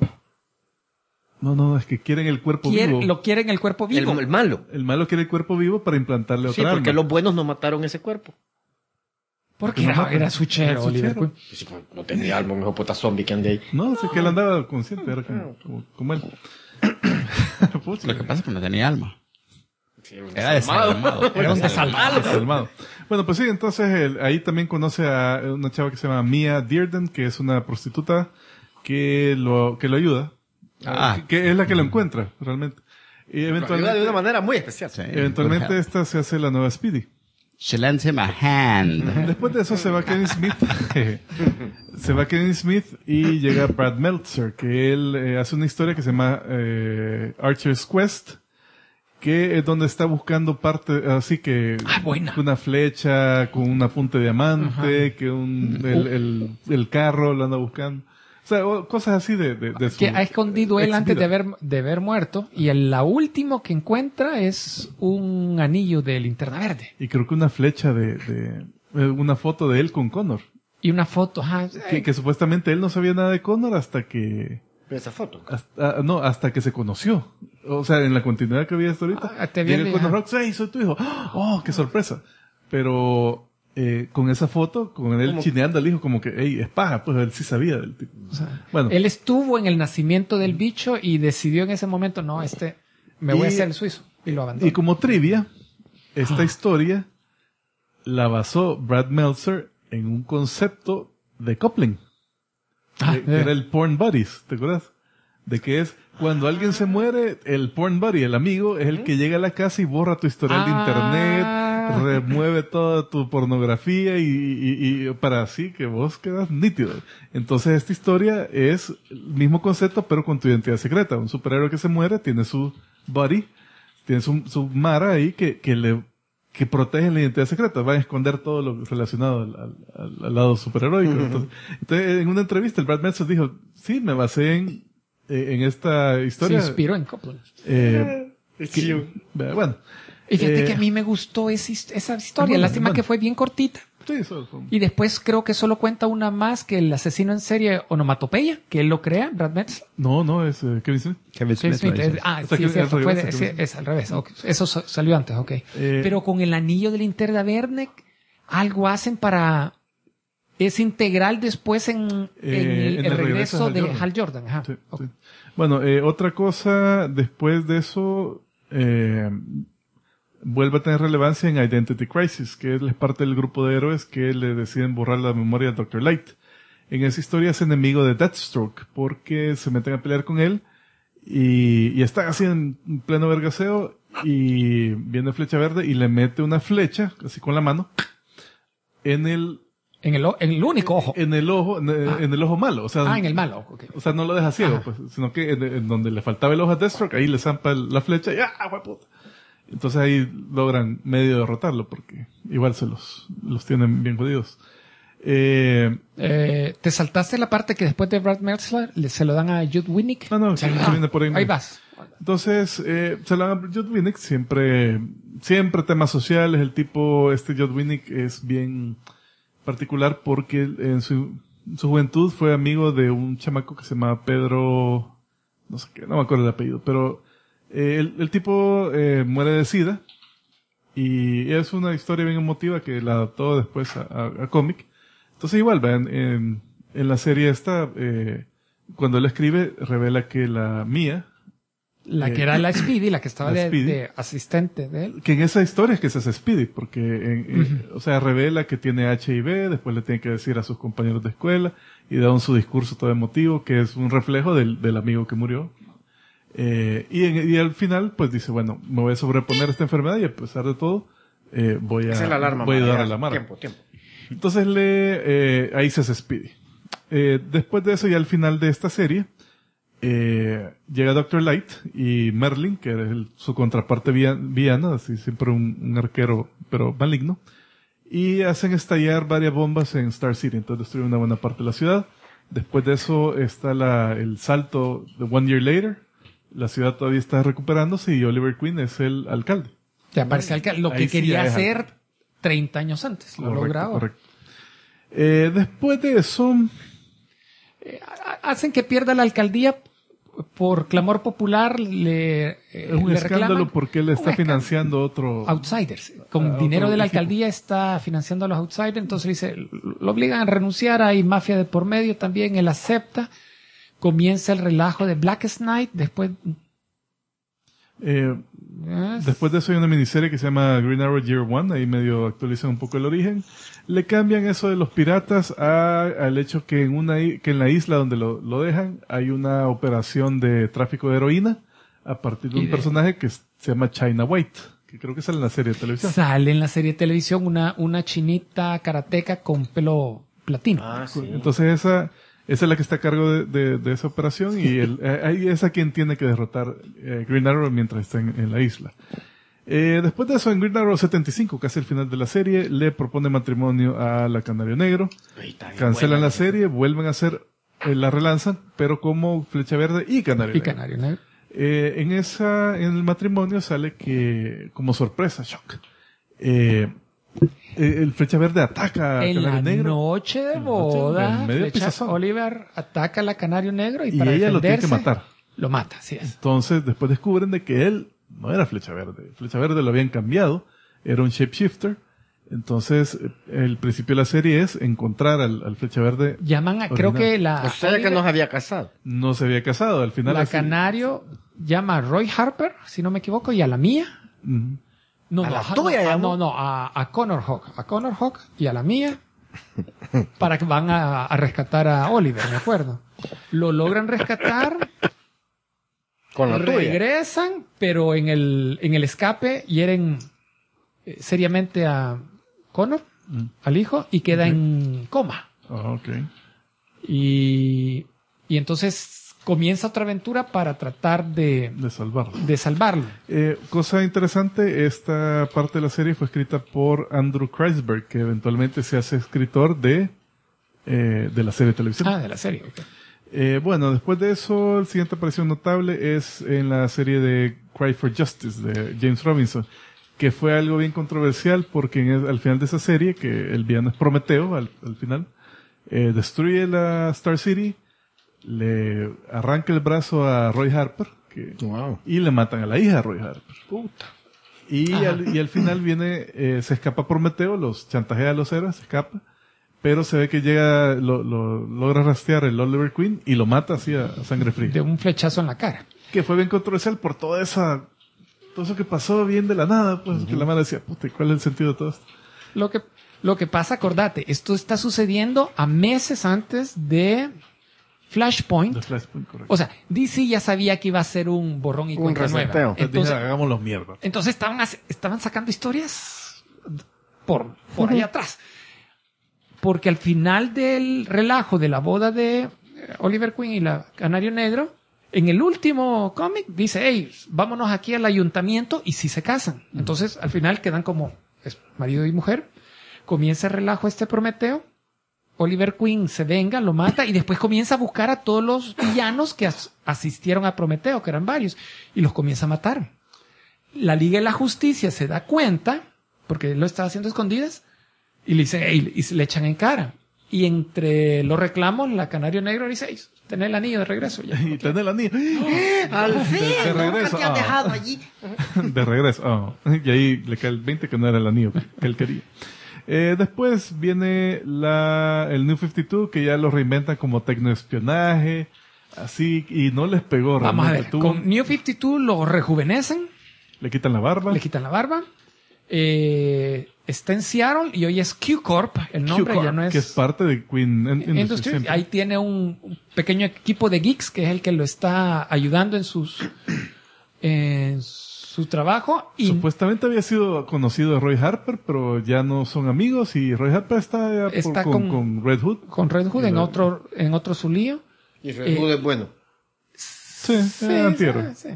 No, es que quieren el cuerpo vivo. Lo quieren el cuerpo vivo. El malo. El malo quiere el cuerpo vivo para implantarle otra Sí, porque alma. los buenos no mataron ese cuerpo. Porque era suchero, Oliver Queen. Sí, no tenía alma, un hijo puta zombie que ande ahí. No, es que él andaba consciente, era como él. Pucha. Lo que pasa es que no tenía alma. Sí, un Era desalmado. desalmado. Era un desalmado. Desalmado. Bueno, pues sí, entonces ahí también conoce a una chava que se llama Mia Dearden, que es una prostituta que lo ayuda. Que es la que lo encuentra, realmente. Y Lo eventualmente, ayuda de una manera muy especial. Sí. eventualmente esta se hace la nueva Speedy. She lends him a hand. Después de eso se va Kevin Smith. Se va Kevin Smith y llega Brad Meltzer, que él hace una historia que se llama Archer's Quest, que es donde está buscando parte, así que buena. una flecha con una punta de diamante, que el carro lo anda buscando. O sea, cosas así de su Que ha escondido él antes exhibida. de haber muerto. Y la último que encuentra es un anillo de linterna verde. Y creo que una flecha una foto de él con Connor. Y una foto. Que supuestamente él no sabía nada de Connor hasta que... Esa foto. hasta que se conoció. O sea, en la continuidad que había hasta ahorita. te Llega viene, Connor Rocks, ¡hey, soy tu hijo! ¡Oh, qué sorpresa! Pero con esa foto, con él chineando al hijo, como que, ¡hey, es paja! Pues él sí sabía del tipo. O sea, Bueno. él estuvo en el nacimiento del bicho y decidió en ese momento, no, me voy a hacer el suizo. Y lo abandonó. Y como trivia, esta historia la basó Brad Meltzer en un concepto de coupling. Que era el porn buddies, ¿te acuerdas? De que es cuando alguien se muere, el porn buddy, el amigo, es el que llega a la casa y borra tu historial de internet, remueve toda tu pornografía y para así que vos quedas nítido. Entonces esta historia es el mismo concepto pero con tu identidad secreta. Un superhéroe que se muere tiene su buddy, tiene su mara ahí que protege la identidad secreta, van a esconder todo lo relacionado al lado superheroico. Entonces, en una entrevista, el Brad Meltzer dijo, sí, me basé en esta historia. Se inspiró en Copland. Bueno. Y fíjate que a mí me gustó esa historia. Lástima que fue bien cortita. Sí, eso. Y después creo que solo cuenta una más, que el asesino en serie Onomatopeya, que él lo crea, Brad Meltzer. No, es Kevin Smith. Kevin Smith. Sí, es cierto, es es al revés. Okay. Eso salió antes, ok. Pero con el anillo de linterna verde, algo hacen para... Es integral después en el regreso de Hal Jordan. Ajá. Sí, Okay. sí. Bueno, otra cosa, después de eso, vuelve a tener relevancia en Identity Crisis, que es parte del grupo de héroes que le deciden borrar la memoria de Dr. Light. En esa historia es enemigo de Deathstroke, porque se meten a pelear con él y están así en pleno vergaseo y viene Flecha Verde y le mete una flecha, así con la mano, en el único ojo. en el ojo malo. O sea, En el malo. Okay. o sea, no lo deja ciego, pues, sino que en donde le faltaba el ojo a Deathstroke, ahí le zampa la flecha y ¡ah, hueputa! Entonces ahí logran medio derrotarlo porque igual se los tienen bien jodidos. Te saltaste la parte que después de Brad Meltzer se lo dan a Jude Winnick. No, se viene por ahí. Ahí vas. Entonces, se lo dan a Jude Winnick, siempre temas sociales. El tipo, Jude Winnick es bien particular porque en su juventud fue amigo de un chamaco que se llamaba Pedro, no sé qué, no me acuerdo el apellido, pero el tipo muere de SIDA y es una historia bien emotiva que la adaptó después a cómic. Entonces igual, vean, en la serie esta, cuando él escribe, revela que la Mia, la que era la Speedy, la que estaba la Speedy, de asistente de él. que en esa historia es que se hace Speedy, porque o sea, revela que tiene HIV, después le tiene que decir a sus compañeros de escuela y da su discurso todo emotivo, que es un reflejo del amigo que murió. Y al final, pues dice, bueno, me voy a sobreponer a esta enfermedad y a pesar de todo, voy a ayudar a la Mara. Tiempo. Entonces ahí se hace Speedy. Después de eso, ya al final de esta serie, llega Dr. Light y Merlin, que es su contraparte villana, así siempre un arquero, pero maligno, y hacen estallar varias bombas en Star City, entonces destruyen una buena parte de la ciudad. Después de eso está el salto de One Year Later, la ciudad todavía está recuperándose y Oliver Queen es el alcalde. Te aparece lo Ahí que sí quería ya es hacer 30 años antes. Lo lograba. Correcto. Después de eso... hacen que pierda la alcaldía por clamor popular. Es un escándalo porque él está financiando otro... Outsiders. Con dinero de la alcaldía está financiando a los outsiders. Entonces dice, lo obligan a renunciar. Hay mafia de por medio también. Él acepta. Comienza el relajo de Blackest Night. Después... Después de eso hay una miniserie que se llama Green Arrow Year One, ahí medio actualizan un poco el origen. Le cambian eso de los piratas al hecho que en la isla donde lo dejan hay una operación de tráfico de heroína a partir de un personaje que se llama China White, que creo que sale en la serie de televisión. Sale en la serie de televisión una chinita karateca con pelo platino. Sí. Entonces esa es la que está a cargo de esa operación y ahí es a quien tiene que derrotar Green Arrow mientras está en la isla. Después de eso, en Green Arrow 75, casi al final de la serie, le propone matrimonio a la Canario Negro. Cancelan la serie, vuelven a hacer, la relanzan, pero como Flecha Verde y Canario Negro. En el matrimonio sale que, como sorpresa, shock, el Flecha Verde ataca a Canario Negro. En la noche de boda, Oliver ataca a la Canario Negro y para ella defenderse, lo tiene que matar. Lo mata, sí es. Entonces, después descubren de que él no era Flecha Verde. Flecha Verde lo habían cambiado. Era un shapeshifter. Entonces, el principio de la serie es encontrar al Flecha Verde. Llaman a, creo que O sea que no se había casado. No se había casado. Al final. La Canario llama a Roy Harper, si no me equivoco, y a la mía. A Connor Hawk. A Connor Hawk y a la mía. Para que van a rescatar a Oliver, me acuerdo. Lo logran rescatar. Con la regresan, pero en el escape hieren seriamente a Connor, al hijo, y queda en coma. Y entonces comienza otra aventura para tratar de salvarlo. Cosa interesante, esta parte de la serie fue escrita por Andrew Kreisberg, que eventualmente se hace escritor de la serie de televisión. De la serie, ok. Bueno, después de eso, la siguiente aparición notable es en la serie de Cry for Justice de James Robinson, que fue algo bien controversial porque al final de esa serie, que el villano es Prometeo, al final, destruye la Star City, le arranca el brazo a Roy Harper, y le matan a la hija de Roy Harper. Puta. Y al final se escapa Prometeo, los chantajea a los héroes, se escapa. Pero se ve que logra rastrear el Oliver Queen y lo mata así a sangre fría. De un flechazo en la cara. Que fue bien controversial por todo eso que pasó bien de la nada, pues, que la madre decía, puta, ¿cuál es el sentido de todo esto? Lo que pasa, acordate, esto está sucediendo a meses antes de Flashpoint. Correcto. O sea, DC ya sabía que iba a ser un borrón y cuenta nueva. Entonces hagamos los mierdas. Entonces estaban sacando historias por ahí atrás. Porque al final del relajo de la boda de Oliver Queen y la Canario Negro, en el último cómic dice, hey, vámonos aquí al ayuntamiento, y sí se casan. Entonces, al final quedan como marido y mujer. Comienza el relajo Prometeo. Oliver Queen se venga, lo mata, y después comienza a buscar a todos los villanos que asistieron a Prometeo, que eran varios, y los comienza a matar. La Liga de la Justicia se da cuenta, porque él lo estaba haciendo a escondidas, y le dice, y se le echan en cara. Y entre los reclamos, la Canario Negro dice, tener el anillo de regreso. Ya, y tener el anillo. Al fin, de regreso. Te han dejado allí. De regreso. Y ahí le cae el 20 que no era el anillo que él quería. Después viene el New 52, que ya lo reinventan como tecnoespionaje, así, y no les pegó. Vamos a ver, con New 52 lo rejuvenecen. Le quitan la barba. Está en Seattle y hoy es Q-Corp, el nombre Q-Corp, ya no es... que es parte de Queen Industries. Ahí tiene un pequeño equipo de geeks que es el que lo está ayudando en su trabajo. Y supuestamente había sido conocido de Roy Harper, pero ya no son amigos, y Roy Harper está con Red Hood. Con Red Hood en otro su lío. Y Red Hood es bueno. Sí, antihéroe. Sí.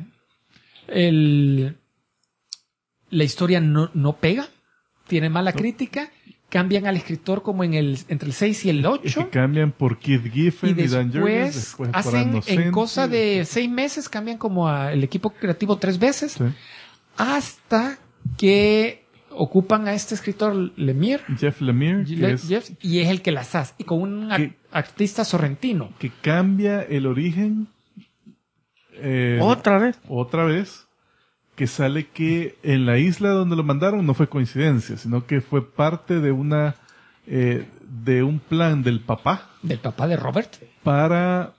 La historia no pega, tiene mala crítica, cambian al escritor como entre el 6 y el 8. Es que cambian por Keith Giffen y Dan Jurgens, después hacen en cosa de 6 meses, cambian como al equipo creativo 3 veces, hasta que ocupan a este escritor Lemire. Jeff Lemire. Y es el que las hace. Y con un artista sorrentino. Que cambia el origen. Otra vez. Que sale que en la isla donde lo mandaron no fue coincidencia, sino que fue parte de de un plan del papá. Del papá de Robert. Para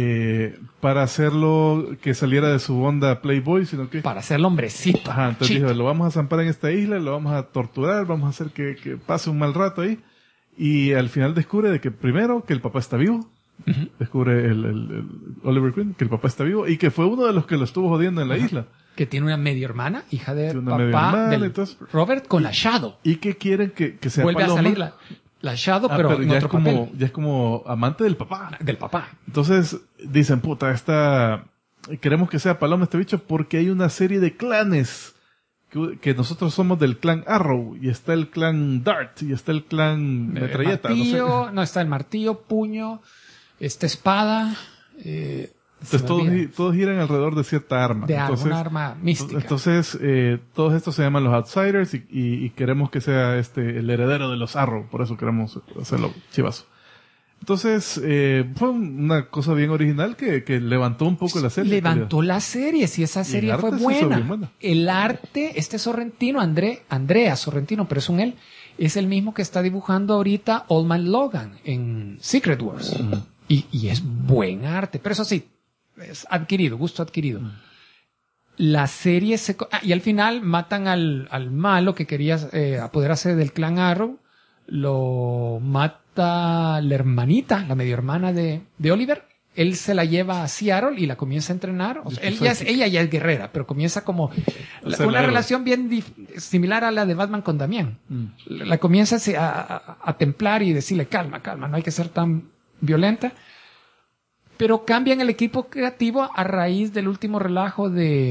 hacerlo que saliera de su onda Playboy, sino que... Para hacerlo hombrecito. Ajá, entonces dijo, lo vamos a zampar en esta isla, lo vamos a torturar, vamos a hacer que pase un mal rato ahí. Y al final descubre de que primero, que el papá está vivo. Uh-huh. Descubre el Oliver Queen, que el papá está vivo y que fue uno de los que lo estuvo jodiendo en la isla. Que tiene una medio hermana, hija de papá del Robert con la Shadow. Y que quieren que sea Vuelve Paloma. A salir la Shadow, pero en ya otro papel. Ya es como amante del papá. Del papá. Entonces dicen, puta, queremos que sea Paloma este bicho porque hay una serie de clanes que nosotros somos del clan Arrow y está el clan Dart y está el clan Metralleta. Martillo, no está el martillo, puño, espada. Entonces todos giran alrededor de cierta arma. Una arma mística. Entonces, todos estos se llaman los Outsiders y queremos que sea el heredero de los Arrow. Por eso queremos hacerlo chivazo. Entonces, fue una cosa bien original que levantó un poco la serie. Levantó la serie, si esa serie fue buena. El arte, sorrentino, Andrea Sorrentino, pero es él, es el mismo que está dibujando ahorita Old Man Logan en Secret Wars. Uh-huh. Y es buen arte, pero eso sí, es gusto adquirido. La serie y al final matan al malo que quería apoderarse del clan Arrow. Lo mata la hermanita, la medio hermana de Oliver. Él se la lleva a Seattle y la comienza a entrenar. O sea, ella ya es guerrera, pero comienza como una relación bien similar a la de Batman con Damián. La comienza a templar y decirle calma, no hay que ser tan violenta. Pero cambian el equipo creativo a raíz del último relajo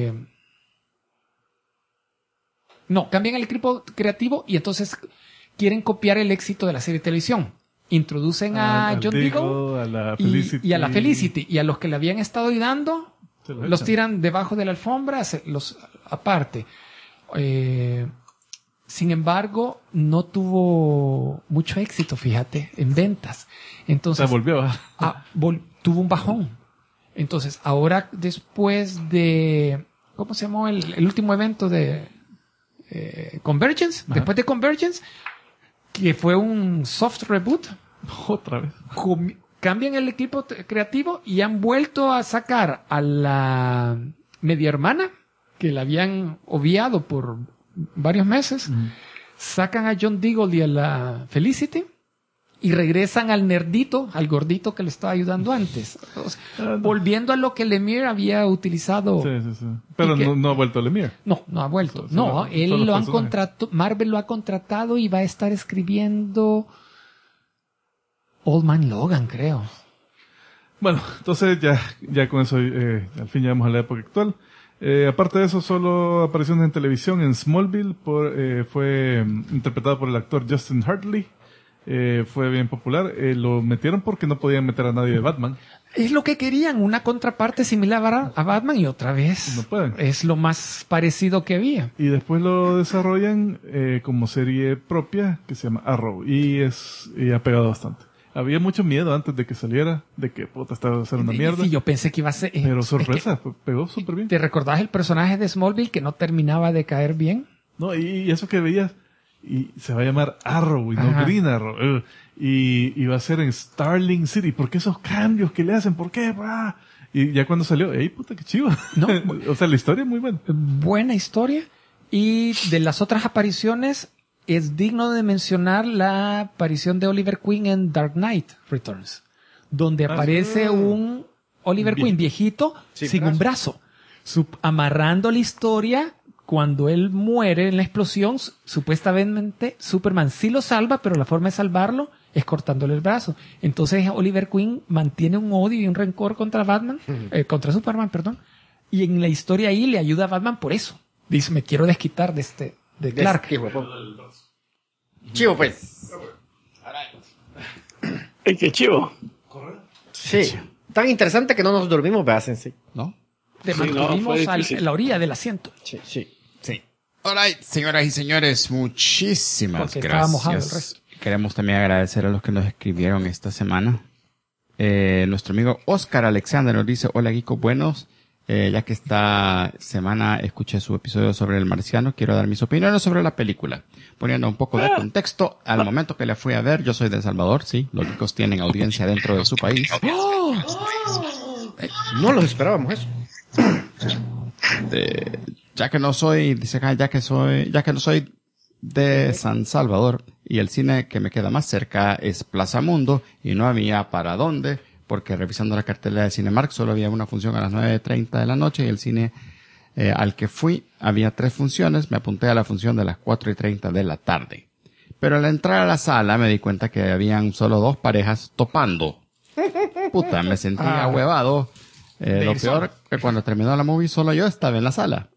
cambian el equipo creativo y entonces quieren copiar el éxito de la serie de televisión. Introducen a John Diggle y a la Felicity. Y a los que le habían estado ayudando, los tiran debajo de la alfombra, los aparte. Sin embargo, no tuvo mucho éxito, fíjate, en ventas. Entonces, volvió. Tuvo un bajón. Entonces, ahora después de... ¿Cómo se llamó el último evento de Convergence? Ajá. Después de Convergence, que fue un soft reboot. Otra vez. Cambian el equipo creativo y han vuelto a sacar a la media hermana, que la habían obviado por varios meses. Sacan a John Diggle y a la Felicity. Y regresan al nerdito, al gordito que le estaba ayudando antes. Volviendo a lo que Lemire había utilizado. Sí. Pero no ha vuelto Lemire. No ha vuelto. Él lo han contratado, Marvel lo ha contratado y va a estar escribiendo Old Man Logan, creo. Bueno, entonces ya con eso al fin llegamos a la época actual. Aparte de eso, solo apariciones en televisión en Smallville fue interpretado por el actor Justin Hartley. Fue bien popular. Lo metieron porque no podían meter a nadie de Batman. Es lo que querían, una contraparte similar a Batman y otra vez no pueden. Es lo más parecido que había. Y después lo desarrollan como serie propia que se llama Arrow y ha pegado bastante. Había mucho miedo antes de que saliera, de que estaba a hacer una mierda. Sí, yo pensé que iba a ser... Pero sorpresa, pegó súper bien. ¿Te recordabas el personaje de Smallville que no terminaba de caer bien? No, y eso que veías... Y se va a llamar Arrow y no Green Arrow. Y va a ser en Starling City. ¿Por qué esos cambios que le hacen? ¿Por qué? Y ya cuando salió, ¡ey, puta, qué chivo! No, o sea, la historia es muy buena. Buena historia. Y de las otras apariciones, es digno de mencionar la aparición de Oliver Queen en Dark Knight Returns. Donde aparece un Oliver Queen viejito sin un brazo. Amarrando la historia... Cuando él muere en la explosión, supuestamente Superman sí lo salva, pero la forma de salvarlo es cortándole el brazo. Entonces Oliver Queen mantiene un odio y un rencor contra contra Superman, perdón. Y en la historia ahí le ayuda a Batman por eso. Dice, me quiero desquitar de Clark. Chivo, pues. ¡Qué chivo! Sí. Tan interesante que no nos dormimos, veas en sí. ¿No? Te mantuvimos a la orilla del asiento. Sí. Alright, señoras y señores, muchísimas Porque estaba mojado el gracias. resto. Queremos también agradecer a los que nos escribieron esta semana. Nuestro amigo Oscar Alexander nos dice, hola Geeko, buenos. Ya que esta semana escuché su episodio sobre el marciano, quiero dar mis opiniones sobre la película. Poniendo un poco de contexto, al momento que la fui a ver, yo soy de El Salvador, sí, los geekos tienen audiencia dentro de su país. No los esperábamos eso. Ya que no soy, dice acá, ya que no soy de San Salvador y el cine que me queda más cerca es Plaza Mundo y no había para dónde, porque revisando la cartelera de Cinemark solo había una función a las 9:30 de la noche y el cine al que fui había 3 funciones, me apunté a la función de las 4:30 de la tarde. Pero al entrar a la sala me di cuenta que habían solo 2 parejas topando. Puta, me sentí ahuevado. Lo peor que cuando terminó la movie solo yo estaba en la sala.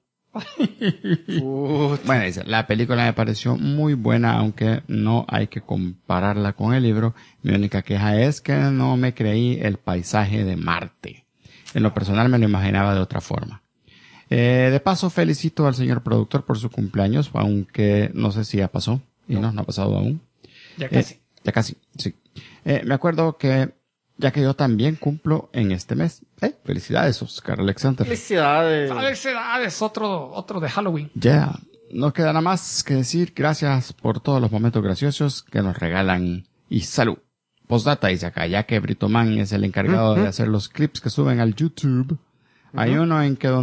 Bueno, dice, la película me pareció muy buena, aunque no hay que compararla con el libro. Mi única queja es que no me creí el paisaje de Marte. En lo personal me lo imaginaba de otra forma. De paso, felicito al señor productor por su cumpleaños, aunque no sé si ya pasó. Y no ha pasado aún. Ya casi. Ya casi, sí. Me acuerdo que, ya que yo también cumplo en este mes. Felicidades, Oscar Alexander. Felicidades. Felicidades, otro de Halloween. Ya, no queda nada más que decir gracias por todos los momentos graciosos que nos regalan y salud. Postdata dice acá, ya que Britoman es el encargado de hacer los clips que suben al YouTube, hay uno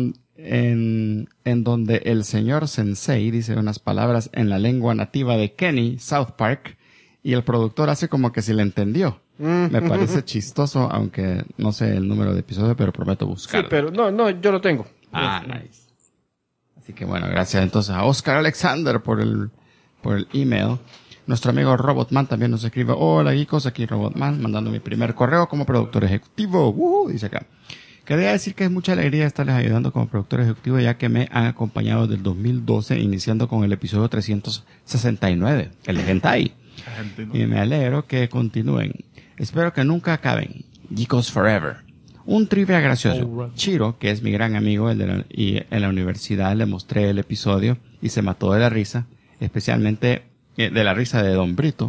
en donde el señor Sensei dice unas palabras en la lengua nativa de Kenny, South Park, y el productor hace como que si le entendió. Me parece chistoso, aunque no sé el número de episodios, pero prometo buscarlo. Sí, pero no, yo lo tengo. Nice. Así que bueno, gracias entonces a Oscar Alexander por el email. Nuestro amigo Robotman también nos escribe, hola geekos, aquí Robotman, mandando mi primer correo como productor ejecutivo. Dice acá. Quería decir que es mucha alegría estarles ayudando como productor ejecutivo, ya que me han acompañado desde el 2012, iniciando con el episodio 369, el Hentai. Y me alegro que continúen. Espero que nunca acaben. Geekos Forever. Un trivia gracioso. Chiro, que es mi gran amigo, y en la universidad le mostré el episodio y se mató de la risa, especialmente de la risa de Don Brito.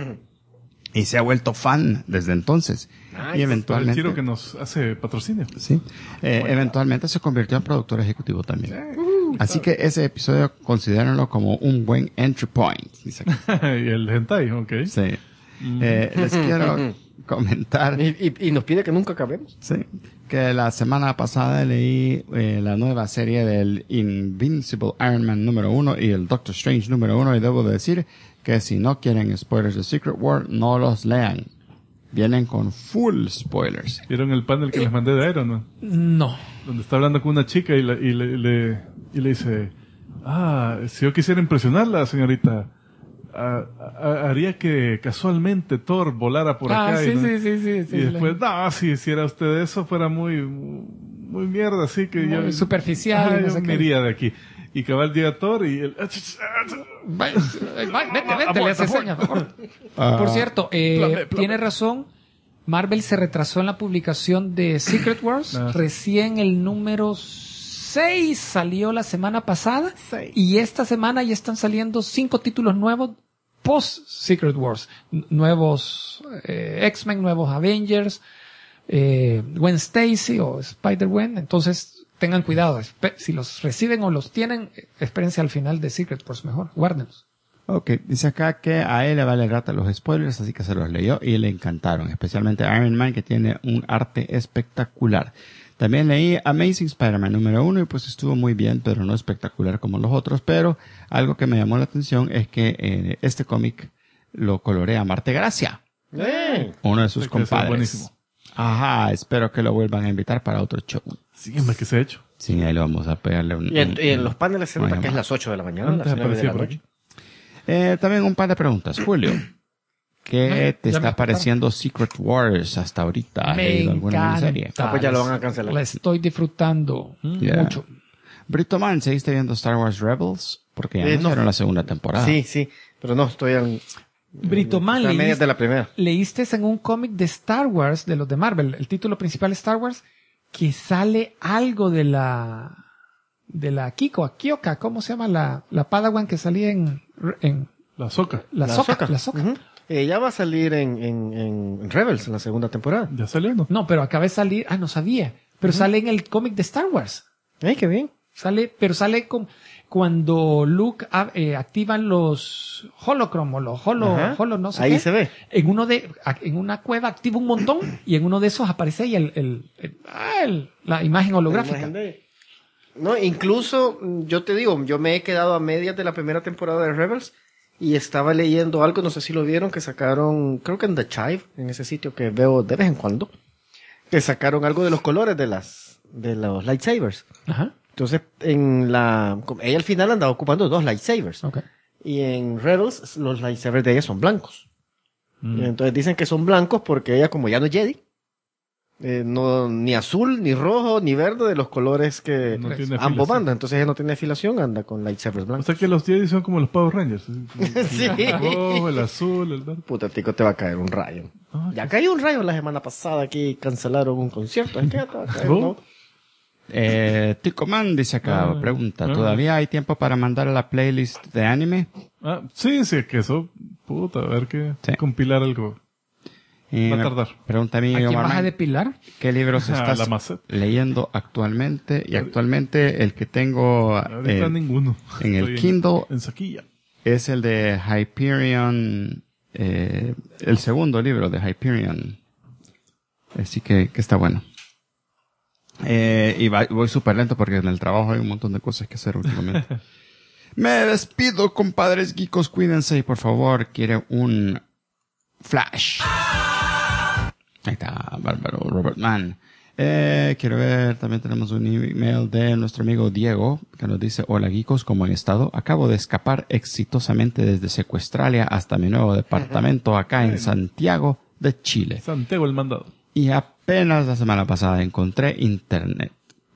Y se ha vuelto fan desde entonces. Y eventualmente... El Chiro que nos hace patrocinio. Sí. Eventualmente se convirtió en productor ejecutivo también. Así que ese episodio considérenlo como un buen entry point. Dice aquí. Y el hentai, ok. Sí. Les quiero comentar. Y nos pide que nunca acabemos. Sí. Que la semana pasada leí la nueva serie del Invincible Iron Man número 1 y el Doctor Strange número 1 y debo decir que si no quieren spoilers de Secret War, no los lean. Vienen con full spoilers. ¿Vieron el panel que les mandé de Iron Man? No. Donde está hablando con una chica y le dice, si yo quisiera impresionarla, señorita, haría que casualmente Thor volara por acá. Sí, ¿no? sí. Y después, si hiciera usted eso, fuera muy mierda, así que muy yo... superficial. yo me iría de aquí. Y cabal llega Thor y él... Vete, le hace señas. Por cierto, tiene razón. Marvel se retrasó en la publicación de Secret Wars. Recién el número 6 salió la semana pasada. Y esta semana ya están saliendo 5 títulos nuevos post Secret Wars. Nuevos X-Men, nuevos Avengers, Gwen Stacy o Spider-Gwen. Entonces, tengan cuidado. Si los reciben o los tienen, espérense al final de Secret Wars mejor. Guárdenlos. Ok, dice acá que a él le vale rata los spoilers, así que se los leyó y le encantaron. Especialmente Iron Man, que tiene un arte espectacular. También leí Amazing Spider-Man número 1 y pues estuvo muy bien, pero no espectacular como los otros. Pero algo que me llamó la atención es que este cómic lo colorea Marte Gracia. Uno de sus compadres. Buenísimo. Ajá, espero que lo vuelvan a invitar para otro show. Sí, más que se ha hecho. Sí, ahí lo vamos a pegarle un... Y en los paneles se nota que es las 8 de la mañana, ¿Dónde las 9 de aparecía la por noche. También un par de preguntas. Julio, ¿qué te está pareciendo Secret Wars hasta ahorita? ¿Has leído alguna miniserie? Pues ya lo van a cancelar. La estoy disfrutando mucho. Brito Man, ¿seguiste viendo Star Wars Rebels? Porque ya anunciaron la segunda temporada. Sí, pero no, estoy en... Britoman, a medias de la primera. leíste en un cómic de Star Wars, de los de Marvel, el título principal es Star Wars, que sale algo de Kyoka, ¿cómo se llama la Padawan que salía en La Soca. la Soca? Uh-huh. Ella va a salir en Rebels en la segunda temporada. ¿Ya salió, no? No, pero acaba de salir, no sabía, pero sale en el cómic de Star Wars. Qué bien. Sale cuando Luke activa los holocron o los holo no sé ahí qué. se ve. En una cueva activa un montón y en uno de esos aparece ahí la imagen holográfica. La imagen de... No, incluso, yo te digo, yo me he quedado a medias de la primera temporada de Rebels y estaba leyendo algo, no sé si lo vieron, que sacaron, creo que en The Chive, en ese sitio que veo de vez en cuando, que sacaron algo de los colores de los lightsabers. Ajá. Entonces, ella al final andaba ocupando 2 lightsabers. Okay. Y en Rebels, los lightsabers de ella son blancos. Y entonces dicen que son blancos porque ella, como ya no es Jedi, no, ni azul, ni rojo, ni verde de los colores que No tiene ambos afilación. mandan. Entonces ella no tiene afilación, anda con lightsabers O blancos. sea que los Jedi son como los Power Rangers. Sí. El rojo, el azul, el verde. Puta, tico, te va a caer un rayo. Ya cayó un rayo la semana pasada aquí, cancelaron un concierto. Es que ya te va a caer, ¿no? Ticoman dice acá, pregunta, ¿todavía hay tiempo para mandar a la playlist de anime? Sí, que eso, puta, a ver qué Sí. compilar algo. Va a tardar. Pregunta a mí, ¿A quién Omar vas a Man, depilar? ¿qué libros La estás maceta. leyendo actualmente? Y actualmente el que tengo Ahorita ninguno. en el Estoy Kindle en saquilla. es el de Hyperion, el segundo libro de Hyperion. Así que está bueno. Y voy súper lento porque en el trabajo hay un montón de cosas que hacer últimamente. Me despido, compadres geekos. Cuídense y por favor, quiero un flash. Ahí está, bárbaro, Robert Mann. Quiero ver, también tenemos un email de nuestro amigo Diego que nos dice: hola geekos, ¿cómo han estado? Acabo de escapar exitosamente desde Secuestralia hasta mi nuevo departamento acá en Santiago de Chile. Santiago el mandado. Y apenas la semana pasada contraté internet.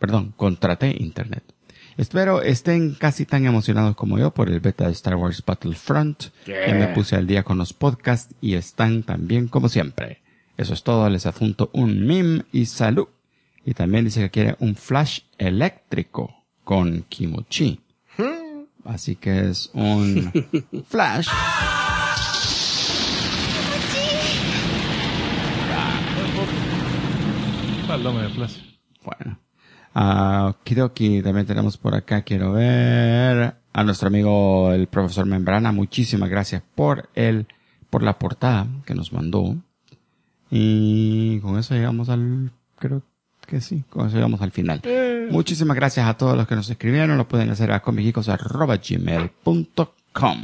Espero estén casi tan emocionados como yo por el beta de Star Wars Battlefront. Ya me puse al día con los podcasts y están tan bien como siempre. Eso es todo, les adjunto un meme y salud. Y también dice que quiere un flash eléctrico con kimochi. Así que es un flash. Paloma de Flash. Bueno. Kidoki también tenemos por acá. Quiero ver a nuestro amigo el profesor Membrana. Muchísimas gracias por la portada que nos mandó. Y con eso llegamos creo que sí, con eso llegamos al final. Muchísimas gracias a todos los que nos escribieron. Lo pueden hacer a comicgeekos@gmail.com.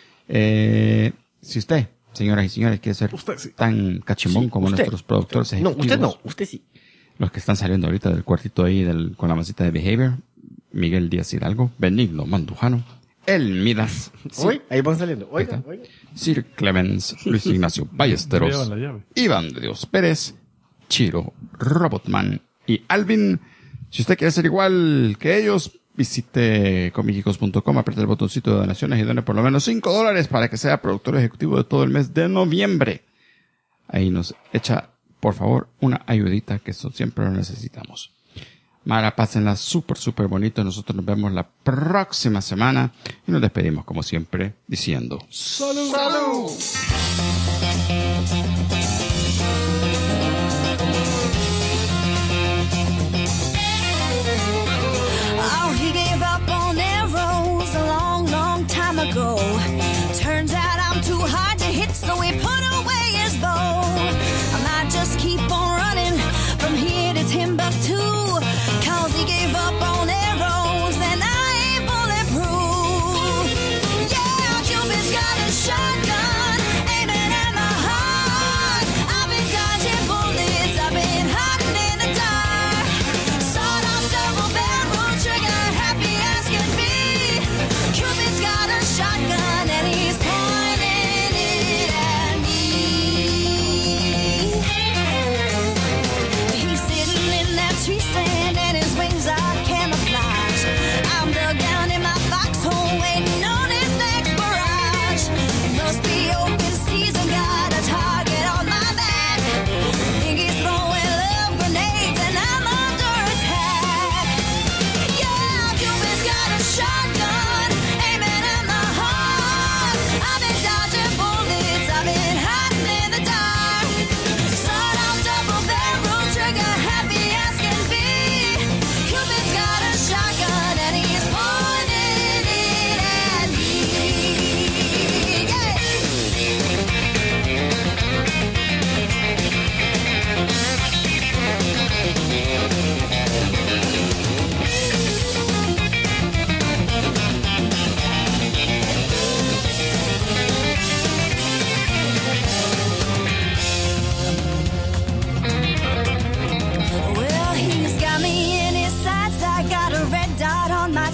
Si usted, señoras y señores, quiere ser tan cachimbón como nuestros productores ejecutivos. No, usted no, usted sí. Los que están saliendo ahorita del cuartito ahí con la masita de Behavior. Miguel Díaz Hidalgo, Benigno Mandujano, El Midas. Hoy, ahí van saliendo. Oiga. Sir Clemens, Luis Ignacio Ballesteros, Llevan la llave. Iván de Dios Pérez, Chiro, Robotman y Alvin. Si usted quiere ser igual que ellos, visite comicgeekos.com, apriete el botoncito de donaciones y done por lo menos $5 para que sea productor ejecutivo de todo el mes de noviembre. Ahí nos echa, por favor, una ayudita, que eso siempre lo necesitamos. Mara, pásenla súper bonito. Nosotros nos vemos la próxima semana y nos despedimos como siempre diciendo ¡Salud! ¡Salud! Oh, he gave up on arrows a long time ago. Turns out I'm too hard to hit, so he put away his bow. I might just keep on running from here to Timbuktu, 'cause he gave up on arrows and I ain't bulletproof. Yeah, Cupid's got a shotgun aiming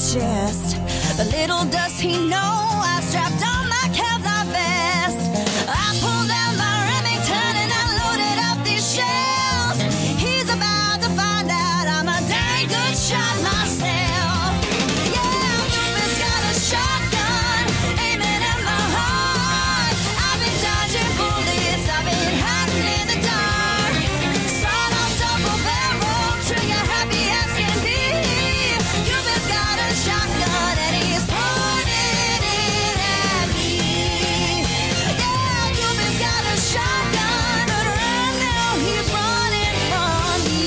chest. But little does he know I strapped on my Kevlar vest. I pulled out my Remington and I loaded up these shells. He's about to find out I'm a dang good shot myself. Yeah, Cupid's got a shotgun aiming at my heart. I've been dodging bullets, I've been hiding in the dark. Sawed off double barrel, trigger happy as can be. Cupid's got a shotgun and he's pointing it at me. Yeah, Cupid's got a shotgun, but right now he's running from me.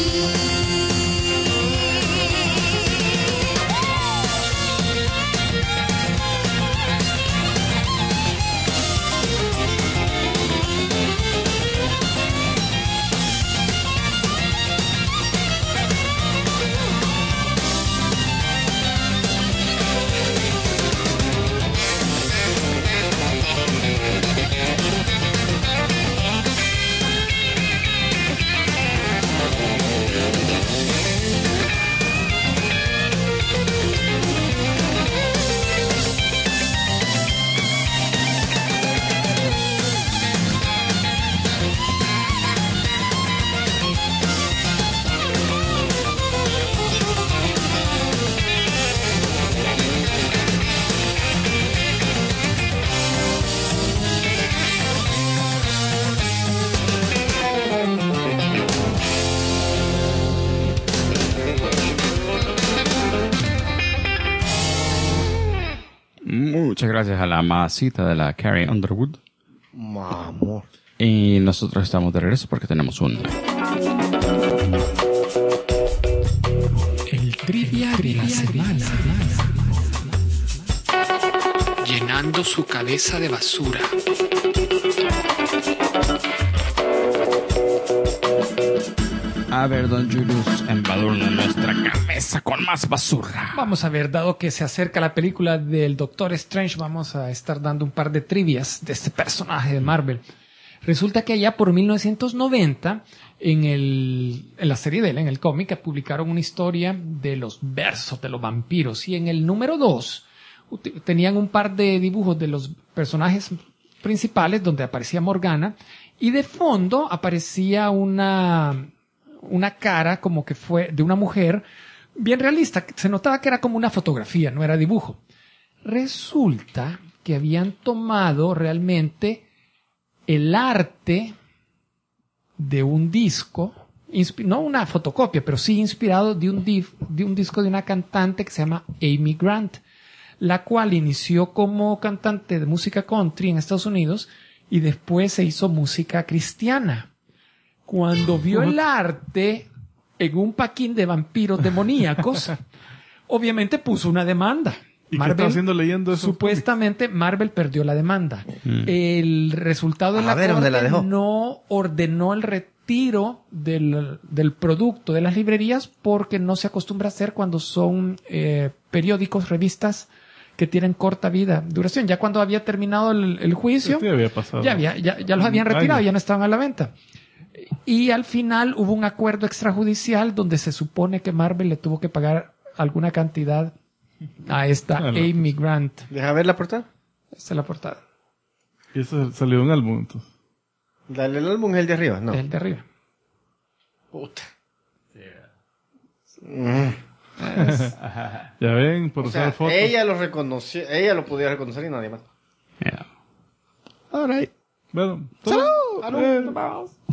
Muchas gracias a la mamacita de la Carrie Underwood. Mamor. Y nosotros estamos de regreso porque tenemos un... El trivia de la semana. Llenando su cabeza de basura. A ver, don Julius, embadurna nuestra cabeza con más basura. Vamos a ver, dado que se acerca la película del Doctor Strange, vamos a estar dando un par de trivias de este personaje de Marvel. Resulta que allá por 1990, en la serie de él, en el cómic, publicaron una historia de los versos de los vampiros. Y en el número 2 tenían un par de dibujos de los personajes principales donde aparecía Morgana. Y de fondo aparecía una cara como que fue de una mujer bien realista. Se notaba que era como una fotografía, no era dibujo. Resulta que habían tomado realmente el arte de un disco, no una fotocopia, pero sí inspirado de un disco de una cantante que se llama Amy Grant, la cual inició como cantante de música country en Estados Unidos y después se hizo música cristiana. Cuando vio el arte en un paquín de vampiros demoníacos, obviamente puso una demanda. ¿Y qué está haciendo leyendo eso? Supuestamente Marvel perdió la demanda. El resultado de la ¿dónde la dejó? corte no ordenó el retiro del producto de las librerías porque no se acostumbra a hacer cuando son periódicos, revistas que tienen corta vida, duración. Ya cuando había terminado el juicio, Esto ya había pasado. ya los habían retirado, ya no estaban a la venta. Y al final hubo un acuerdo extrajudicial donde se supone que Marvel le tuvo que pagar alguna cantidad a esta Amy Grant. Deja ver la portada. Esta es la portada. Y eso salió de un álbum, entonces. Dale el álbum, el de arriba, no. El de arriba. Puta. Ya ven, por O usar sea, fotos. ella lo reconoció, ella lo podía reconocer y nadie más. Yeah. All right. Bueno, ¡Salud!